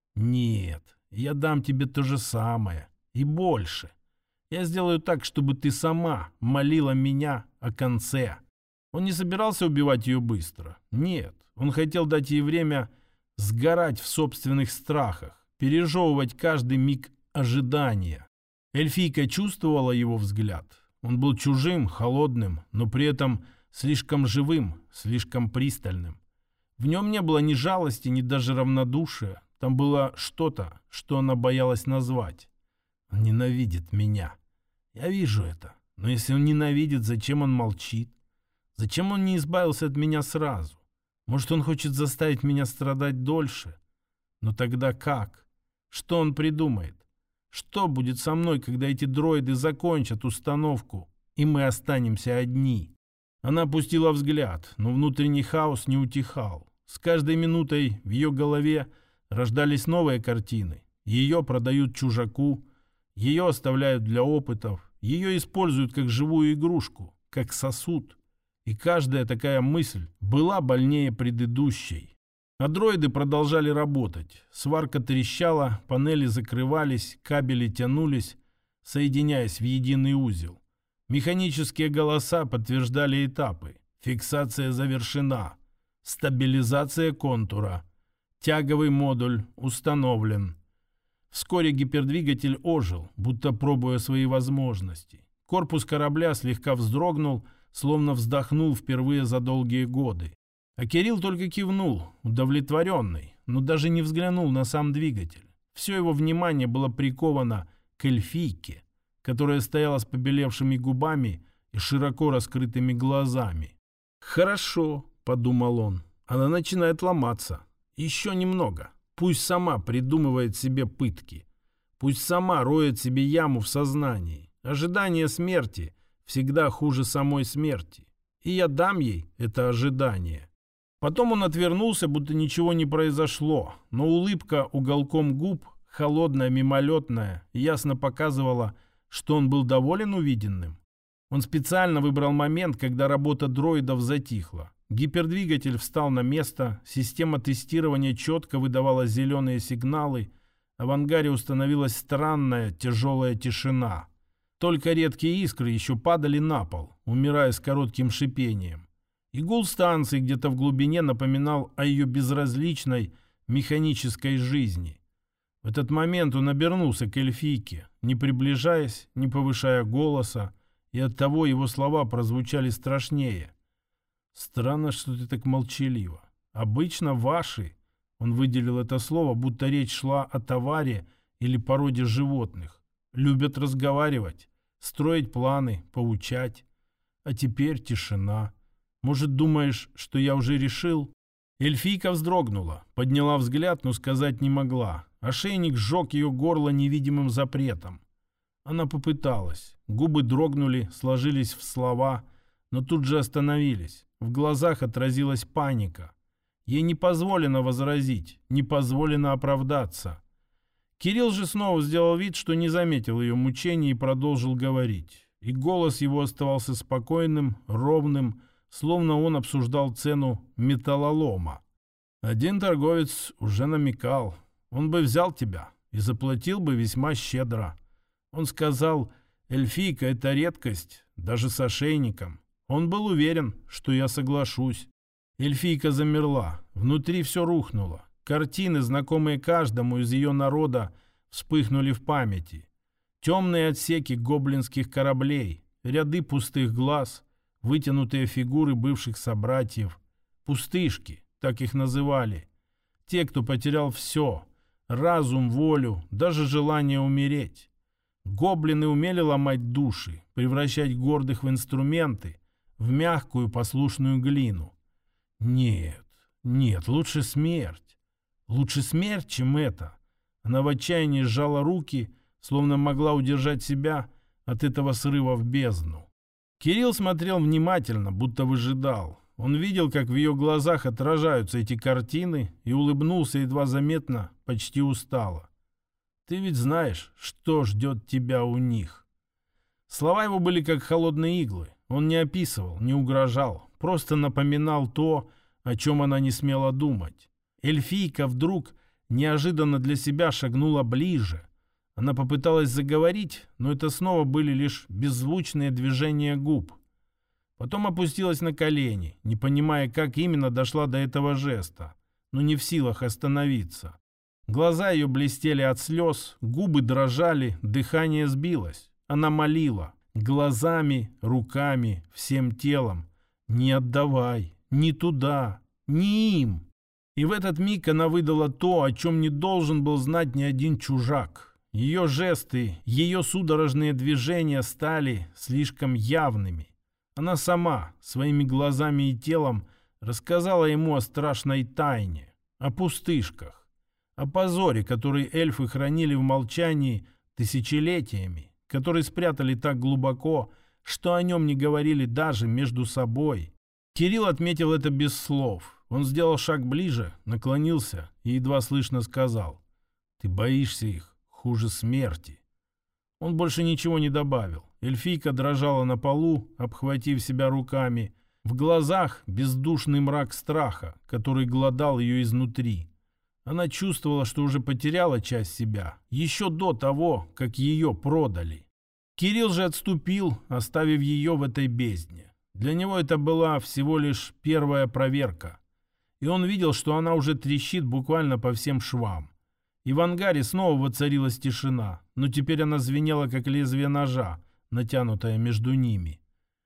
Нет, я дам тебе то же самое и больше. Я сделаю так, чтобы ты сама молила меня о конце. Он не собирался убивать ее быстро. Нет, он хотел дать ей время сгорать в собственных страхах, пережевывать каждый миг ожидания. Эльфийка чувствовала его взгляд. Он был чужим, холодным, но при этом слишком живым, слишком пристальным. В нем не было ни жалости, ни даже равнодушия. Там было что-то, что она боялась назвать. Он ненавидит меня. Я вижу это. Но если он ненавидит, зачем он молчит? Зачем он не избавился от меня сразу? Может, он хочет заставить меня страдать дольше? Но тогда как? Что он придумает? Что будет со мной, когда эти дроиды закончат установку, и мы останемся одни? Она опустила взгляд, но внутренний хаос не утихал. С каждой минутой в ее голове рождались новые картины. Ее продают чужаку, ее оставляют для опытов, ее используют как живую игрушку, как сосуд. И каждая такая мысль была больнее предыдущей. А дроиды продолжали работать. Сварка трещала, панели закрывались, кабели тянулись, соединяясь в единый узел. Механические голоса подтверждали этапы. Фиксация завершена. Стабилизация контура. Тяговый модуль установлен. Вскоре гипердвигатель ожил, будто пробуя свои возможности. Корпус корабля слегка вздрогнул, словно вздохнул впервые за долгие годы. А Кирилл только кивнул, удовлетворенный, но даже не взглянул на сам двигатель. Все его внимание было приковано к эльфийке, которая стояла с побелевшими губами и широко раскрытыми глазами. «Хорошо», — подумал он. Она начинает ломаться. Еще немного. Пусть сама придумывает себе пытки. Пусть сама роет себе яму в сознании. Ожидание смерти всегда хуже самой смерти. И я дам ей это ожидание. Потом он отвернулся, будто ничего не произошло. Но улыбка уголком губ, холодная, мимолетная, ясно показывала, что он был доволен увиденным. Он специально выбрал момент, когда работа дроидов затихла. Гипердвигатель встал на место, система тестирования четко выдавала зеленые сигналы, а в ангаре установилась странная тяжелая тишина. Только редкие искры еще падали на пол, умирая с коротким шипением. И гул станции где-то в глубине напоминал о ее безразличной механической жизни. В этот момент он обернулся к эльфийке, не приближаясь, не повышая голоса, и оттого его слова прозвучали страшнее. «Странно, что ты так молчалива. Обычно ваши...» Он выделил это слово, будто речь шла о товаре или породе животных. «Любят разговаривать, строить планы, поучать. А теперь тишина. Может, думаешь, что я уже решил?» Эльфийка вздрогнула, подняла взгляд, но сказать не могла. Ошейник сжег ее горло невидимым запретом. Она попыталась. Губы дрогнули, сложились в слова, но тут же остановились. В глазах отразилась паника. Ей не позволено возразить, не позволено оправдаться. Кирилл же снова сделал вид, что не заметил ее мучений и продолжил говорить. И голос его оставался спокойным, ровным, словно он обсуждал цену металлолома. Один торговец уже намекал. Он бы взял тебя и заплатил бы весьма щедро. Он сказал, эльфийка — это редкость, даже с ошейником. Он был уверен, что я соглашусь. Эльфийка замерла, внутри все рухнуло. Картины, знакомые каждому из ее народа, вспыхнули в памяти. Темные отсеки гоблинских кораблей, ряды пустых глаз, вытянутые фигуры бывших собратьев. Пустышки, так их называли. Те, кто потерял все — разум, волю, даже желание умереть. Гоблины умели ломать души, превращать гордых в инструменты, в мягкую послушную глину. Нет, нет, лучше смерть. Лучше смерть, чем это. Она в отчаянии сжала руки, словно могла удержать себя от этого срыва в бездну. Кирилл смотрел внимательно, будто выжидал. Он видел, как в ее глазах отражаются эти картины, и улыбнулся едва заметно, почти устало. «Ты ведь знаешь, что ждет тебя у них». Слова его были как холодные иглы. Он не описывал, не угрожал, просто напоминал то, о чем она не смела думать. Эльфийка вдруг неожиданно для себя шагнула ближе. Она попыталась заговорить, но это снова были лишь беззвучные движения губ. Потом опустилась на колени, не понимая, как именно дошла до этого жеста, но не в силах остановиться. Глаза ее блестели от слез, губы дрожали, дыхание сбилось. Она молила глазами, руками, всем телом: «Не отдавай, не туда, не им». И в этот миг она выдала то, о чем не должен был знать ни один чужак. Ее жесты, ее судорожные движения стали слишком явными. Она сама, своими глазами и телом, рассказала ему о страшной тайне, о пустышках, о позоре, который эльфы хранили в молчании тысячелетиями, который спрятали так глубоко, что о нем не говорили даже между собой. Кирилл отметил это без слов. Он сделал шаг ближе, наклонился и едва слышно сказал: «Ты боишься их хуже смерти». Он больше ничего не добавил. Эльфийка дрожала на полу, обхватив себя руками. В глазах бездушный мрак страха, который глодал ее изнутри. Она чувствовала, что уже потеряла часть себя, еще до того, как ее продали. Кирилл же отступил, оставив ее в этой бездне. Для него это была всего лишь первая проверка. И он видел, что она уже трещит буквально по всем швам. И в ангаре снова воцарилась тишина, но теперь она звенела, как лезвие ножа, натянутое между ними.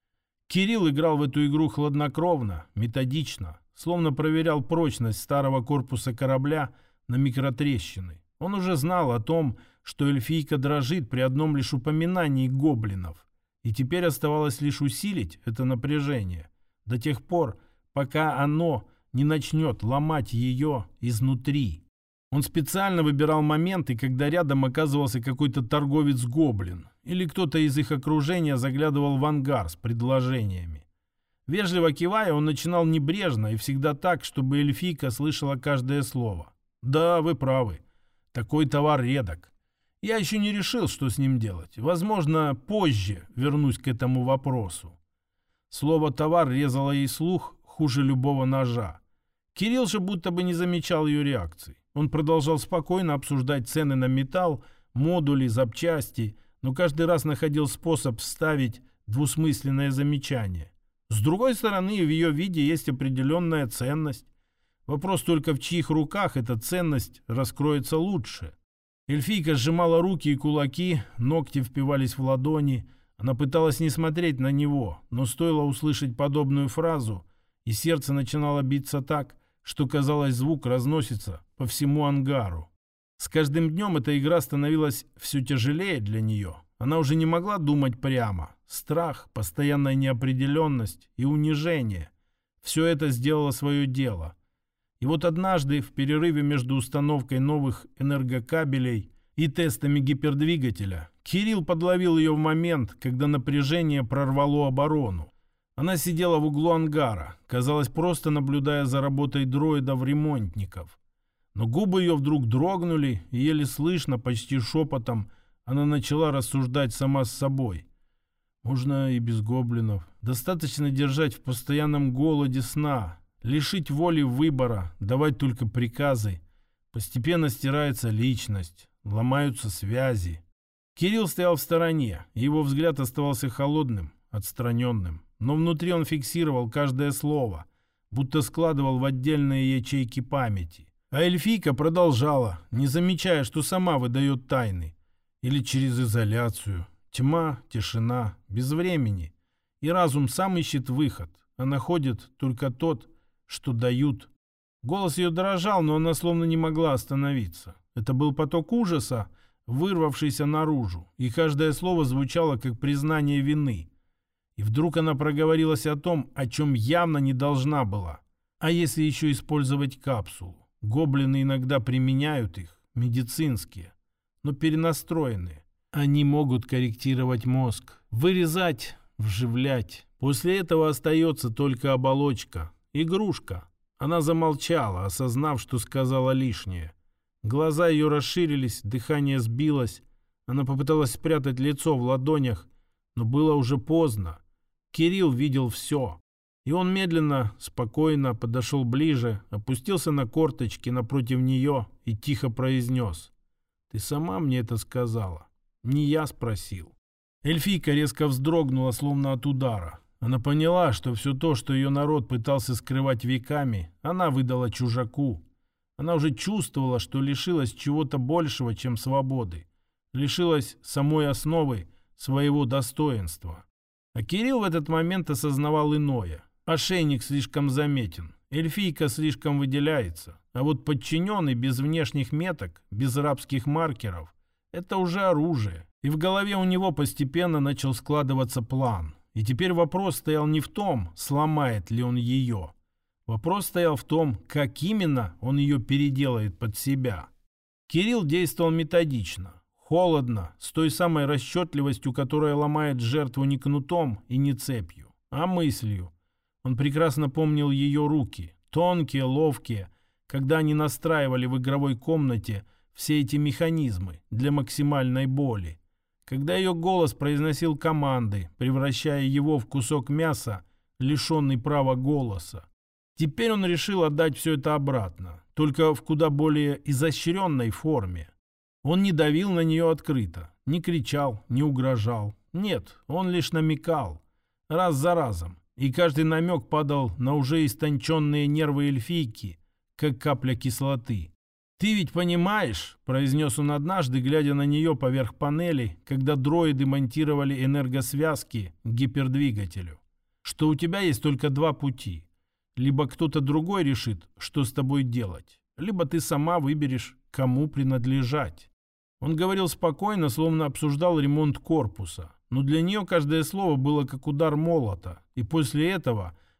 Кирилл играл в эту игру хладнокровно, методично, словно проверял прочность старого корпуса корабля на микротрещины. Он уже знал о том, что эльфийка дрожит при одном лишь упоминании гоблинов, и теперь оставалось лишь усилить это напряжение до тех пор, пока оно не начнет ломать ее изнутри. Он специально выбирал моменты, когда рядом оказывался какой-то торговец-гоблин или кто-то из их окружения заглядывал в ангар с предложениями. Вежливо кивая, он начинал небрежно и всегда так, чтобы эльфийка слышала каждое слово. «Да, вы правы. Такой товар редок. Я еще не решил, что с ним делать. Возможно, позже вернусь к этому вопросу». Слово «товар» резало ей слух хуже любого ножа. Кирилл же будто бы не замечал ее реакции. Он продолжал спокойно обсуждать цены на металл, модули, запчасти, но каждый раз находил способ вставить двусмысленное замечание. С другой стороны, в ее виде есть определенная ценность. Вопрос только, в чьих руках эта ценность раскроется лучше. Эльфийка сжимала руки и кулаки, ногти впивались в ладони. Она пыталась не смотреть на него, но стоило услышать подобную фразу, и сердце начинало биться так, что, казалось, звук разносится по всему ангару. С каждым днем эта игра становилась все тяжелее для нее. Она уже не могла думать прямо. Страх, постоянная неопределенность и унижение – все это сделало свое дело. И вот однажды, в перерыве между установкой новых энергокабелей и тестами гипердвигателя, Кирилл подловил ее в момент, когда напряжение прорвало оборону. Она сидела в углу ангара, казалось, просто наблюдая за работой дроидов-ремонтников. Но губы ее вдруг дрогнули, и еле слышно, почти шепотом, она начала рассуждать сама с собой. Можно и без гоблинов. Достаточно держать в постоянном голоде сна, лишить воли выбора, давать только приказы. Постепенно стирается личность, ломаются связи. Кирилл стоял в стороне, и его взгляд оставался холодным, отстраненным. Но внутри он фиксировал каждое слово, будто складывал в отдельные ячейки памяти. А эльфийка продолжала, не замечая, что сама выдает тайны. Или через изоляцию. Тьма, тишина, без времени. И разум сам ищет выход, а находит только тот, что дают. Голос ее дрожал, но она словно не могла остановиться. Это был поток ужаса, вырвавшийся наружу, и каждое слово звучало как признание вины. И вдруг она проговорилась о том, о чем явно не должна была. А если еще использовать капсулу? Гоблины иногда применяют их, медицинские, но перенастроенные. Они могут корректировать мозг, вырезать, вживлять. После этого остается только оболочка, игрушка. Она замолчала, осознав, что сказала лишнее. Глаза ее расширились, дыхание сбилось. Она попыталась спрятать лицо в ладонях, но было уже поздно. Кирилл видел все. И он медленно, спокойно подошел ближе, опустился на корточки напротив нее и тихо произнес: «Ты сама мне это сказала. Не я спросил». Эльфийка резко вздрогнула, словно от удара. Она поняла, что все то, что ее народ пытался скрывать веками, она выдала чужаку. Она уже чувствовала, что лишилась чего-то большего, чем свободы. Лишилась самой основы своего достоинства. А Кирилл в этот момент осознавал иное. Ошейник слишком заметен, эльфийка слишком выделяется, а вот подчиненный без внешних меток, без рабских маркеров – это уже оружие. И в голове у него постепенно начал складываться план. И теперь вопрос стоял не в том, сломает ли он ее. Вопрос стоял в том, как именно он ее переделает под себя. Кирилл действовал методично. Холодно, с той самой расчетливостью, которая ломает жертву не кнутом и не цепью, а мыслью. Он прекрасно помнил ее руки, тонкие, ловкие, когда они настраивали в игровой комнате все эти механизмы для максимальной боли. Когда ее голос произносил команды, превращая его в кусок мяса, лишенный права голоса. Теперь он решил отдать все это обратно, только в куда более изощренной форме. Он не давил на нее открыто, не кричал, не угрожал. Нет, он лишь намекал, раз за разом. И каждый намек падал на уже истонченные нервы эльфийки, как капля кислоты. «Ты ведь понимаешь», — произнес он однажды, глядя на нее поверх панели, когда дроиды монтировали энергосвязки к гипердвигателю, «что у тебя есть только два пути. Либо кто-то другой решит, что с тобой делать, либо ты сама выберешь, кому принадлежать». Он говорил спокойно, словно обсуждал ремонт корпуса. Но для нее каждое слово было как удар молота. И после этого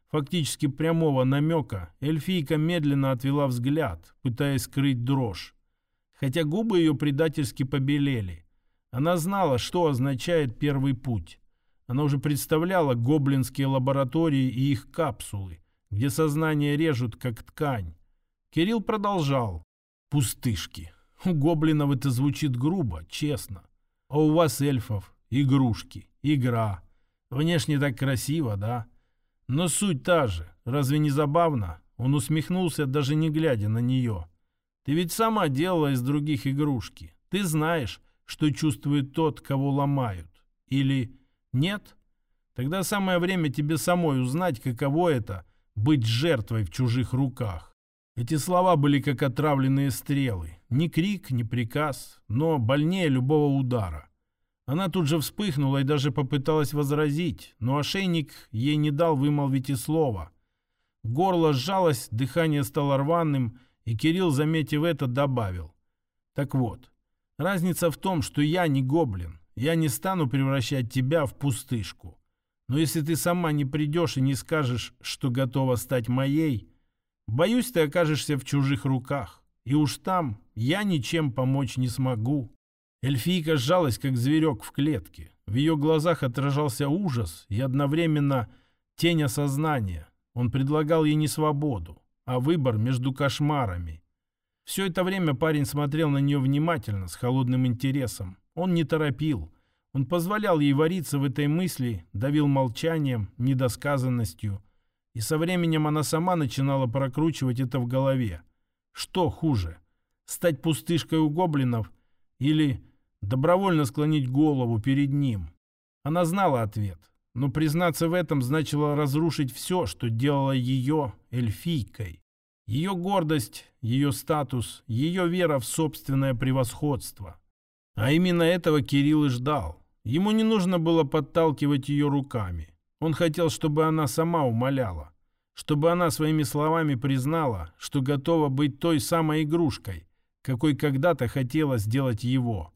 фактически прямого намека, эльфийка медленно отвела взгляд, пытаясь скрыть дрожь. Хотя губы ее предательски побелели. Она знала, что означает первый путь. Она уже представляла гоблинские лаборатории и их капсулы, где сознание режут, как ткань. Кирилл продолжал. Пустышки. У гоблинов это звучит грубо, честно. А у вас, эльфов, игрушки, игра. Внешне так красиво, да? Но суть та же. Разве не забавно? Он усмехнулся, даже не глядя на нее. Ты ведь сама делала из других игрушки. Ты знаешь, что чувствует тот, кого ломают. Или нет? Тогда самое время тебе самой узнать, каково это — быть жертвой в чужих руках. Эти слова были как отравленные стрелы. Ни крик, ни приказ, но больнее любого удара. Она тут же вспыхнула и даже попыталась возразить, но ошейник ей не дал вымолвить и слова. Горло сжалось, дыхание стало рваным, и Кирилл, заметив это, добавил. Так вот, разница в том, что я не гоблин. Я не стану превращать тебя в пустышку. Но если ты сама не придешь и не скажешь, что готова стать моей, боюсь, ты окажешься в чужих руках. И уж там я ничем помочь не смогу. Эльфийка сжалась, как зверек в клетке. В ее глазах отражался ужас и одновременно тень осознания. Он предлагал ей не свободу, а выбор между кошмарами. Все это время парень смотрел на нее внимательно, с холодным интересом. Он не торопил. Он позволял ей вариться в этой мысли, давил молчанием, недосказанностью. И со временем она сама начинала прокручивать это в голове. Что хуже? Стать пустышкой у гоблинов или добровольно склонить голову перед ним? Она знала ответ, но признаться в этом значило разрушить все, что делало ее эльфийкой. Ее гордость, ее статус, ее вера в собственное превосходство. А именно этого Кирилл и ждал. Ему не нужно было подталкивать ее руками. Он хотел, чтобы она сама умоляла. Чтобы она своими словами признала, что готова быть той самой игрушкой, какой когда-то хотела сделать его.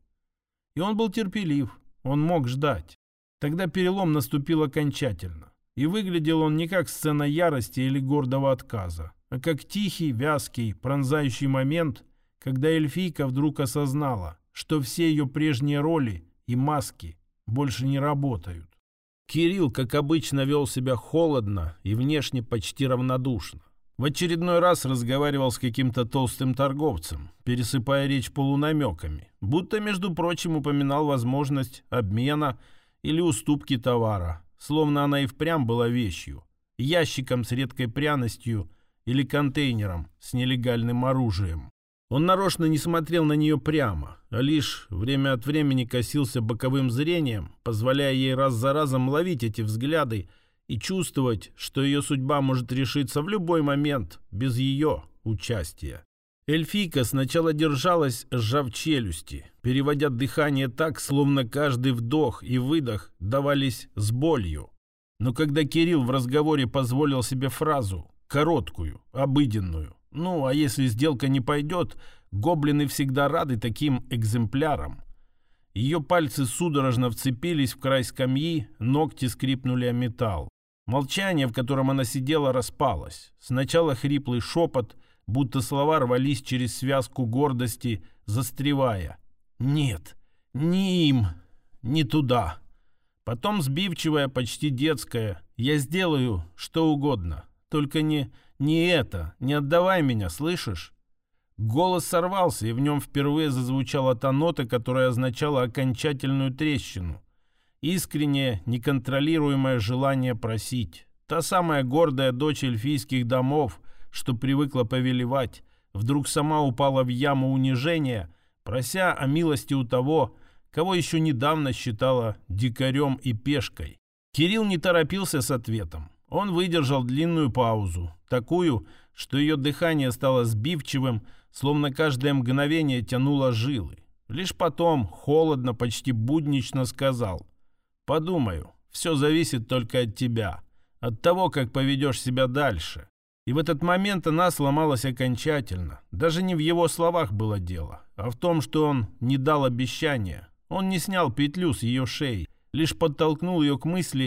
И он был терпелив, он мог ждать. Тогда перелом наступил окончательно. И выглядел он не как сцена ярости или гордого отказа, а как тихий, вязкий, пронзающий момент, когда эльфийка вдруг осознала, что все ее прежние роли и маски больше не работают. Кирилл, как обычно, вел себя холодно и внешне почти равнодушно. В очередной раз разговаривал с каким-то толстым торговцем, пересыпая речь полунамеками, будто, между прочим, упоминал возможность обмена или уступки товара, словно она и впрямь была вещью, ящиком с редкой пряностью или контейнером с нелегальным оружием. Он нарочно не смотрел на нее прямо, а лишь время от времени косился боковым зрением, позволяя ей раз за разом ловить эти взгляды и чувствовать, что ее судьба может решиться в любой момент без ее участия. Эльфийка сначала держалась, сжав челюсти, переводя дыхание так, словно каждый вдох и выдох давались с болью. Но когда Кирилл в разговоре позволил себе фразу, короткую, обыденную, ну, а если сделка не пойдет, гоблины всегда рады таким экземплярам. Ее пальцы судорожно вцепились в край скамьи, ногти скрипнули о металл. Молчание, в котором она сидела, распалось. Сначала хриплый шепот, будто слова рвались через связку гордости, застревая. «Нет, не им, не туда». Потом сбивчивая, почти детская: «Я сделаю что угодно, только не это, не отдавай меня, слышишь?» Голос сорвался, и в нем впервые зазвучала та нота, которая означала окончательную трещину. Искреннее, неконтролируемое желание просить. Та самая гордая дочь эльфийских домов, что привыкла повелевать, вдруг сама упала в яму унижения, прося о милости у того, кого еще недавно считала дикарем и пешкой. Кирилл не торопился с ответом. Он выдержал длинную паузу, такую, что ее дыхание стало сбивчивым, словно каждое мгновение тянуло жилы. Лишь потом, холодно, почти буднично сказал: «Подумаю, все зависит только от тебя, от того, как поведешь себя дальше». И в этот момент она сломалась окончательно. Даже не в его словах было дело, а в том, что он не дал обещания. Он не снял петлю с ее шеи, лишь подтолкнул ее к мысли,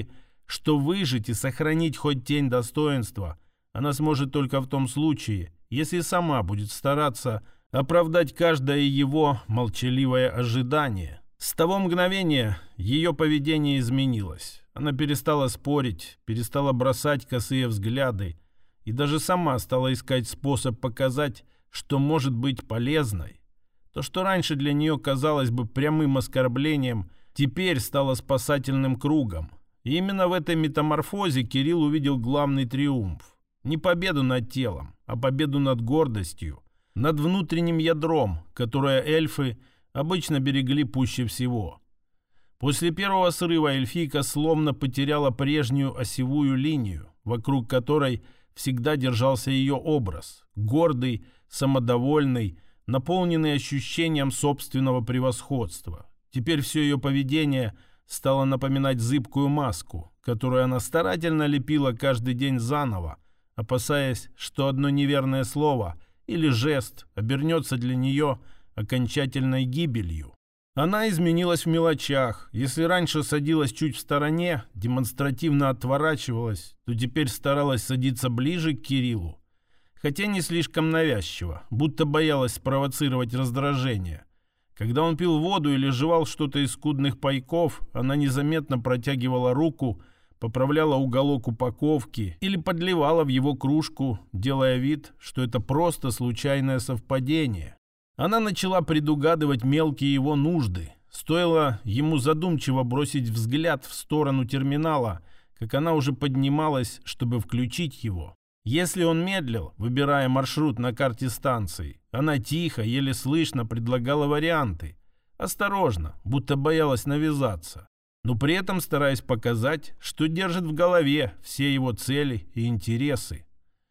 что выжить и сохранить хоть тень достоинства она сможет только в том случае, если сама будет стараться оправдать каждое его молчаливое ожидание. С того мгновения ее поведение изменилось. Она перестала спорить, перестала бросать косые взгляды и даже сама стала искать способ показать, что может быть полезной. То, что раньше для нее казалось бы прямым оскорблением, теперь стало спасательным кругом. И именно в этой метаморфозе Кирилл увидел главный триумф. Не победу над телом, а победу над гордостью, над внутренним ядром, которое эльфы обычно берегли пуще всего. После первого срыва эльфийка словно потеряла прежнюю осевую линию, вокруг которой всегда держался ее образ, гордый, самодовольный, наполненный ощущением собственного превосходства. Теперь все ее поведение стало напоминать зыбкую маску, которую она старательно лепила каждый день заново, опасаясь, что одно неверное слово или жест обернется для нее окончательной гибелью. Она изменилась в мелочах. Если раньше садилась чуть в стороне, демонстративно отворачивалась, то теперь старалась садиться ближе к Кириллу. Хотя не слишком навязчиво, будто боялась спровоцировать раздражение. Когда он пил воду или жевал что-то из скудных пайков, она незаметно протягивала руку, поправляла уголок упаковки или подливала в его кружку, делая вид, что это просто случайное совпадение. Она начала предугадывать мелкие его нужды. Стоило ему задумчиво бросить взгляд в сторону терминала, как она уже поднималась, чтобы включить его. Если он медлил, выбирая маршрут на карте станции, она тихо, еле слышно предлагала варианты. Осторожно, будто боялась навязаться, но при этом стараясь показать, что держит в голове все его цели и интересы.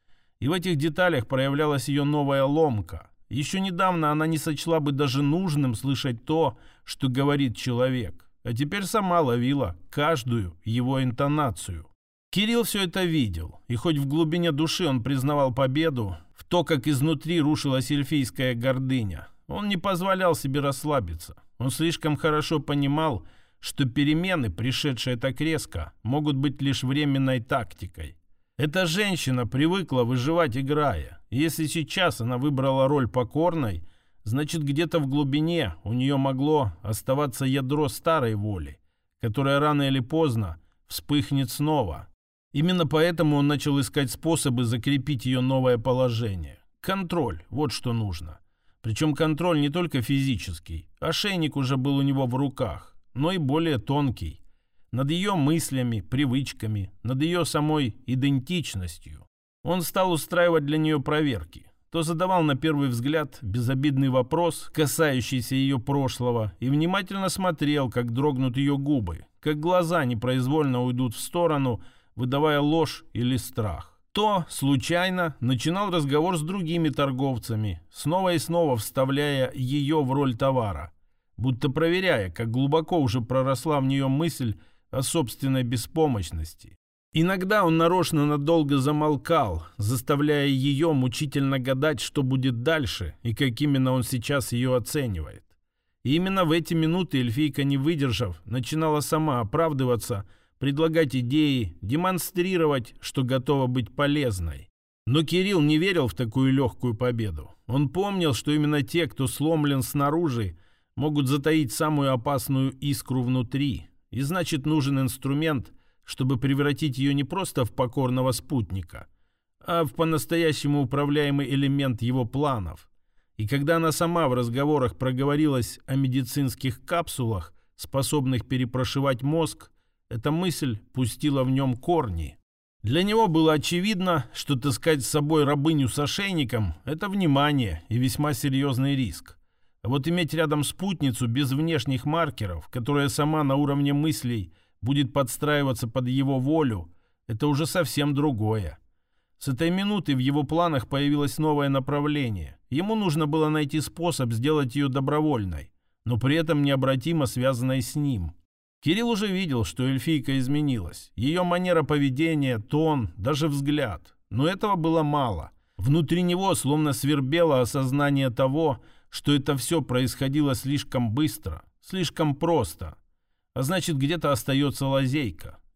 И в этих деталях проявлялась ее новая ломка. Еще недавно она не сочла бы даже нужным слышать то, что говорит человек, а теперь сама ловила каждую его интонацию. Кирилл все это видел, и хоть в глубине души он признавал победу, в то, как изнутри рушилась эльфийская гордыня, он не позволял себе расслабиться. Он слишком хорошо понимал, что перемены, пришедшие так резко, могут быть лишь временной тактикой. Эта женщина привыкла выживать, играя. И если сейчас она выбрала роль покорной, значит, где-то в глубине у нее могло оставаться ядро старой воли, которая рано или поздно вспыхнет снова. Именно поэтому он начал искать способы закрепить ее новое положение. Контроль – вот что нужно. Причем контроль не только физический. Ошейник уже был у него в руках, но и более тонкий. Над ее мыслями, привычками, над ее самой идентичностью. Он стал устраивать для нее проверки. То задавал на первый взгляд безобидный вопрос, касающийся ее прошлого, и внимательно смотрел, как дрогнут ее губы, как глаза непроизвольно уйдут в сторону, выдавая ложь или страх. То, случайно, начинал разговор с другими торговцами, снова и снова вставляя ее в роль товара, будто проверяя, как глубоко уже проросла в нее мысль о собственной беспомощности. Иногда он нарочно надолго замолкал, заставляя ее мучительно гадать, что будет дальше и как именно он сейчас ее оценивает. И именно в эти минуты эльфийка, не выдержав, начинала сама оправдываться, предлагать идеи, демонстрировать, что готова быть полезной. Но Кирилл не верил в такую легкую победу. Он помнил, что именно те, кто сломлен снаружи, могут затаить самую опасную искру внутри. И значит, нужен инструмент, чтобы превратить ее не просто в покорного спутника, а в по-настоящему управляемый элемент его планов. И когда она сама в разговорах проговорилась о медицинских капсулах, способных перепрошивать мозг, эта мысль пустила в нем корни. Для него было очевидно, что таскать с собой рабыню с ошейником – это внимание и весьма серьезный риск. А вот иметь рядом спутницу без внешних маркеров, которая сама на уровне мыслей будет подстраиваться под его волю, это уже совсем другое. С этой минуты в его планах появилось новое направление. Ему нужно было найти способ сделать ее добровольной, но при этом необратимо связанной с ним. Кирилл уже видел, что эльфийка изменилась. Ее манера поведения, тон, даже взгляд. Но этого было мало. Внутри него словно свербело осознание того, что это все происходило слишком быстро, слишком просто. А значит, где-то остается лазейка.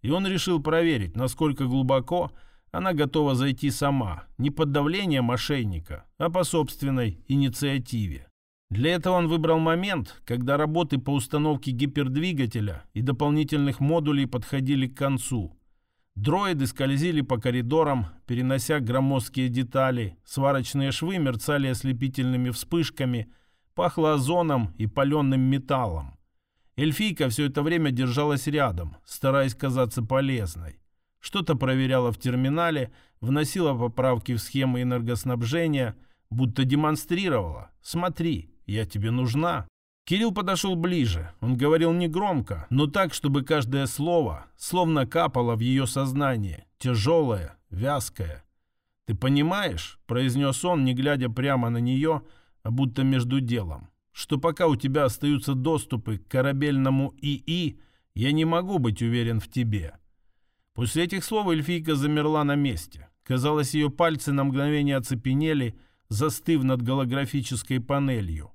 И он решил проверить, насколько глубоко она готова зайти сама, не под давлением мошенника, а по собственной инициативе. Для этого он выбрал момент, когда работы по установке гипердвигателя и дополнительных модулей подходили к концу. Дроиды скользили по коридорам, перенося громоздкие детали, сварочные швы мерцали ослепительными вспышками, пахло озоном и паленым металлом. Эльфийка все это время держалась рядом, стараясь казаться полезной. Что-то проверяла в терминале, вносила поправки в схемы энергоснабжения, будто демонстрировала: «Смотри, я тебе нужна». Кирилл подошел ближе. Он говорил негромко, но так, чтобы каждое слово словно капало в ее сознание, тяжелое, вязкое. «Ты понимаешь», — произнес он, не глядя прямо на нее, а будто между делом, «что пока у тебя остаются доступы к корабельному ИИ, я не могу быть уверен в тебе». После этих слов эльфийка замерла на месте. Казалось, ее пальцы на мгновение оцепенели, застыв над голографической панелью.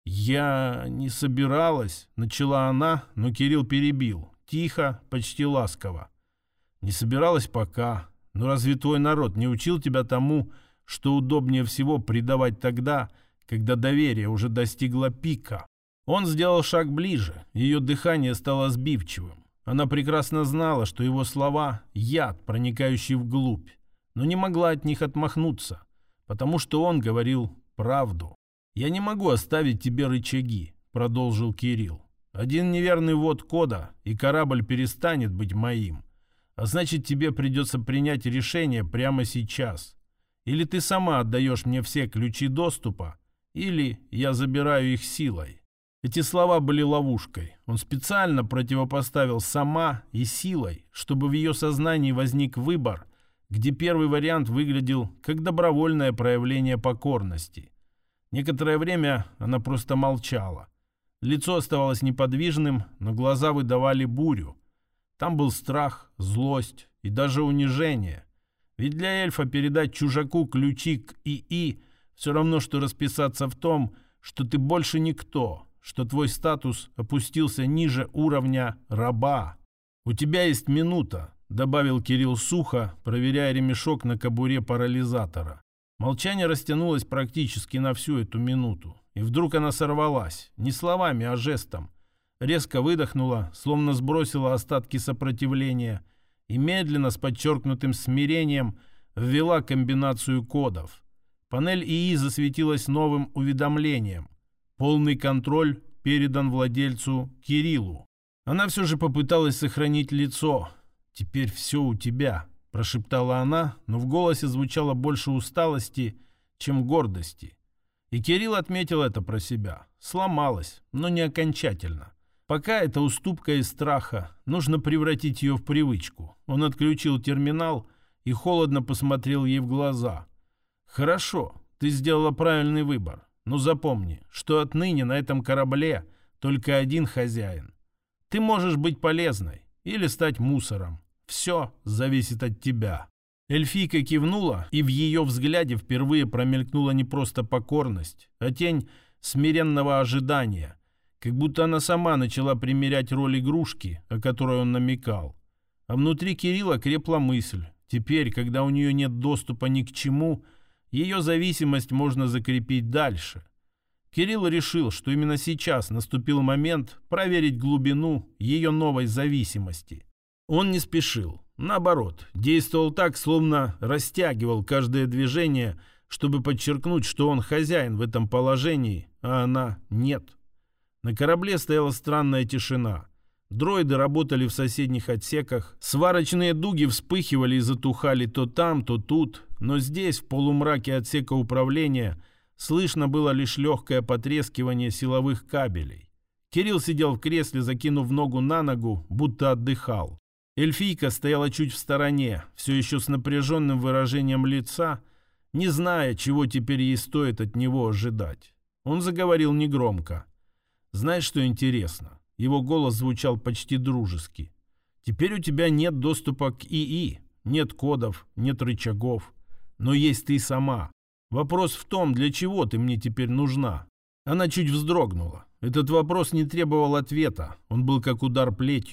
«Я не собиралась», — начала она, но Кирилл перебил. Тихо, почти ласково. «Не собиралась пока. Но разве твой народ не учил тебя тому, что удобнее всего предавать тогда, когда доверие уже достигло пика?» Он сделал шаг ближе. Ее дыхание стало сбивчивым. Она прекрасно знала, что его слова — яд, проникающий вглубь, но не могла от них отмахнуться, потому что он говорил правду. «Я не могу оставить тебе рычаги», — продолжил Кирилл. «Один неверный ввод кода, и корабль перестанет быть моим. А значит, тебе придется принять решение прямо сейчас. Или ты сама отдаешь мне все ключи доступа, или я забираю их силой». Эти слова были ловушкой. Он специально противопоставил «сама» и «силой», чтобы в ее сознании возник выбор, где первый вариант выглядел как добровольное проявление покорности. Некоторое время она просто молчала. Лицо оставалось неподвижным, но глаза выдавали бурю. Там был страх, злость и даже унижение. Ведь для эльфа передать чужаку ключи к ИИ все равно, что расписаться в том, что ты больше никто, что твой статус опустился ниже уровня раба. «У тебя есть минута», — добавил Кирилл сухо, проверяя ремешок на кобуре парализатора. Молчание растянулось практически на всю эту минуту. И вдруг она сорвалась, не словами, а жестом. Резко выдохнула, словно сбросила остатки сопротивления, и медленно, с подчеркнутым смирением, ввела комбинацию кодов. Панель ИИ засветилась новым уведомлением. Полный контроль передан владельцу Кириллу. Она все же попыталась сохранить лицо. «Теперь все у тебя», — прошептала она, но в голосе звучало больше усталости, чем гордости. И Кирилл отметил это про себя. Сломалась, но не окончательно. Пока это уступка из страха, нужно превратить ее в привычку. Он отключил терминал и холодно посмотрел ей в глаза. «Хорошо, ты сделала правильный выбор, но запомни, что отныне на этом корабле только один хозяин. Ты можешь быть полезной или стать мусором. Все зависит от тебя». Эльфийка кивнула, и в ее взгляде впервые промелькнула не просто покорность, а тень смиренного ожидания, как будто она сама начала примерять роль игрушки, о которой он намекал. А внутри Кирилла крепла мысль: теперь, когда у нее нет доступа ни к чему, ее зависимость можно закрепить дальше. Кирилл решил, что именно сейчас наступил момент проверить глубину ее новой зависимости. Он не спешил. Наоборот, действовал так, словно растягивал каждое движение, чтобы подчеркнуть, что он хозяин в этом положении, а она нет. На корабле стояла странная тишина. Дроиды работали в соседних отсеках, сварочные дуги вспыхивали и затухали то там, то тут, но здесь, в полумраке отсека управления, слышно было лишь легкое потрескивание силовых кабелей. Кирилл сидел в кресле, закинув ногу на ногу, будто отдыхал. Эльфийка стояла чуть в стороне, все еще с напряженным выражением лица, не зная, чего теперь ей стоит от него ожидать. Он заговорил негромко. «Знаешь, что интересно?» Его голос звучал почти дружески. «Теперь у тебя нет доступа к ИИ, нет кодов, нет рычагов, но есть ты сама. Вопрос в том, для чего ты мне теперь нужна?» Она чуть вздрогнула. Этот вопрос не требовал ответа, он был как удар плетью.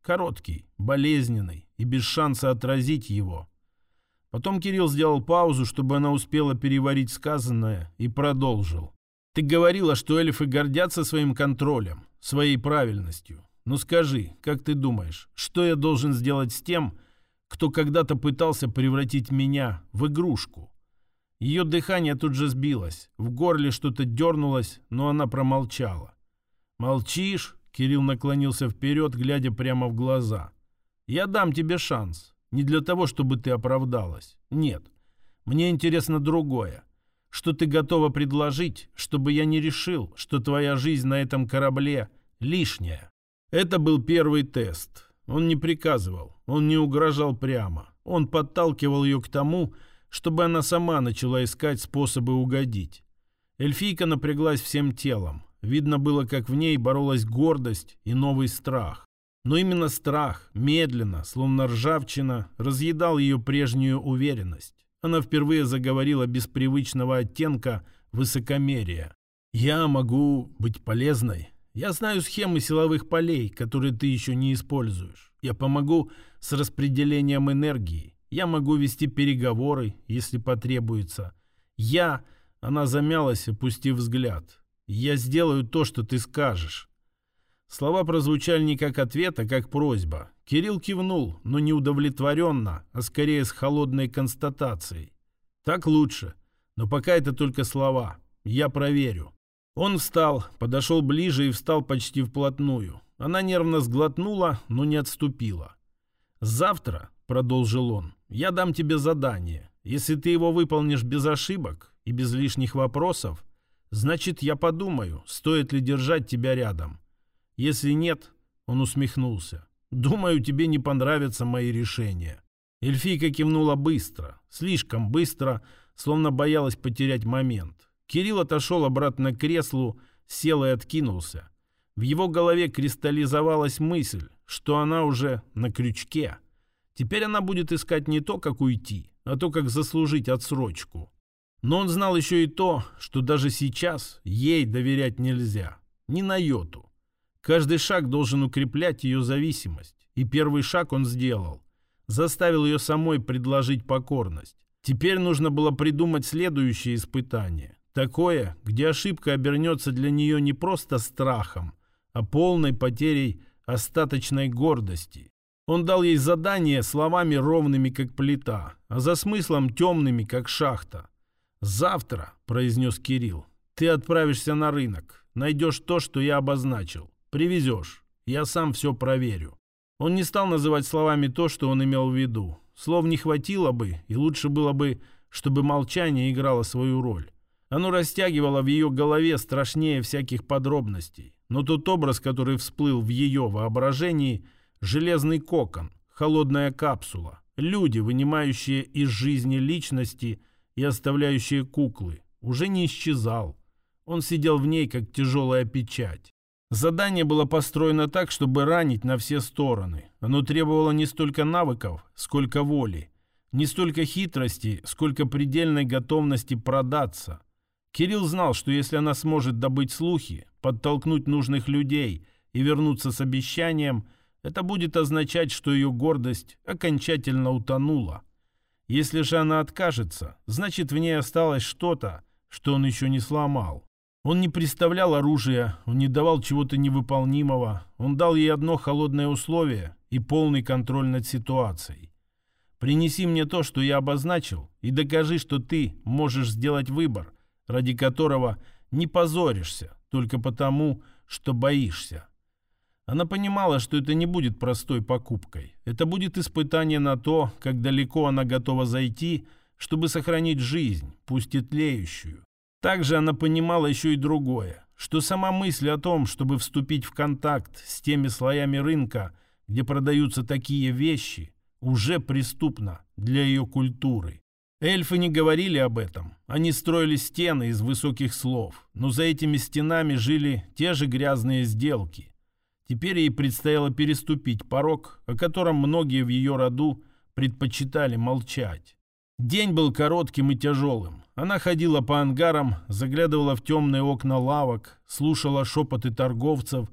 Короткий, болезненный и без шанса отразить его. Потом Кирилл сделал паузу, чтобы она успела переварить сказанное, и продолжил. «Ты говорила, что эльфы гордятся своим контролем, своей правильностью. Ну скажи, как ты думаешь, что я должен сделать с тем, кто когда-то пытался превратить меня в игрушку?» Ее дыхание тут же сбилось, в горле что-то дернулось, но она промолчала. «Молчишь?» — Кирилл наклонился вперед, глядя прямо в глаза. «Я дам тебе шанс. Не для того, чтобы ты оправдалась. Нет. Мне интересно другое. Что ты готова предложить, чтобы я не решил, что твоя жизнь на этом корабле лишняя?» Это был первый тест. Он не приказывал, он не угрожал прямо. Он подталкивал ее к тому, чтобы она сама начала искать способы угодить. Эльфийка напряглась всем телом. Видно было, как в ней боролась гордость и новый страх. Но именно страх, медленно, словно ржавчина, разъедал ее прежнюю уверенность. Она впервые заговорила без привычного оттенка высокомерия. «Я могу быть полезной. Я знаю схемы силовых полей, которые ты еще не используешь. Я помогу с распределением энергии. Я могу вести переговоры, если потребуется. Она замялась, опустив взгляд. «Я сделаю то, что ты скажешь». Слова прозвучали не как ответ, а как просьба. Кирилл кивнул, но не удовлетворенно, а скорее с холодной констатацией. «Так лучше. Но пока это только слова. Я проверю». Он встал, подошел ближе и встал почти вплотную. Она нервно сглотнула, но не отступила. «Завтра», — продолжил он, — «я дам тебе задание. Если ты его выполнишь без ошибок и без лишних вопросов, значит, я подумаю, стоит ли держать тебя рядом. Если нет», — он усмехнулся, — «думаю, тебе не понравятся мои решения». Эльфийка кивнула быстро, слишком быстро, словно боялась потерять момент. Кирилл отошел обратно к креслу, сел и откинулся. В его голове кристаллизовалась мысль, что она уже на крючке. Теперь она будет искать не то, как уйти, а то, как заслужить отсрочку. Но он знал еще и то, что даже сейчас ей доверять нельзя. Ни на йоту. Каждый шаг должен укреплять ее зависимость. И первый шаг он сделал. Заставил ее самой предложить покорность. Теперь нужно было придумать следующее испытание. Такое, где ошибка обернется для нее не просто страхом, а полной потерей остаточной гордости. Он дал ей задание словами ровными, как плита, а за смыслом темными, как шахта. «Завтра», — произнес Кирилл, — «ты отправишься на рынок, найдешь то, что я обозначил, привезешь, я сам все проверю». Он не стал называть словами то, что он имел в виду. Слов не хватило бы, и лучше было бы, чтобы молчание играло свою роль. Оно растягивало в ее голове страшнее всяких подробностей. Но тот образ, который всплыл в ее воображении, железный кокон, холодная капсула, люди, вынимающие из жизни личности и оставляющие куклы, уже не исчезал. Он сидел в ней, как тяжелая печать. Задание было построено так, чтобы ранить на все стороны. Оно требовало не столько навыков, сколько воли. Не столько хитрости, сколько предельной готовности продаться. Кирилл знал, что если она сможет добыть слухи, подтолкнуть нужных людей и вернуться с обещанием, это будет означать, что ее гордость окончательно утонула. Если же она откажется, значит, в ней осталось что-то, что он еще не сломал. Он не представлял оружия, он не давал чего-то невыполнимого. Он дал ей одно холодное условие и полный контроль над ситуацией. «Принеси мне то, что я обозначил, и докажи, что ты можешь сделать выбор, ради которого не позоришься, только потому, что боишься». Она понимала, что это не будет простой покупкой. Это будет испытание на то, как далеко она готова зайти, чтобы сохранить жизнь, пусть и тлеющую. Также она понимала еще и другое, что сама мысль о том, чтобы вступить в контакт с теми слоями рынка, где продаются такие вещи, уже преступна для ее культуры. Эльфы не говорили об этом. Они строили стены из высоких слов, но за этими стенами жили те же грязные сделки. Теперь ей предстояло переступить порог, о котором многие в ее роду предпочитали молчать. День был коротким и тяжелым. Она ходила по ангарам, заглядывала в темные окна лавок, слушала шепоты торговцев,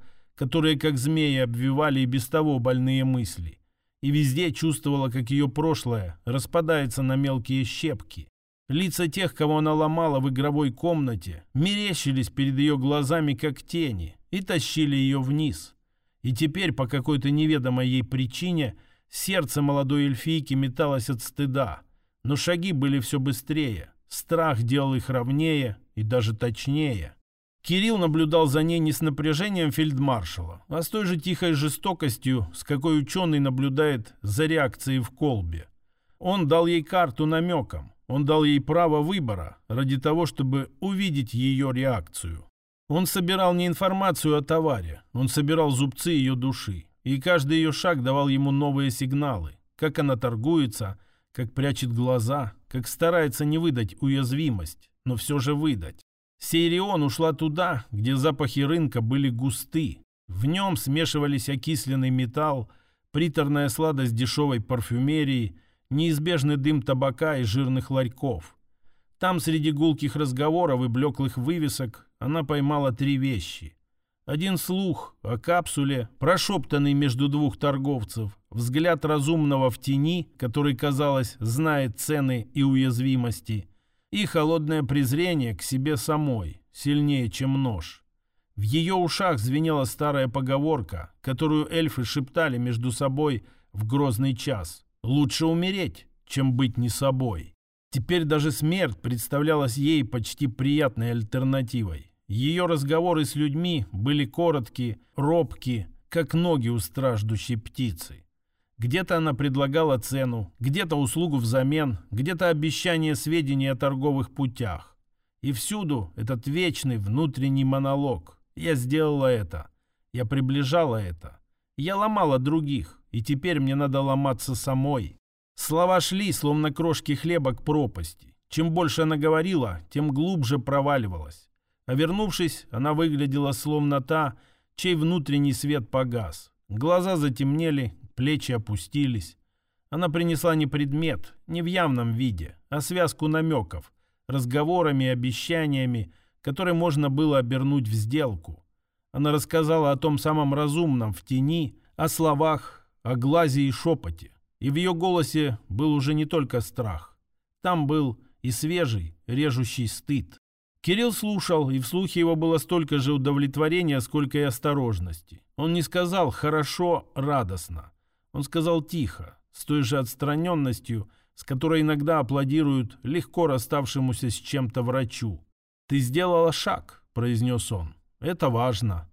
которые как змеи обвивали и без того больные мысли. И везде чувствовала, как ее прошлое распадается на мелкие щепки. Лица тех, кого она ломала в игровой комнате, мерещились перед ее глазами, как тени, и тащили ее вниз. И теперь, по какой-то неведомой ей причине, сердце молодой эльфийки металось от стыда. Но шаги были все быстрее. Страх делал их ровнее и даже точнее. Кирилл наблюдал за ней не с напряжением фельдмаршала, а с той же тихой жестокостью, с какой ученый наблюдает за реакцией в колбе. Он дал ей карту намеком. Он дал ей право выбора ради того, чтобы увидеть ее реакцию. Он собирал не информацию о товаре, он собирал зубцы ее души. И каждый ее шаг давал ему новые сигналы. Как она торгуется, как прячет глаза, как старается не выдать уязвимость, но все же выдать. Сейрион ушла туда, где запахи рынка были густы. В нем смешивались окисленный металл, приторная сладость дешевой парфюмерии, неизбежный дым табака и жирных ларьков. Там среди гулких разговоров и блеклых вывесок она поймала 3 вещи. Один слух о капсуле, прошептанный между 2 торговцев, взгляд разумного в тени, который, казалось, знает цены и уязвимости, и холодное презрение к себе самой, сильнее, чем нож. В ее ушах звенела старая поговорка, которую эльфы шептали между собой в грозный час. «Лучше умереть, чем быть не собой». Теперь даже смерть представлялась ей почти приятной альтернативой. Ее разговоры с людьми были короткие, робкие, как ноги у страждущей птицы. Где-то она предлагала цену, где-то услугу взамен, где-то обещание сведений о торговых путях. И всюду этот вечный внутренний монолог. Я сделала это. Я приближала это. Я ломала других, и теперь мне надо ломаться самой. Слова шли, словно крошки хлеба, к пропасти. Чем больше она говорила, тем глубже проваливалась. А вернувшись, она выглядела словно та, чей внутренний свет погас. Глаза затемнели, плечи опустились. Она принесла не предмет, не в явном виде, а связку намеков, разговорами и обещаниями, которые можно было обернуть в сделку. Она рассказала о том самом разумном в тени, о словах, о глазе и шепоте. И в ее голосе был уже не только страх. Там был и свежий, режущий стыд. Кирилл слушал, и в слухе его было столько же удовлетворения, сколько и осторожности. Он не сказал «хорошо», радостно. Он сказал тихо, с той же отстраненностью, с которой иногда аплодируют легко расставшемуся с чем-то врачу. «Ты сделала шаг», — произнес он. «Это важно».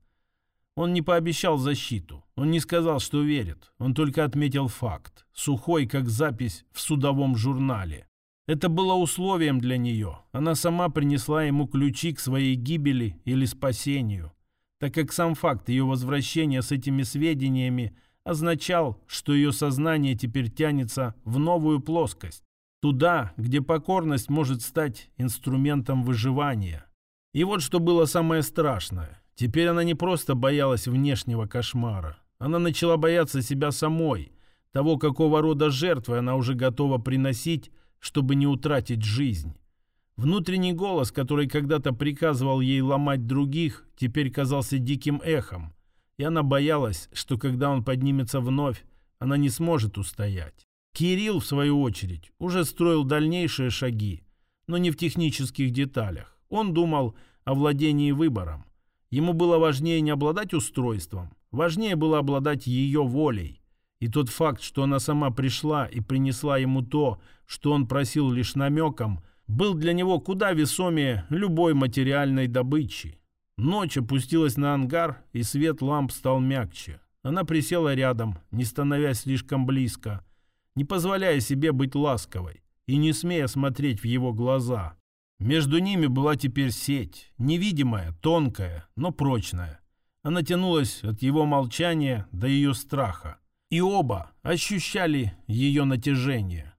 Он не пообещал защиту, он не сказал, что верит, он только отметил факт, сухой, как запись в судовом журнале. Это было условием для нее, она сама принесла ему ключи к своей гибели или спасению, так как сам факт ее возвращения с этими сведениями означал, что ее сознание теперь тянется в новую плоскость, туда, где покорность может стать инструментом выживания. И вот что было самое страшное. Теперь она не просто боялась внешнего кошмара. Она начала бояться себя самой, того, какого рода жертвы она уже готова приносить, чтобы не утратить жизнь. Внутренний голос, который когда-то приказывал ей ломать других, теперь казался диким эхом. И она боялась, что когда он поднимется вновь, она не сможет устоять. Кирилл, в свою очередь, уже строил дальнейшие шаги, но не в технических деталях. Он думал о владении выбором. Ему было важнее не обладать устройством, важнее было обладать ее волей. И тот факт, что она сама пришла и принесла ему то, что он просил лишь намеком, был для него куда весомее любой материальной добычи. Ночь опустилась на ангар, и свет ламп стал мягче. Она присела рядом, не становясь слишком близко, не позволяя себе быть ласковой и не смея смотреть в его глаза. Между ними была теперь сеть, невидимая, тонкая, но прочная. Она тянулась от его молчания до ее страха. И оба ощущали ее натяжение.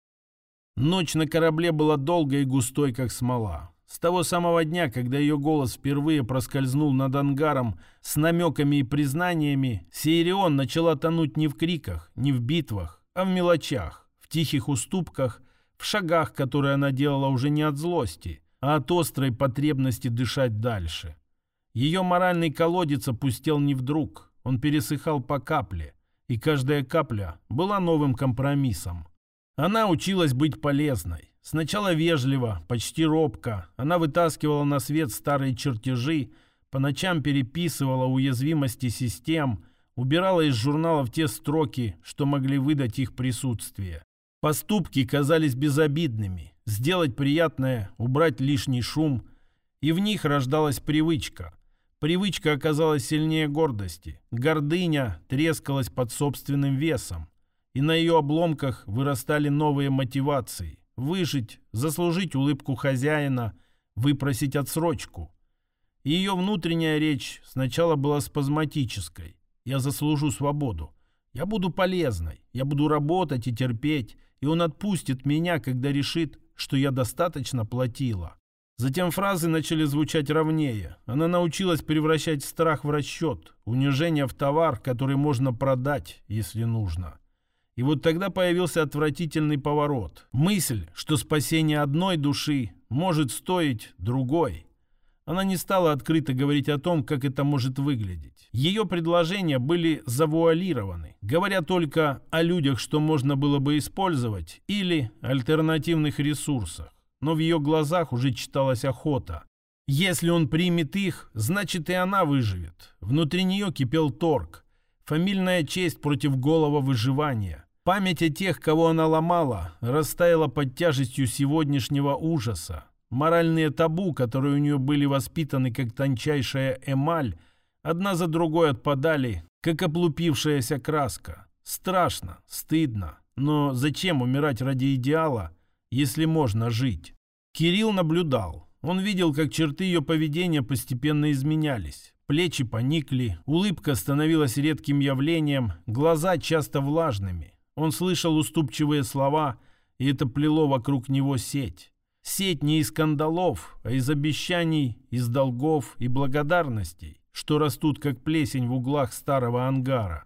Ночь на корабле была долгой и густой, как смола. С того самого дня, когда ее голос впервые проскользнул над ангаром с намеками и признаниями, Сейрион начала тонуть не в криках, не в битвах, а в мелочах, в тихих уступках, в шагах, которые она делала уже не от злости, а от острой потребности дышать дальше. Ее моральный колодец опустел не вдруг. Он пересыхал по капле, и каждая капля была новым компромиссом. Она училась быть полезной. Сначала вежливо, почти робко. Она вытаскивала на свет старые чертежи, по ночам переписывала уязвимости систем, убирала из журналов те строки, что могли выдать их присутствие. Поступки казались безобидными. Сделать приятное, убрать лишний шум. И в них рождалась привычка. Привычка оказалась сильнее гордости. Гордыня трескалась под собственным весом. И на ее обломках вырастали новые мотивации. Выжить, заслужить улыбку хозяина, выпросить отсрочку. И ее внутренняя речь сначала была спазматической. Я заслужу свободу. Я буду полезной. Я буду работать и терпеть. И он отпустит меня, когда решит, что я достаточно платила. Затем фразы начали звучать ровнее. Она научилась превращать страх в расчет, унижение в товар, который можно продать, если нужно. И вот тогда появился отвратительный поворот. Мысль, что спасение одной души может стоить другой. Она не стала открыто говорить о том, как это может выглядеть. Ее предложения были завуалированы, говоря только о людях, что можно было бы использовать, или альтернативных ресурсах. Но в ее глазах уже читалась охота. Если он примет их, значит и она выживет. Внутри нее кипел торг. Фамильная честь против голого выживания. Память о тех, кого она ломала, растаяла под тяжестью сегодняшнего ужаса. Моральные табу, которые у нее были воспитаны как тончайшая эмаль, одна за другой отпадали, как облупившаяся краска. Страшно, стыдно. Но зачем умирать ради идеала, если можно жить? Кирилл наблюдал. Он видел, как черты ее поведения постепенно изменялись. Плечи поникли, улыбка становилась редким явлением, глаза часто влажными. Он слышал уступчивые слова, и это плело вокруг него сеть. Сеть не из кандалов, а из обещаний, из долгов и благодарностей, что растут как плесень в углах старого ангара.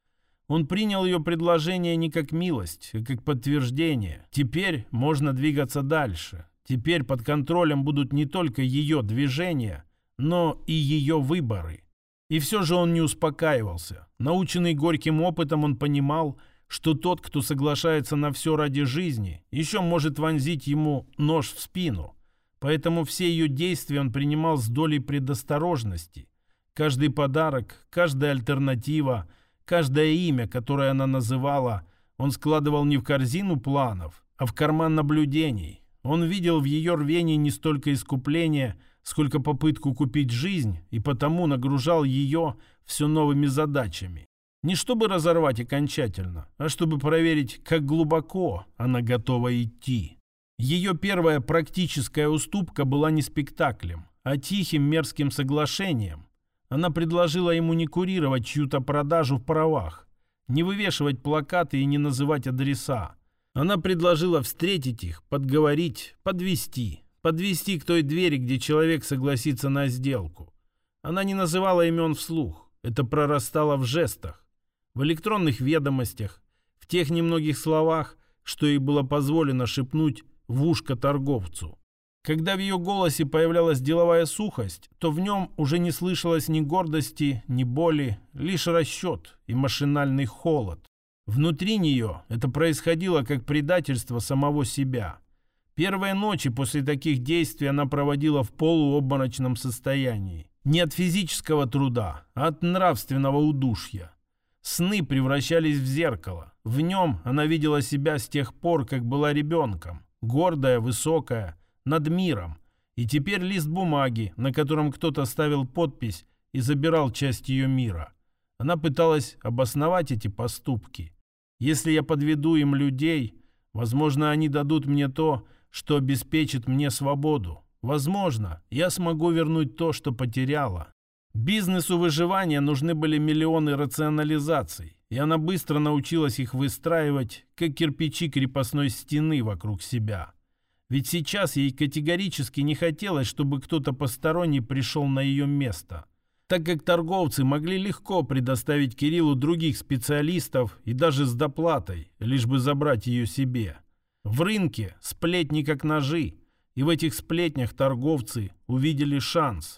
Он принял ее предложение не как милость, а как подтверждение. Теперь можно двигаться дальше. Теперь под контролем будут не только ее движения, но и ее выборы. И все же он не успокаивался. Наученный горьким опытом, он понимал, что тот, кто соглашается на все ради жизни, еще может вонзить ему нож в спину. Поэтому все ее действия он принимал с долей предосторожности. Каждый подарок, каждая альтернатива, каждое имя, которое она называла, он складывал не в корзину планов, а в карман наблюдений. Он видел в ее рвении не столько искупление, сколько попытку купить жизнь, и потому нагружал ее все новыми задачами. Не чтобы разорвать окончательно, а чтобы проверить, как глубоко она готова идти. Ее первая практическая уступка была не спектаклем, а тихим мерзким соглашением. Она предложила ему не курировать чью-то продажу в правах, не вывешивать плакаты и не называть адреса. Она предложила встретить их, подговорить, подвести к той двери, где человек согласится на сделку. Она не называла имен вслух, это прорастало в жестах, в электронных ведомостях, в тех немногих словах, что ей было позволено шепнуть в ушко торговцу. Когда в ее голосе появлялась деловая сухость, то в нем уже не слышалось ни гордости, ни боли, лишь расчет и машинальный холод. Внутри нее это происходило как предательство самого себя. Первые ночи после таких действий она проводила в полуобморочном состоянии. Не от физического труда, а от нравственного удушья. Сны превращались в зеркало. В нем она видела себя с тех пор, как была ребенком. Гордая, высокая, над миром. И теперь лист бумаги, на котором кто-то ставил подпись и забирал часть ее мира. Она пыталась обосновать эти поступки. Если я подведу им людей, возможно, они дадут мне то, что обеспечит мне свободу. Возможно, я смогу вернуть то, что потеряла. Бизнесу выживания нужны были миллионы рационализаций, и она быстро научилась их выстраивать, как кирпичи крепостной стены вокруг себя. Ведь сейчас ей категорически не хотелось, чтобы кто-то посторонний пришел на ее место, так как торговцы могли легко предоставить Кириллу других специалистов и даже с доплатой, лишь бы забрать ее себе. В рынке сплетни как ножи, и в этих сплетнях торговцы увидели шанс.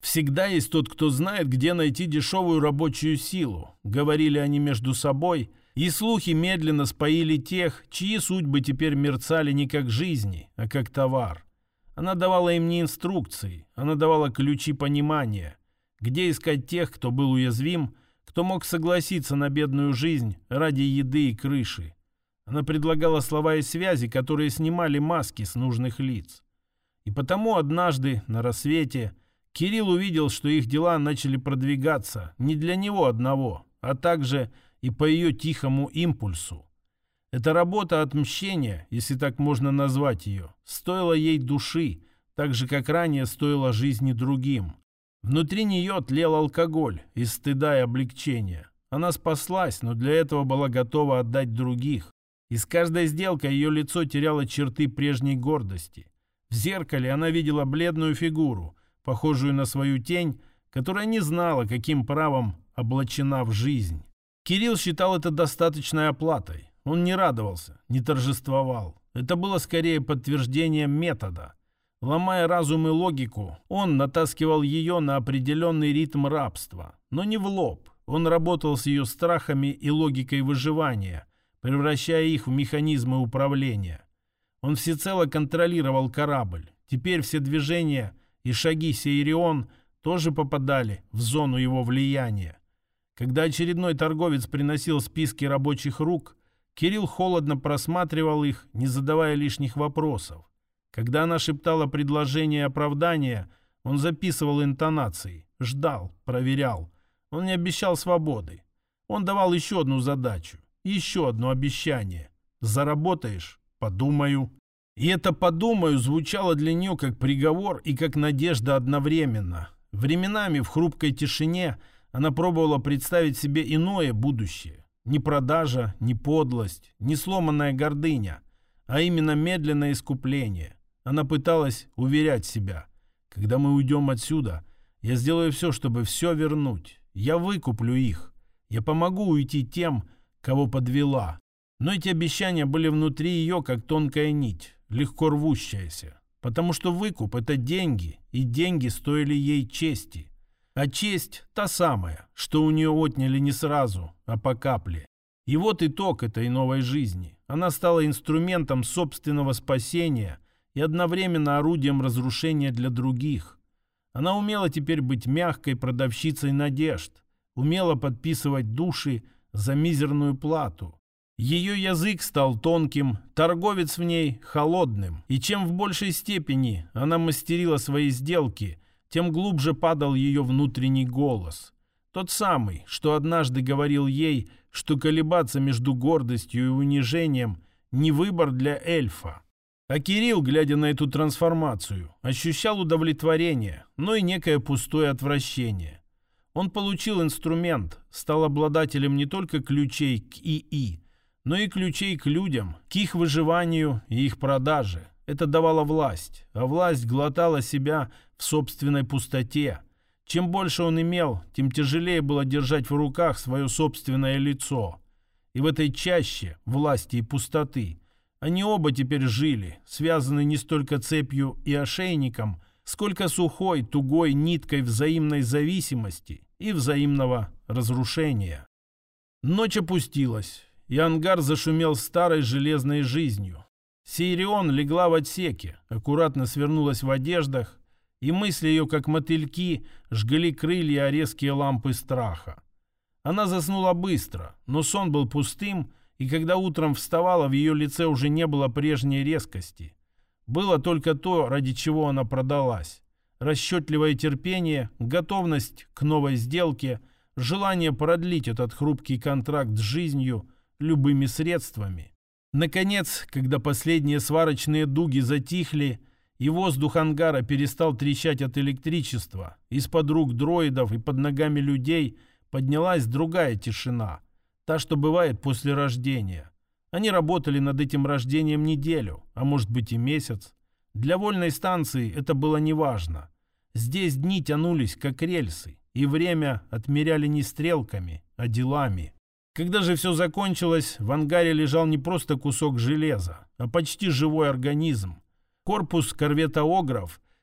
«Всегда есть тот, кто знает, где найти дешевую рабочую силу», — говорили они между собой, и слухи медленно споили тех, чьи судьбы теперь мерцали не как жизни, а как товар. Она давала им не инструкции, она давала ключи понимания, где искать тех, кто был уязвим, кто мог согласиться на бедную жизнь ради еды и крыши. Она предлагала слова и связи, которые снимали маски с нужных лиц. И потому однажды на рассвете Кирилл увидел, что их дела начали продвигаться не для него одного, а также и по ее тихому импульсу. Эта работа отмщения, если так можно назвать ее, стоила ей души, так же, как ранее стоила жизни другим. Внутри нее тлел алкоголь из стыда и облегчения. Она спаслась, но для этого была готова отдать других. И с каждой сделкой ее лицо теряло черты прежней гордости. В зеркале она видела бледную фигуру, похожую на свою тень, которая не знала, каким правом облачена в жизнь. Кирилл считал это достаточной оплатой. Он не радовался, не торжествовал. Это было скорее подтверждением метода. Ломая разум и логику, он натаскивал ее на определенный ритм рабства. Но не в лоб. Он работал с ее страхами и логикой выживания, превращая их в механизмы управления. Он всецело контролировал корабль. Теперь все движения и шаги Сейрион тоже попадали в зону его влияния. Когда очередной торговец приносил списки рабочих рук, Кирилл холодно просматривал их, не задавая лишних вопросов. Когда она шептала предложение и оправдания, он записывал интонации, ждал, проверял. Он не обещал свободы. Он давал еще одну задачу, еще одно обещание. «Заработаешь? Подумаю». И это «подумаю» звучало для нее как приговор и как надежда одновременно. Временами в хрупкой тишине она пробовала представить себе иное будущее. Не продажа, не подлость, не сломанная гордыня, а именно медленное искупление. Она пыталась уверять себя: когда мы уйдем отсюда, я сделаю все, чтобы все вернуть. Я выкуплю их. Я помогу уйти тем, кого подвела. Но эти обещания были внутри ее, как тонкая нить, легко рвущаяся. Потому что выкуп — это деньги, и деньги стоили ей чести. А честь та самая, что у нее отняли не сразу, а по капле. И вот итог этой новой жизни. Она стала инструментом собственного спасения и одновременно орудием разрушения для других. Она умела теперь быть мягкой продавщицей надежд, умела подписывать души за мизерную плату. Ее язык стал тонким, торговец в ней холодным. И чем в большей степени она мастерила свои сделки, тем глубже падал ее внутренний голос. Тот самый, что однажды говорил ей, что колебаться между гордостью и унижением не выбор для эльфа. А Кирилл, глядя на эту трансформацию, ощущал удовлетворение, но и некое пустое отвращение. Он получил инструмент, стал обладателем не только ключей к ИИ, но и ключей к людям, к их выживанию и их продаже. Это давало власть, а власть глотала себя в собственной пустоте. Чем больше он имел, тем тяжелее было держать в руках свое собственное лицо. И в этой чаще власти и пустоты они оба теперь жили, связанные не столько цепью и ошейником, сколько сухой, тугой ниткой взаимной зависимости и взаимного разрушения. Ночь опустилась, и ангар зашумел старой железной жизнью. Сейрион легла в отсеке, аккуратно свернулась в одеждах, и мысли ее, как мотыльки, жгли крылья о резкие лампы страха. Она заснула быстро, но сон был пустым, и когда утром вставала, в ее лице уже не было прежней резкости. Было только то, ради чего она продалась. Расчетливое терпение, готовность к новой сделке, желание продлить этот хрупкий контракт с жизнью любыми средствами. Наконец, когда последние сварочные дуги затихли, и воздух ангара перестал трещать от электричества, из-под рук дроидов и под ногами людей поднялась другая тишина, та, что бывает после рождения. Они работали над этим рождением неделю, а может быть и месяц. Для вольной станции это было неважно. Здесь дни тянулись, как рельсы, и время отмеряли не стрелками, а делами. Когда же все закончилось, в ангаре лежал не просто кусок железа, а почти живой организм. Корпус корвета «Огров»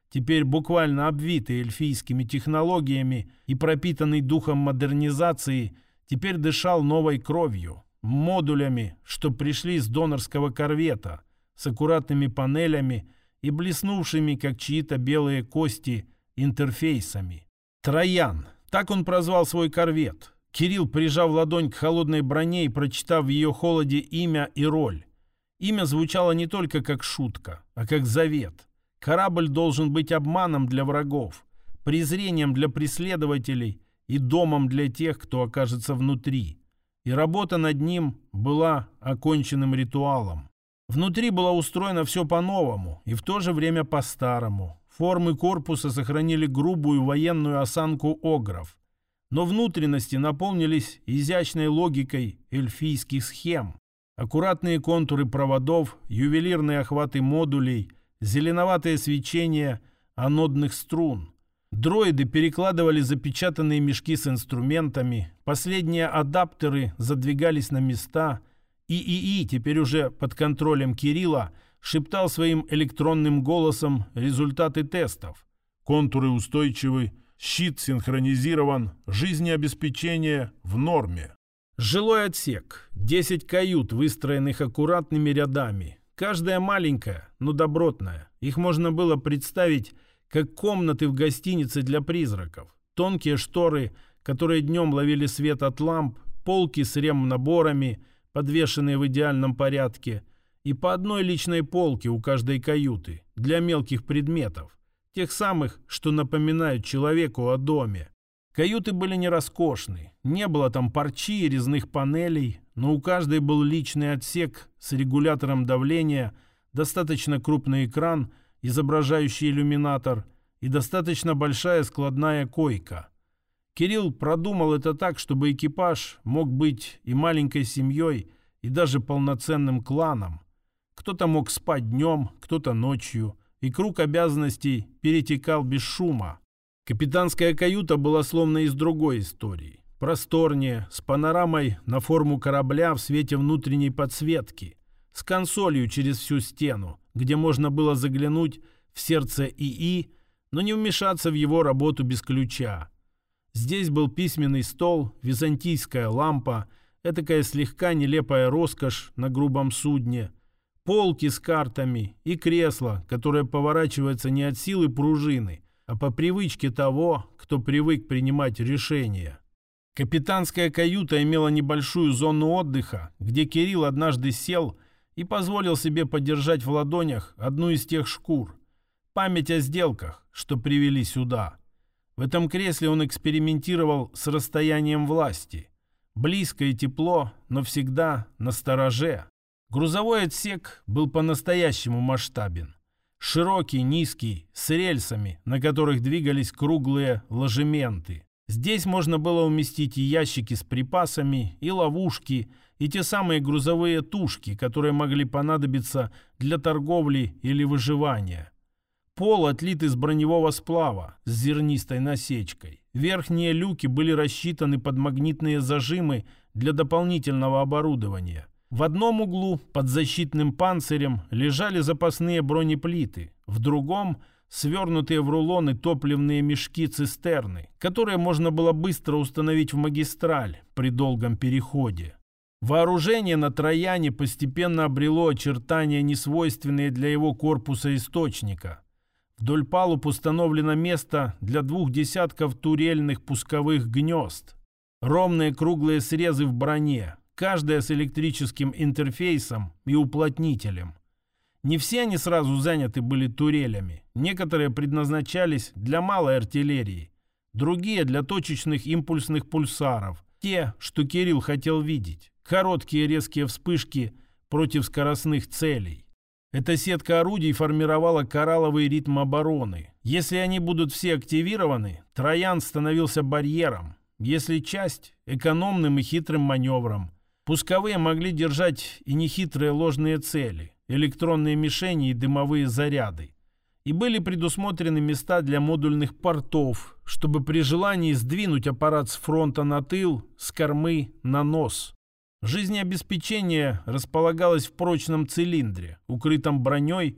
теперь буквально обвитый эльфийскими технологиями и пропитанный духом модернизации, теперь дышал новой кровью, модулями, что пришли с донорского корвета, с аккуратными панелями и блеснувшими, как чьи-то белые кости, интерфейсами. «Троян», так он прозвал свой корвет. Кирилл, прижав ладонь к холодной броне и прочитав в ее холоде имя и роль. Имя звучало не только как шутка, а как завет. Корабль должен быть обманом для врагов, презрением для преследователей и домом для тех, кто окажется внутри. И работа над ним была оконченным ритуалом. Внутри было устроено все по-новому и в то же время по-старому. Формы корпуса сохранили грубую военную осанку огров, но внутренности наполнились изящной логикой эльфийских схем. Аккуратные контуры проводов, ювелирные охваты модулей, зеленоватое свечение анодных струн. Дроиды перекладывали запечатанные мешки с инструментами, последние адаптеры задвигались на места. ИИИ, теперь уже под контролем Кирилла, шептал своим электронным голосом результаты тестов. Контуры устойчивы, щит синхронизирован, жизнеобеспечение в норме. Жилой отсек. 10 кают, выстроенных аккуратными рядами. Каждая маленькая, но добротная. Их можно было представить как комнаты в гостинице для призраков. Тонкие шторы, которые днем ловили свет от ламп, полки с ремнаборами, подвешенные в идеальном порядке, и по одной личной полке у каждой каюты для мелких предметов, тех самых, что напоминают человеку о доме. Каюты были не роскошны, не было там парчи и резных панелей, но у каждой был личный отсек с регулятором давления, достаточно крупный экран, изображающий иллюминатор, и достаточно большая складная койка. Кирилл продумал это так, чтобы экипаж мог быть и маленькой семьей, и даже полноценным кланом. Кто-то мог спать днем, кто-то ночью, и круг обязанностей перетекал без шума. Капитанская каюта была словно из другой истории. Просторнее, с панорамой на форму корабля в свете внутренней подсветки, с консолью через всю стену, где можно было заглянуть в сердце ИИ, но не вмешаться в его работу без ключа. Здесь был письменный стол, византийская лампа, этакая слегка нелепая роскошь на грубом судне, полки с картами и кресло, которое поворачивается не от силы пружины, а по привычке того, кто привык принимать решения. Капитанская каюта имела небольшую зону отдыха, где Кирилл однажды сел и позволил себе подержать в ладонях одну из тех шкур. Память о сделках, что привели сюда. В этом кресле он экспериментировал с расстоянием власти. Близко и тепло, но всегда настороже. Грузовой отсек был по-настоящему масштабен. Широкий, низкий, с рельсами, на которых двигались круглые ложементы. Здесь можно было уместить и ящики с припасами, и ловушки, и те самые грузовые тушки, которые могли понадобиться для торговли или выживания. Пол отлит из броневого сплава с зернистой насечкой. Верхние люки были рассчитаны под магнитные зажимы для дополнительного оборудования. В одном углу под защитным панцирем лежали запасные бронеплиты, в другом – свернутые в рулоны топливные мешки-цистерны, которые можно было быстро установить в магистраль при долгом переходе. Вооружение на Трояне постепенно обрело очертания, несвойственные для его корпуса источника. Вдоль палуб установлено место для 2 десятков турельных пусковых гнезд. Ровные круглые срезы в броне, каждая с электрическим интерфейсом и уплотнителем. Не все они сразу заняты были турелями. Некоторые предназначались для малой артиллерии, другие для точечных импульсных пульсаров. Те, что Кирилл хотел видеть. Короткие резкие вспышки против скоростных целей. Эта сетка орудий формировала коралловый ритм обороны. Если они будут все активированы, Троян становился барьером. Если часть – экономным и хитрым маневром. Пусковые могли держать и нехитрые ложные цели, электронные мишени и дымовые заряды. И были предусмотрены места для модульных портов, чтобы при желании сдвинуть аппарат с фронта на тыл, с кормы на нос. Жизнеобеспечение располагалось в прочном цилиндре, укрытом броней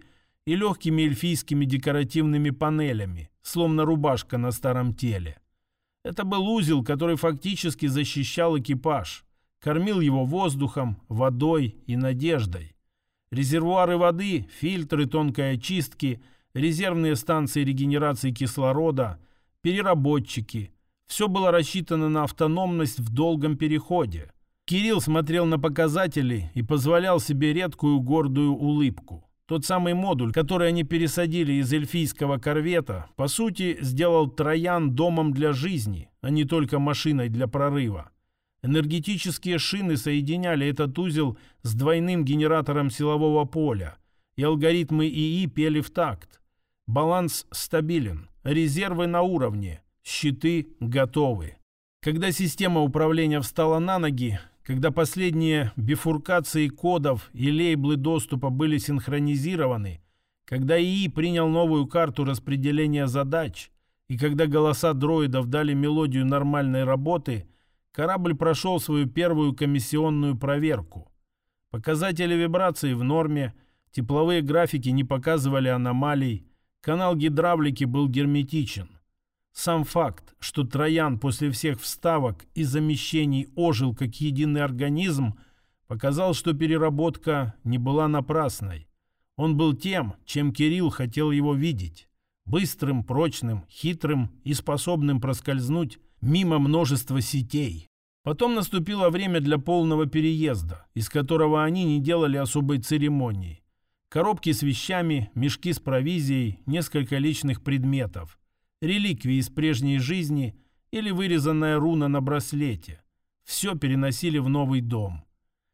и легкими эльфийскими декоративными панелями, словно рубашка на старом теле. Это был узел, который фактически защищал экипаж, кормил его воздухом, водой и надеждой. Резервуары воды, фильтры тонкой очистки, резервные станции регенерации кислорода, переработчики. Все было рассчитано на автономность в долгом переходе. Кирилл смотрел на показатели и позволял себе редкую гордую улыбку. Тот самый модуль, который они пересадили из эльфийского корвета, по сути, сделал Троян домом для жизни, а не только машиной для прорыва. Энергетические шины соединяли этот узел с двойным генератором силового поля, и алгоритмы ИИ пели в такт. Баланс стабилен, резервы на уровне, щиты готовы. Когда система управления встала на ноги, когда последние бифуркации кодов и лейблы доступа были синхронизированы, когда ИИ принял новую карту распределения задач, и когда голоса дроидов дали мелодию нормальной работы, корабль прошел свою первую комиссионную проверку. Показатели вибрации в норме, тепловые графики не показывали аномалий, канал гидравлики был герметичен. Сам факт, что Троян после всех вставок и замещений ожил как единый организм, показал, что переработка не была напрасной. Он был тем, чем Кирилл хотел его видеть. Быстрым, прочным, хитрым и способным проскользнуть мимо множества сетей. Потом наступило время для полного переезда, из которого они не делали особой церемонии. Коробки с вещами, мешки с провизией, несколько личных предметов. Реликвии из прежней жизни или вырезанная руна на браслете. Все переносили в новый дом.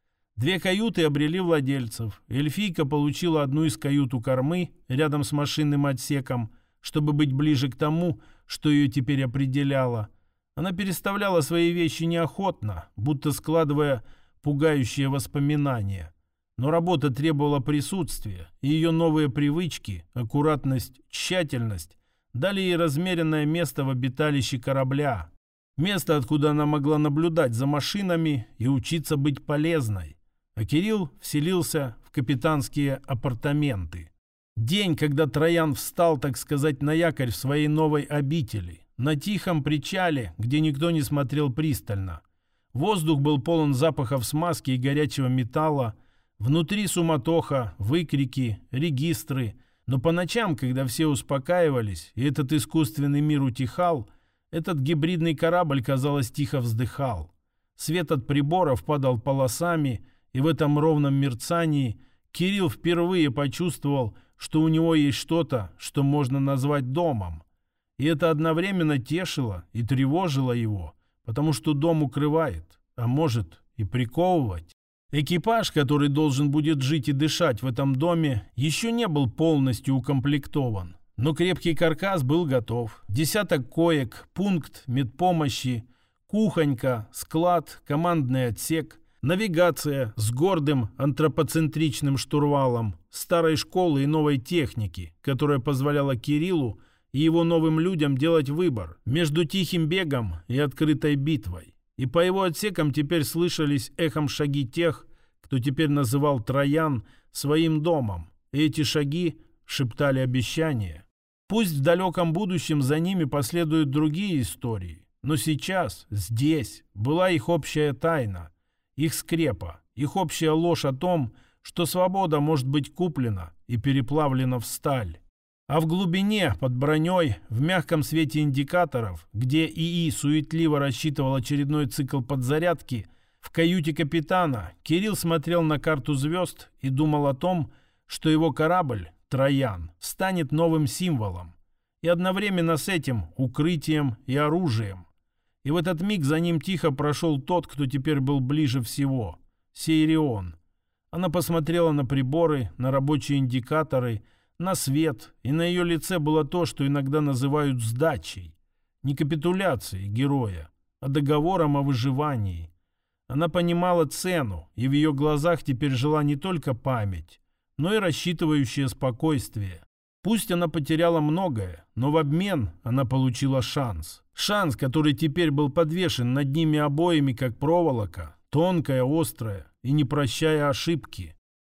2 каюты обрели владельцев. Эльфийка получила одну из кают у кормы, рядом с машинным отсеком, чтобы быть ближе к тому, что ее теперь определяло. Она переставляла свои вещи неохотно, будто складывая пугающие воспоминания. Но работа требовала присутствия, и ее новые привычки, аккуратность, тщательность дали ей размеренное место в обиталище корабля. Место, откуда она могла наблюдать за машинами и учиться быть полезной. А Кирилл вселился в капитанские апартаменты. День, когда Троян встал, так сказать, на якорь в своей новой обители. На тихом причале, где никто не смотрел пристально. Воздух был полон запахов смазки и горячего металла. Внутри суматоха, выкрики, регистры. Но по ночам, когда все успокаивались, и этот искусственный мир утихал, этот гибридный корабль, казалось, тихо вздыхал. Свет от приборов падал полосами, и в этом ровном мерцании Кирилл впервые почувствовал, что у него есть что-то, что можно назвать домом. И это одновременно тешило и тревожило его, потому что дом укрывает, а может и приковывать. Экипаж, который должен будет жить и дышать в этом доме, еще не был полностью укомплектован. Но крепкий каркас был готов. 10 коек, пункт медпомощи, кухонька, склад, командный отсек, навигация с гордым антропоцентричным штурвалом, старой школы и новой техники, которая позволяла Кириллу и его новым людям делать выбор между тихим бегом и открытой битвой. И по его отсекам теперь слышались эхом шаги тех, кто теперь называл Троян своим домом. И эти шаги шептали обещания. Пусть в далеком будущем за ними последуют другие истории, но сейчас, здесь, была их общая тайна, их скрепа, их общая ложь о том, что свобода может быть куплена и переплавлена в сталь. А в глубине, под броней, в мягком свете индикаторов, где ИИ суетливо рассчитывал очередной цикл подзарядки, в каюте капитана Кирилл смотрел на карту звезд и думал о том, что его корабль, Троян, станет новым символом. И одновременно с этим укрытием и оружием. И в этот миг за ним тихо прошел тот, кто теперь был ближе всего — Сейрион. Она посмотрела на приборы, на рабочие индикаторы, на свет, и на ее лице было то, что иногда называют сдачей. Не капитуляцией героя, а договором о выживании. Она понимала цену, и в ее глазах теперь жила не только память, но и рассчитывающее спокойствие. Пусть она потеряла многое, но в обмен она получила шанс. Шанс, который теперь был подвешен над ними обоими, как проволока, тонкая, острая и не прощая ошибки.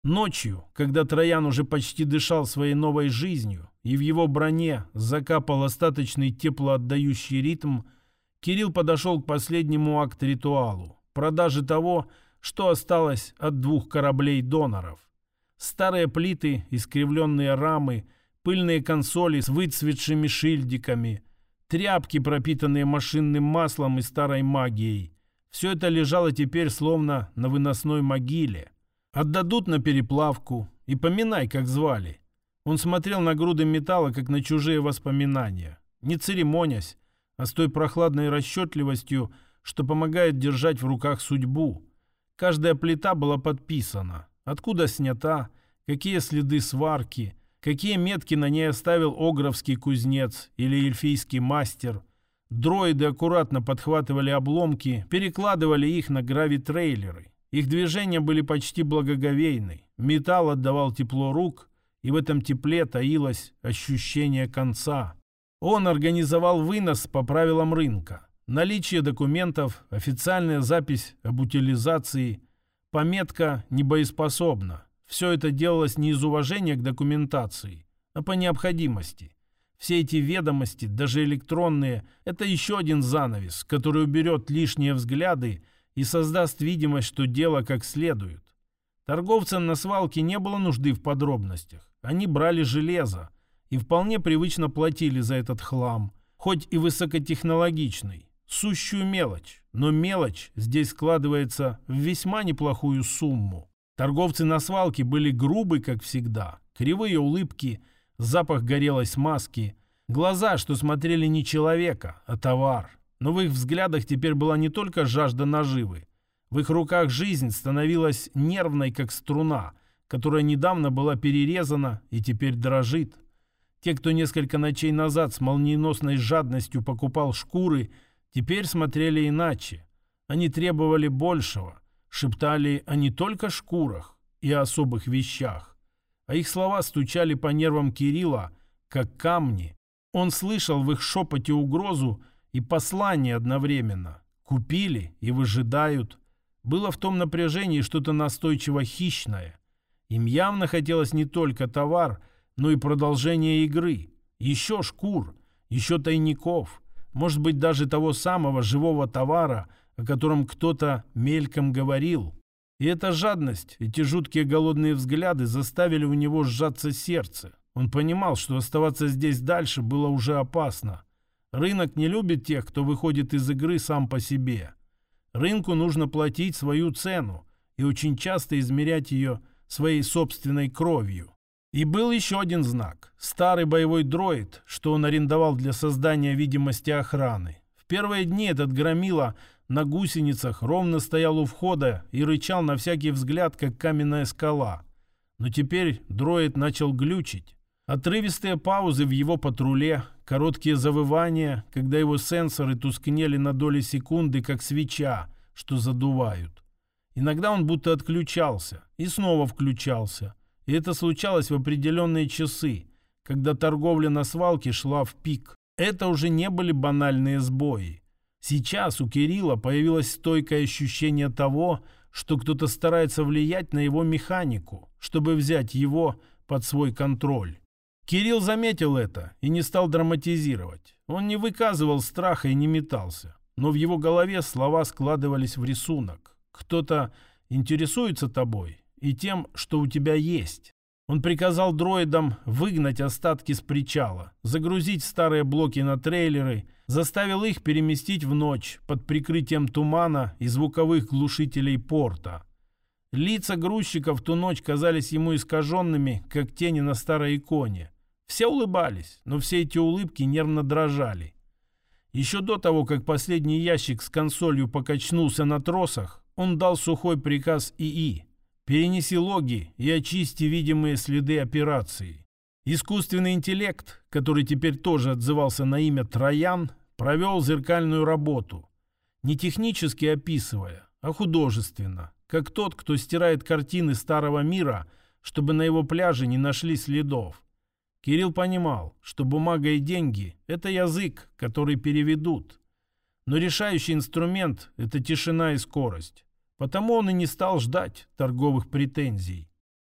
Ночью, когда Троян уже почти дышал своей новой жизнью, и в его броне закапал остаточный теплоотдающий ритм, Кирилл подошел к последнему акт-ритуалу – продаже того, что осталось от 2 кораблей-доноров. Старые плиты, искривленные рамы, пыльные консоли с выцветшими шильдиками, тряпки, пропитанные машинным маслом и старой магией. Все это лежало теперь словно на выносной могиле. Отдадут на переплавку, и поминай, как звали. Он смотрел на груды металла, как на чужие воспоминания, не церемонясь, а с той прохладной расчетливостью, что помогает держать в руках судьбу. Каждая плита была подписана, откуда снята, какие следы сварки, какие метки на ней оставил огровский кузнец или эльфийский мастер. Дроиды аккуратно подхватывали обломки, перекладывали их на гравитрейлеры. Их движения были почти благоговейны. Металл отдавал тепло рук, и в этом тепле таилось ощущение конца. Он организовал вынос по правилам рынка. Наличие документов, официальная запись об утилизации, пометка «небоеспособна». Все это делалось не из уважения к документации, а по необходимости. Все эти ведомости, даже электронные, это еще один занавес, который уберет лишние взгляды и создаст видимость, что дело как следует. Торговцам на свалке не было нужды в подробностях. Они брали железо и вполне привычно платили за этот хлам, хоть и высокотехнологичный, сущую мелочь. Но мелочь здесь складывается в весьма неплохую сумму. Торговцы на свалке были грубы, как всегда. Кривые улыбки, запах горелой смазки, глаза, что смотрели не человека, а товар. Но в их взглядах теперь была не только жажда наживы. В их руках жизнь становилась нервной, как струна, которая недавно была перерезана и теперь дрожит. Те, кто несколько ночей назад с молниеносной жадностью покупал шкуры, теперь смотрели иначе. Они требовали большего, шептали о не только шкурах и о особых вещах. А их слова стучали по нервам Кирилла, как камни. Он слышал в их шепоте угрозу и послание одновременно. Купили и выжидают. Было в том напряжении что-то настойчиво хищное. Им явно хотелось не только товар, но и продолжение игры. Еще шкур, еще тайников. Может быть, даже того самого живого товара, о котором кто-то мельком говорил. И эта жадность, эти жуткие голодные взгляды заставили у него сжаться сердце. Он понимал, что оставаться здесь дальше было уже опасно. Рынок не любит тех, кто выходит из игры сам по себе. Рынку нужно платить свою цену и очень часто измерять ее своей собственной кровью. И был еще один знак. Старый боевой дроид, что он арендовал для создания видимости охраны. В первые дни этот громила на гусеницах ровно стоял у входа и рычал на всякий взгляд, как каменная скала. Но теперь дроид начал глючить. Отрывистые паузы в его патруле, короткие завывания, когда его сенсоры тускнели на доли секунды, как свеча, что задувают. Иногда он будто отключался и снова включался. И это случалось в определенные часы, когда торговля на свалке шла в пик. Это уже не были банальные сбои. Сейчас у Кирилла появилось стойкое ощущение того, что кто-то старается влиять на его механику, чтобы взять его под свой контроль. Кирилл заметил это и не стал драматизировать. Он не выказывал страха и не метался. Но в его голове слова складывались в рисунок. Кто-то интересуется тобой и тем, что у тебя есть. Он приказал дроидам выгнать остатки с причала, загрузить старые блоки на трейлеры, заставил их переместить в ночь под прикрытием тумана и звуковых глушителей порта. Лица грузчиков в ту ночь казались ему искаженными, как тени на старой иконе. Все улыбались, но все эти улыбки нервно дрожали. Еще до того, как последний ящик с консолью покачнулся на тросах, он дал сухой приказ ИИ: перенеси логи и очисти видимые следы операции. Искусственный интеллект, который теперь тоже отзывался на имя Троян, провел зеркальную работу, не технически описывая, а художественно, как тот, кто стирает картины старого мира, чтобы на его пляже не нашли следов. Кирилл понимал, что бумага и деньги – это язык, который переведут. Но решающий инструмент – это тишина и скорость. Потому он и не стал ждать торговых претензий.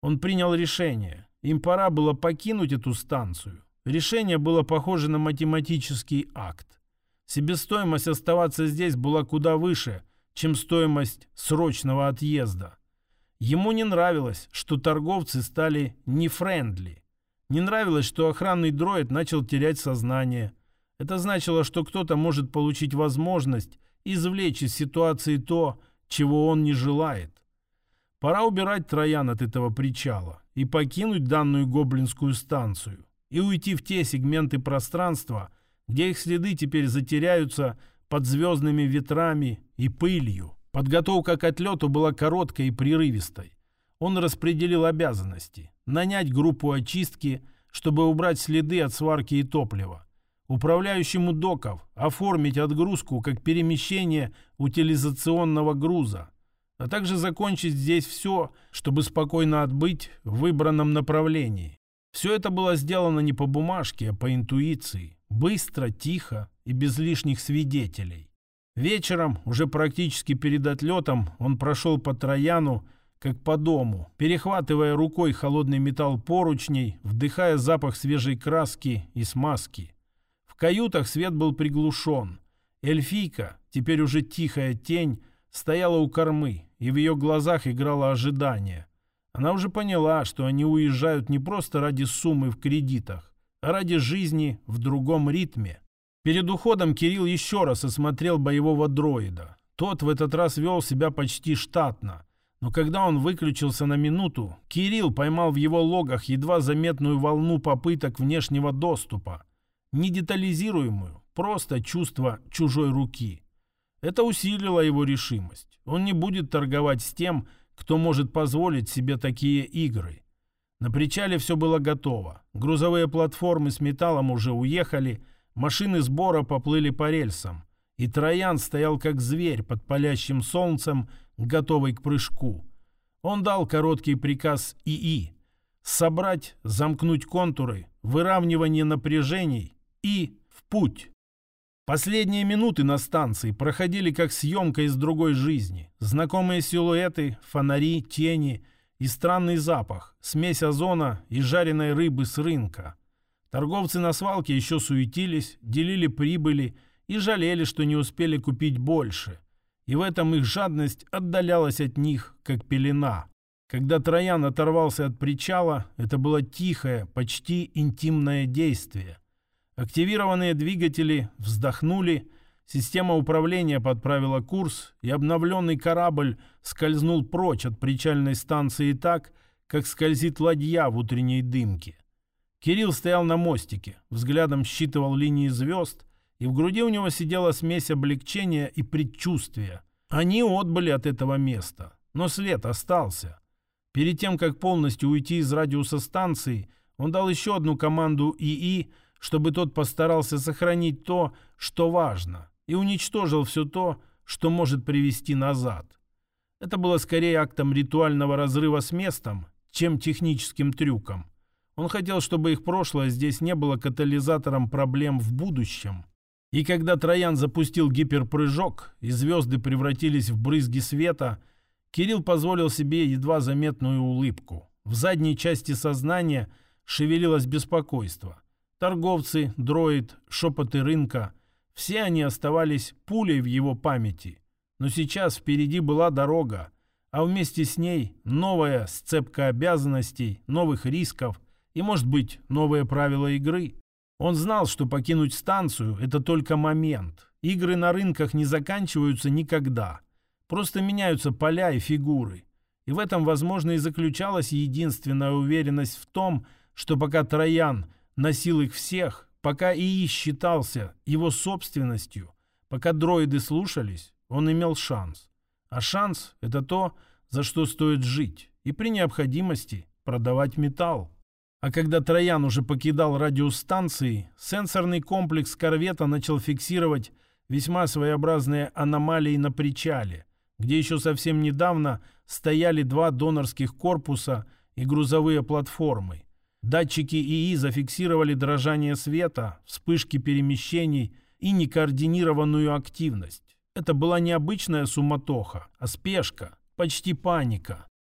Он принял решение. Им пора было покинуть эту станцию. Решение было похоже на математический акт. Себестоимость оставаться здесь была куда выше, чем стоимость срочного отъезда. Ему не нравилось, что торговцы стали нефрендли. Не нравилось, что охранный дроид начал терять сознание. Это значило, что кто-то может получить возможность извлечь из ситуации то, чего он не желает. Пора убирать Троян от этого причала и покинуть данную гоблинскую станцию и уйти в те сегменты пространства, где их следы теперь затеряются под звездными ветрами и пылью. Подготовка к отлету была короткой и прерывистой. Он распределил обязанности: нанять группу очистки, чтобы убрать следы от сварки и топлива, управляющему доков оформить отгрузку как перемещение утилизационного груза, а также закончить здесь все, чтобы спокойно отбыть в выбранном направлении. Все это было сделано не по бумажке, а по интуиции, быстро, тихо и без лишних свидетелей. Вечером, уже практически перед отлетом, он прошел по Трояну, как по дому, перехватывая рукой холодный металл поручней, вдыхая запах свежей краски и смазки. В каютах свет был приглушен. Эльфийка, теперь уже тихая тень, стояла у кормы, и в ее глазах играло ожидание. Она уже поняла, что они уезжают не просто ради суммы в кредитах, а ради жизни в другом ритме. Перед уходом Кирилл еще раз осмотрел боевого дроида. Тот в этот раз вел себя почти штатно. Но когда он выключился на минуту, Кирилл поймал в его логах едва заметную волну попыток внешнего доступа. Не детализируемую, просто чувство чужой руки. Это усилило его решимость. Он не будет торговать с тем, кто может позволить себе такие игры. На причале все было готово. Грузовые платформы с металлом уже уехали, машины сбора поплыли по рельсам. И Троян стоял как зверь под палящим солнцем, готовый к прыжку. Он дал короткий приказ ИИ: собрать, замкнуть контуры, выравнивание напряжений и в путь. Последние минуты на станции проходили как съемка из другой жизни. Знакомые силуэты, фонари, тени и странный запах, смесь озона и жареной рыбы с рынка. Торговцы на свалке еще суетились, делили прибыли и жалели, что не успели купить больше. И в этом их жадность отдалялась от них, как пелена. Когда Троян оторвался от причала, это было тихое, почти интимное действие. Активированные двигатели вздохнули, система управления подправила курс, и обновленный корабль скользнул прочь от причальной станции так, как скользит ладья в утренней дымке. Кирилл стоял на мостике, взглядом считывал линии звезд, и в груди у него сидела смесь облегчения и предчувствия. Они отбыли от этого места, но след остался. Перед тем, как полностью уйти из радиуса станции, он дал еще одну команду ИИ, чтобы тот постарался сохранить то, что важно, и уничтожил все то, что может привести назад. Это было скорее актом ритуального разрыва с местом, чем техническим трюком. Он хотел, чтобы их прошлое здесь не было катализатором проблем в будущем. И когда Троян запустил гиперпрыжок, и звезды превратились в брызги света, Кирилл позволил себе едва заметную улыбку. В задней части сознания шевелилось беспокойство. Торговцы, дроид, шепоты рынка — все они оставались пулей в его памяти. Но сейчас впереди была дорога, а вместе с ней новая сцепка обязанностей, новых рисков и, может быть, новые правила игры. Он знал, что покинуть станцию — это только момент. Игры на рынках не заканчиваются никогда. Просто меняются поля и фигуры. И в этом, возможно, и заключалась единственная уверенность в том, что пока Троян носил их всех, пока ИИ считался его собственностью, пока дроиды слушались, он имел шанс. А шанс — это то, за что стоит жить, и при необходимости продавать металл. А когда Троян уже покидал радиус станции, сенсорный комплекс корвета начал фиксировать весьма своеобразные аномалии на причале, где еще совсем недавно стояли 2 донорских корпуса и грузовые платформы. Датчики ИИ зафиксировали дрожание света, вспышки перемещений и некоординированную активность. Это была не обычная суматоха, а спешка, почти паника.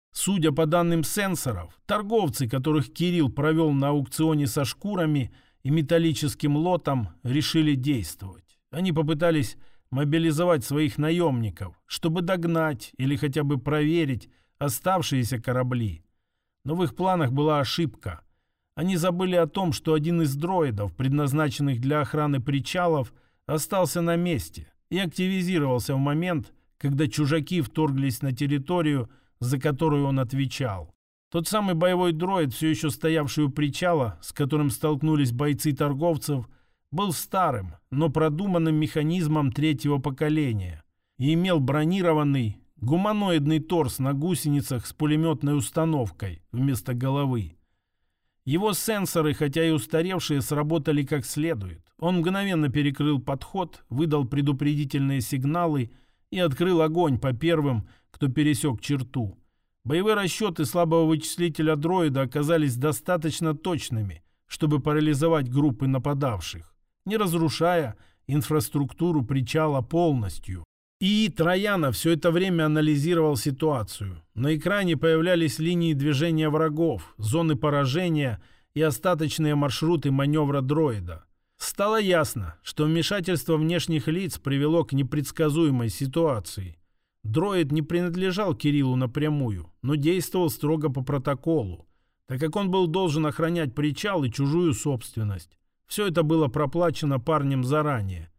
Судя по данным сенсоров, торговцы, которых Кирилл провел на аукционе со шкурами и металлическим лотом, решили действовать. Они попытались мобилизовать своих наемников, чтобы догнать или хотя бы проверить оставшиеся корабли. Но в их планах была ошибка. Они забыли о том, что один из дроидов, предназначенных для охраны причалов, остался на месте и активизировался в момент, когда чужаки вторглись на территорию, за которую он отвечал. Тот самый боевой дроид, все еще стоявший у причала, с которым столкнулись бойцы торговцев, был старым, но продуманным механизмом третьего поколения и имел бронированный гуманоидный торс на гусеницах с пулеметной установкой вместо головы. Его сенсоры, хотя и устаревшие, сработали как следует. Он мгновенно перекрыл подход, выдал предупредительные сигналы и открыл огонь по первым, кто пересек черту. Боевые расчеты слабого вычислителя дроида оказались достаточно точными, чтобы парализовать группы нападавших, не разрушая инфраструктуру причала полностью. И Троянов все это время анализировал ситуацию. На экране появлялись линии движения врагов, зоны поражения и остаточные маршруты маневра дроида. Стало ясно, что вмешательство внешних лиц привело к непредсказуемой ситуации. Дроид не принадлежал Кириллу напрямую, но действовал строго по протоколу, так как он был должен охранять причал и чужую собственность. Все это было проплачено парнем заранее.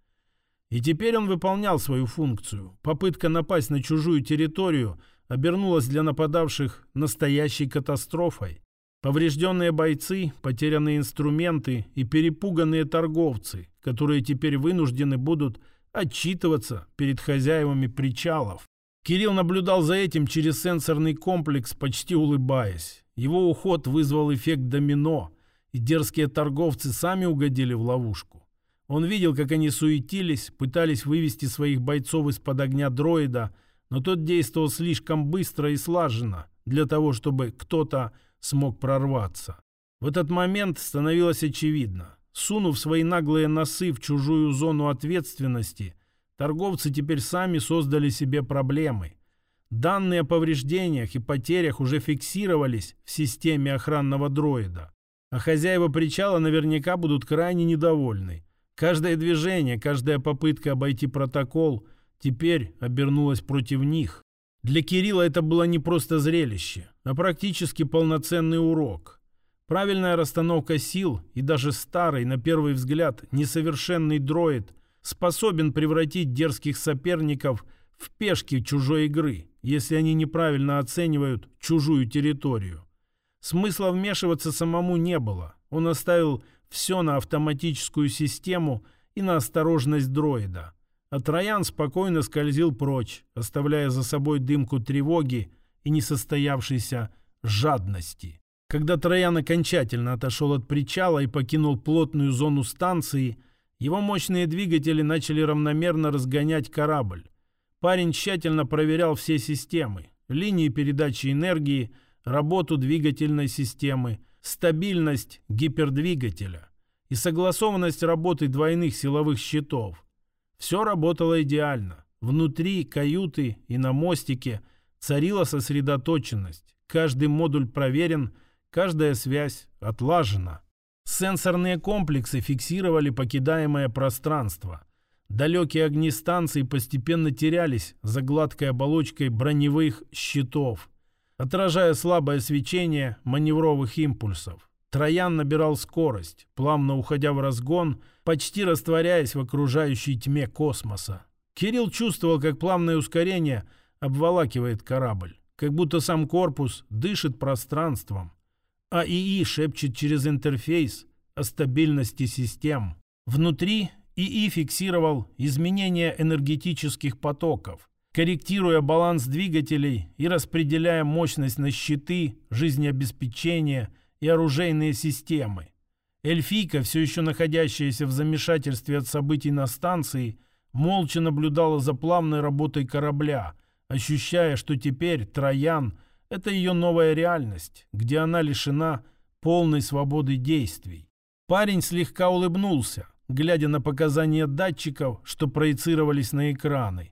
И теперь он выполнял свою функцию. Попытка напасть на чужую территорию обернулась для нападавших настоящей катастрофой. Поврежденные бойцы, потерянные инструменты и перепуганные торговцы, которые теперь вынуждены будут отчитываться перед хозяевами причалов. Кирилл наблюдал за этим через сенсорный комплекс, почти улыбаясь. Его уход вызвал эффект домино, и дерзкие торговцы сами угодили в ловушку. Он видел, как они суетились, пытались вывести своих бойцов из-под огня дроида, но тот действовал слишком быстро и слаженно для того, чтобы кто-то смог прорваться. В этот момент становилось очевидно. Сунув свои наглые носы в чужую зону ответственности, торговцы теперь сами создали себе проблемы. Данные о повреждениях и потерях уже фиксировались в системе охранного дроида. А хозяева причала наверняка будут крайне недовольны. Каждое движение, каждая попытка обойти протокол теперь обернулась против них. Для Кирилла это было не просто зрелище, а практически полноценный урок. Правильная расстановка сил и даже старый, на первый взгляд, несовершенный дроид способен превратить дерзких соперников в пешки чужой игры, если они неправильно оценивают чужую территорию. Смысла вмешиваться самому не было. Он оставил все на автоматическую систему и на осторожность дроида. А Троян спокойно скользил прочь, оставляя за собой дымку тревоги и несостоявшейся жадности. Когда Троян окончательно отошел от причала и покинул плотную зону станции, его мощные двигатели начали равномерно разгонять корабль. Парень тщательно проверял все системы, линии передачи энергии, работу двигательной системы, стабильность гипердвигателя и согласованность работы двойных силовых щитов. Все работало идеально. Внутри каюты и на мостике царила сосредоточенность. Каждый модуль проверен, каждая связь отлажена. Сенсорные комплексы фиксировали покидаемое пространство. Далекие огни станции постепенно терялись за гладкой оболочкой броневых щитов, отражая слабое свечение маневровых импульсов. Троян набирал скорость, плавно уходя в разгон, почти растворяясь в окружающей тьме космоса. Кирилл чувствовал, как плавное ускорение обволакивает корабль, как будто сам корпус дышит пространством, а ИИ шепчет через интерфейс о стабильности систем. Внутри ИИ фиксировал изменения энергетических потоков, корректируя баланс двигателей и распределяя мощность на щиты, жизнеобеспечение и оружейные системы. Эльфийка, все еще находящаяся в замешательстве от событий на станции, молча наблюдала за плавной работой корабля, ощущая, что теперь Троян — это ее новая реальность, где она лишена полной свободы действий. Парень слегка улыбнулся, глядя на показания датчиков, что проецировались на экраны.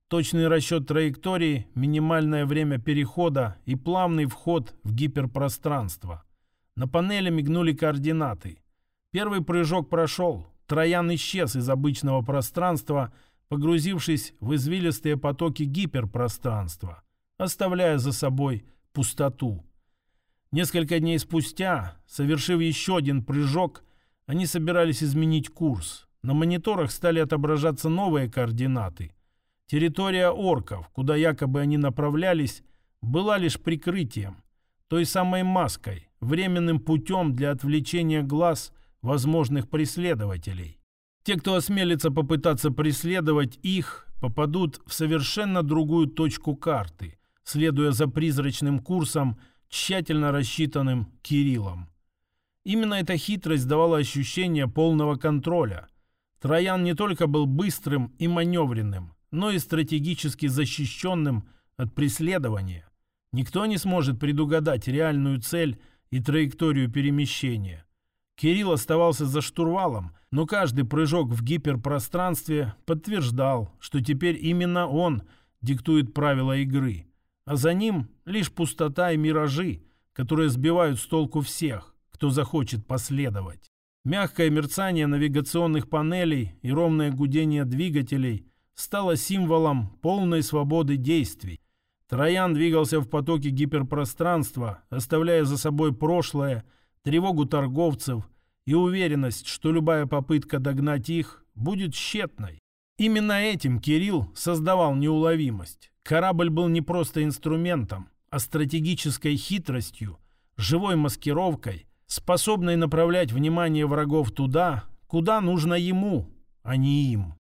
Точный расчет траектории, минимальное время перехода и плавный вход в гиперпространство. На панели мигнули координаты. Первый прыжок прошел. Троян исчез из обычного пространства, погрузившись в извилистые потоки гиперпространства, оставляя за собой пустоту. Несколько дней спустя, совершив еще один прыжок, они собирались изменить курс. На мониторах стали отображаться новые координаты. Территория орков, куда якобы они направлялись, была лишь прикрытием, той самой маской, временным путем для отвлечения глаз возможных преследователей. Те, кто осмелится попытаться преследовать их, попадут в совершенно другую точку карты, следуя за призрачным курсом, тщательно рассчитанным Кириллом. Именно эта хитрость давала ощущение полного контроля. Троян не только был быстрым и маневренным, но и стратегически защищенным от преследования. Никто не сможет предугадать реальную цель и траекторию перемещения. Кирилл оставался за штурвалом, но каждый прыжок в гиперпространстве подтверждал, что теперь именно он диктует правила игры, а за ним лишь пустота и миражи, которые сбивают с толку всех, кто захочет последовать. Мягкое мерцание навигационных панелей и ровное гудение двигателей стало символом полной свободы действий. Троян двигался в потоке гиперпространства, оставляя за собой прошлое, тревогу торговцев и уверенность, что любая попытка догнать их будет тщетной. Именно этим Кирилл создавал неуловимость. Корабль был не просто инструментом, а стратегической хитростью, живой маскировкой, способной направлять внимание врагов туда, куда нужно ему, а не им.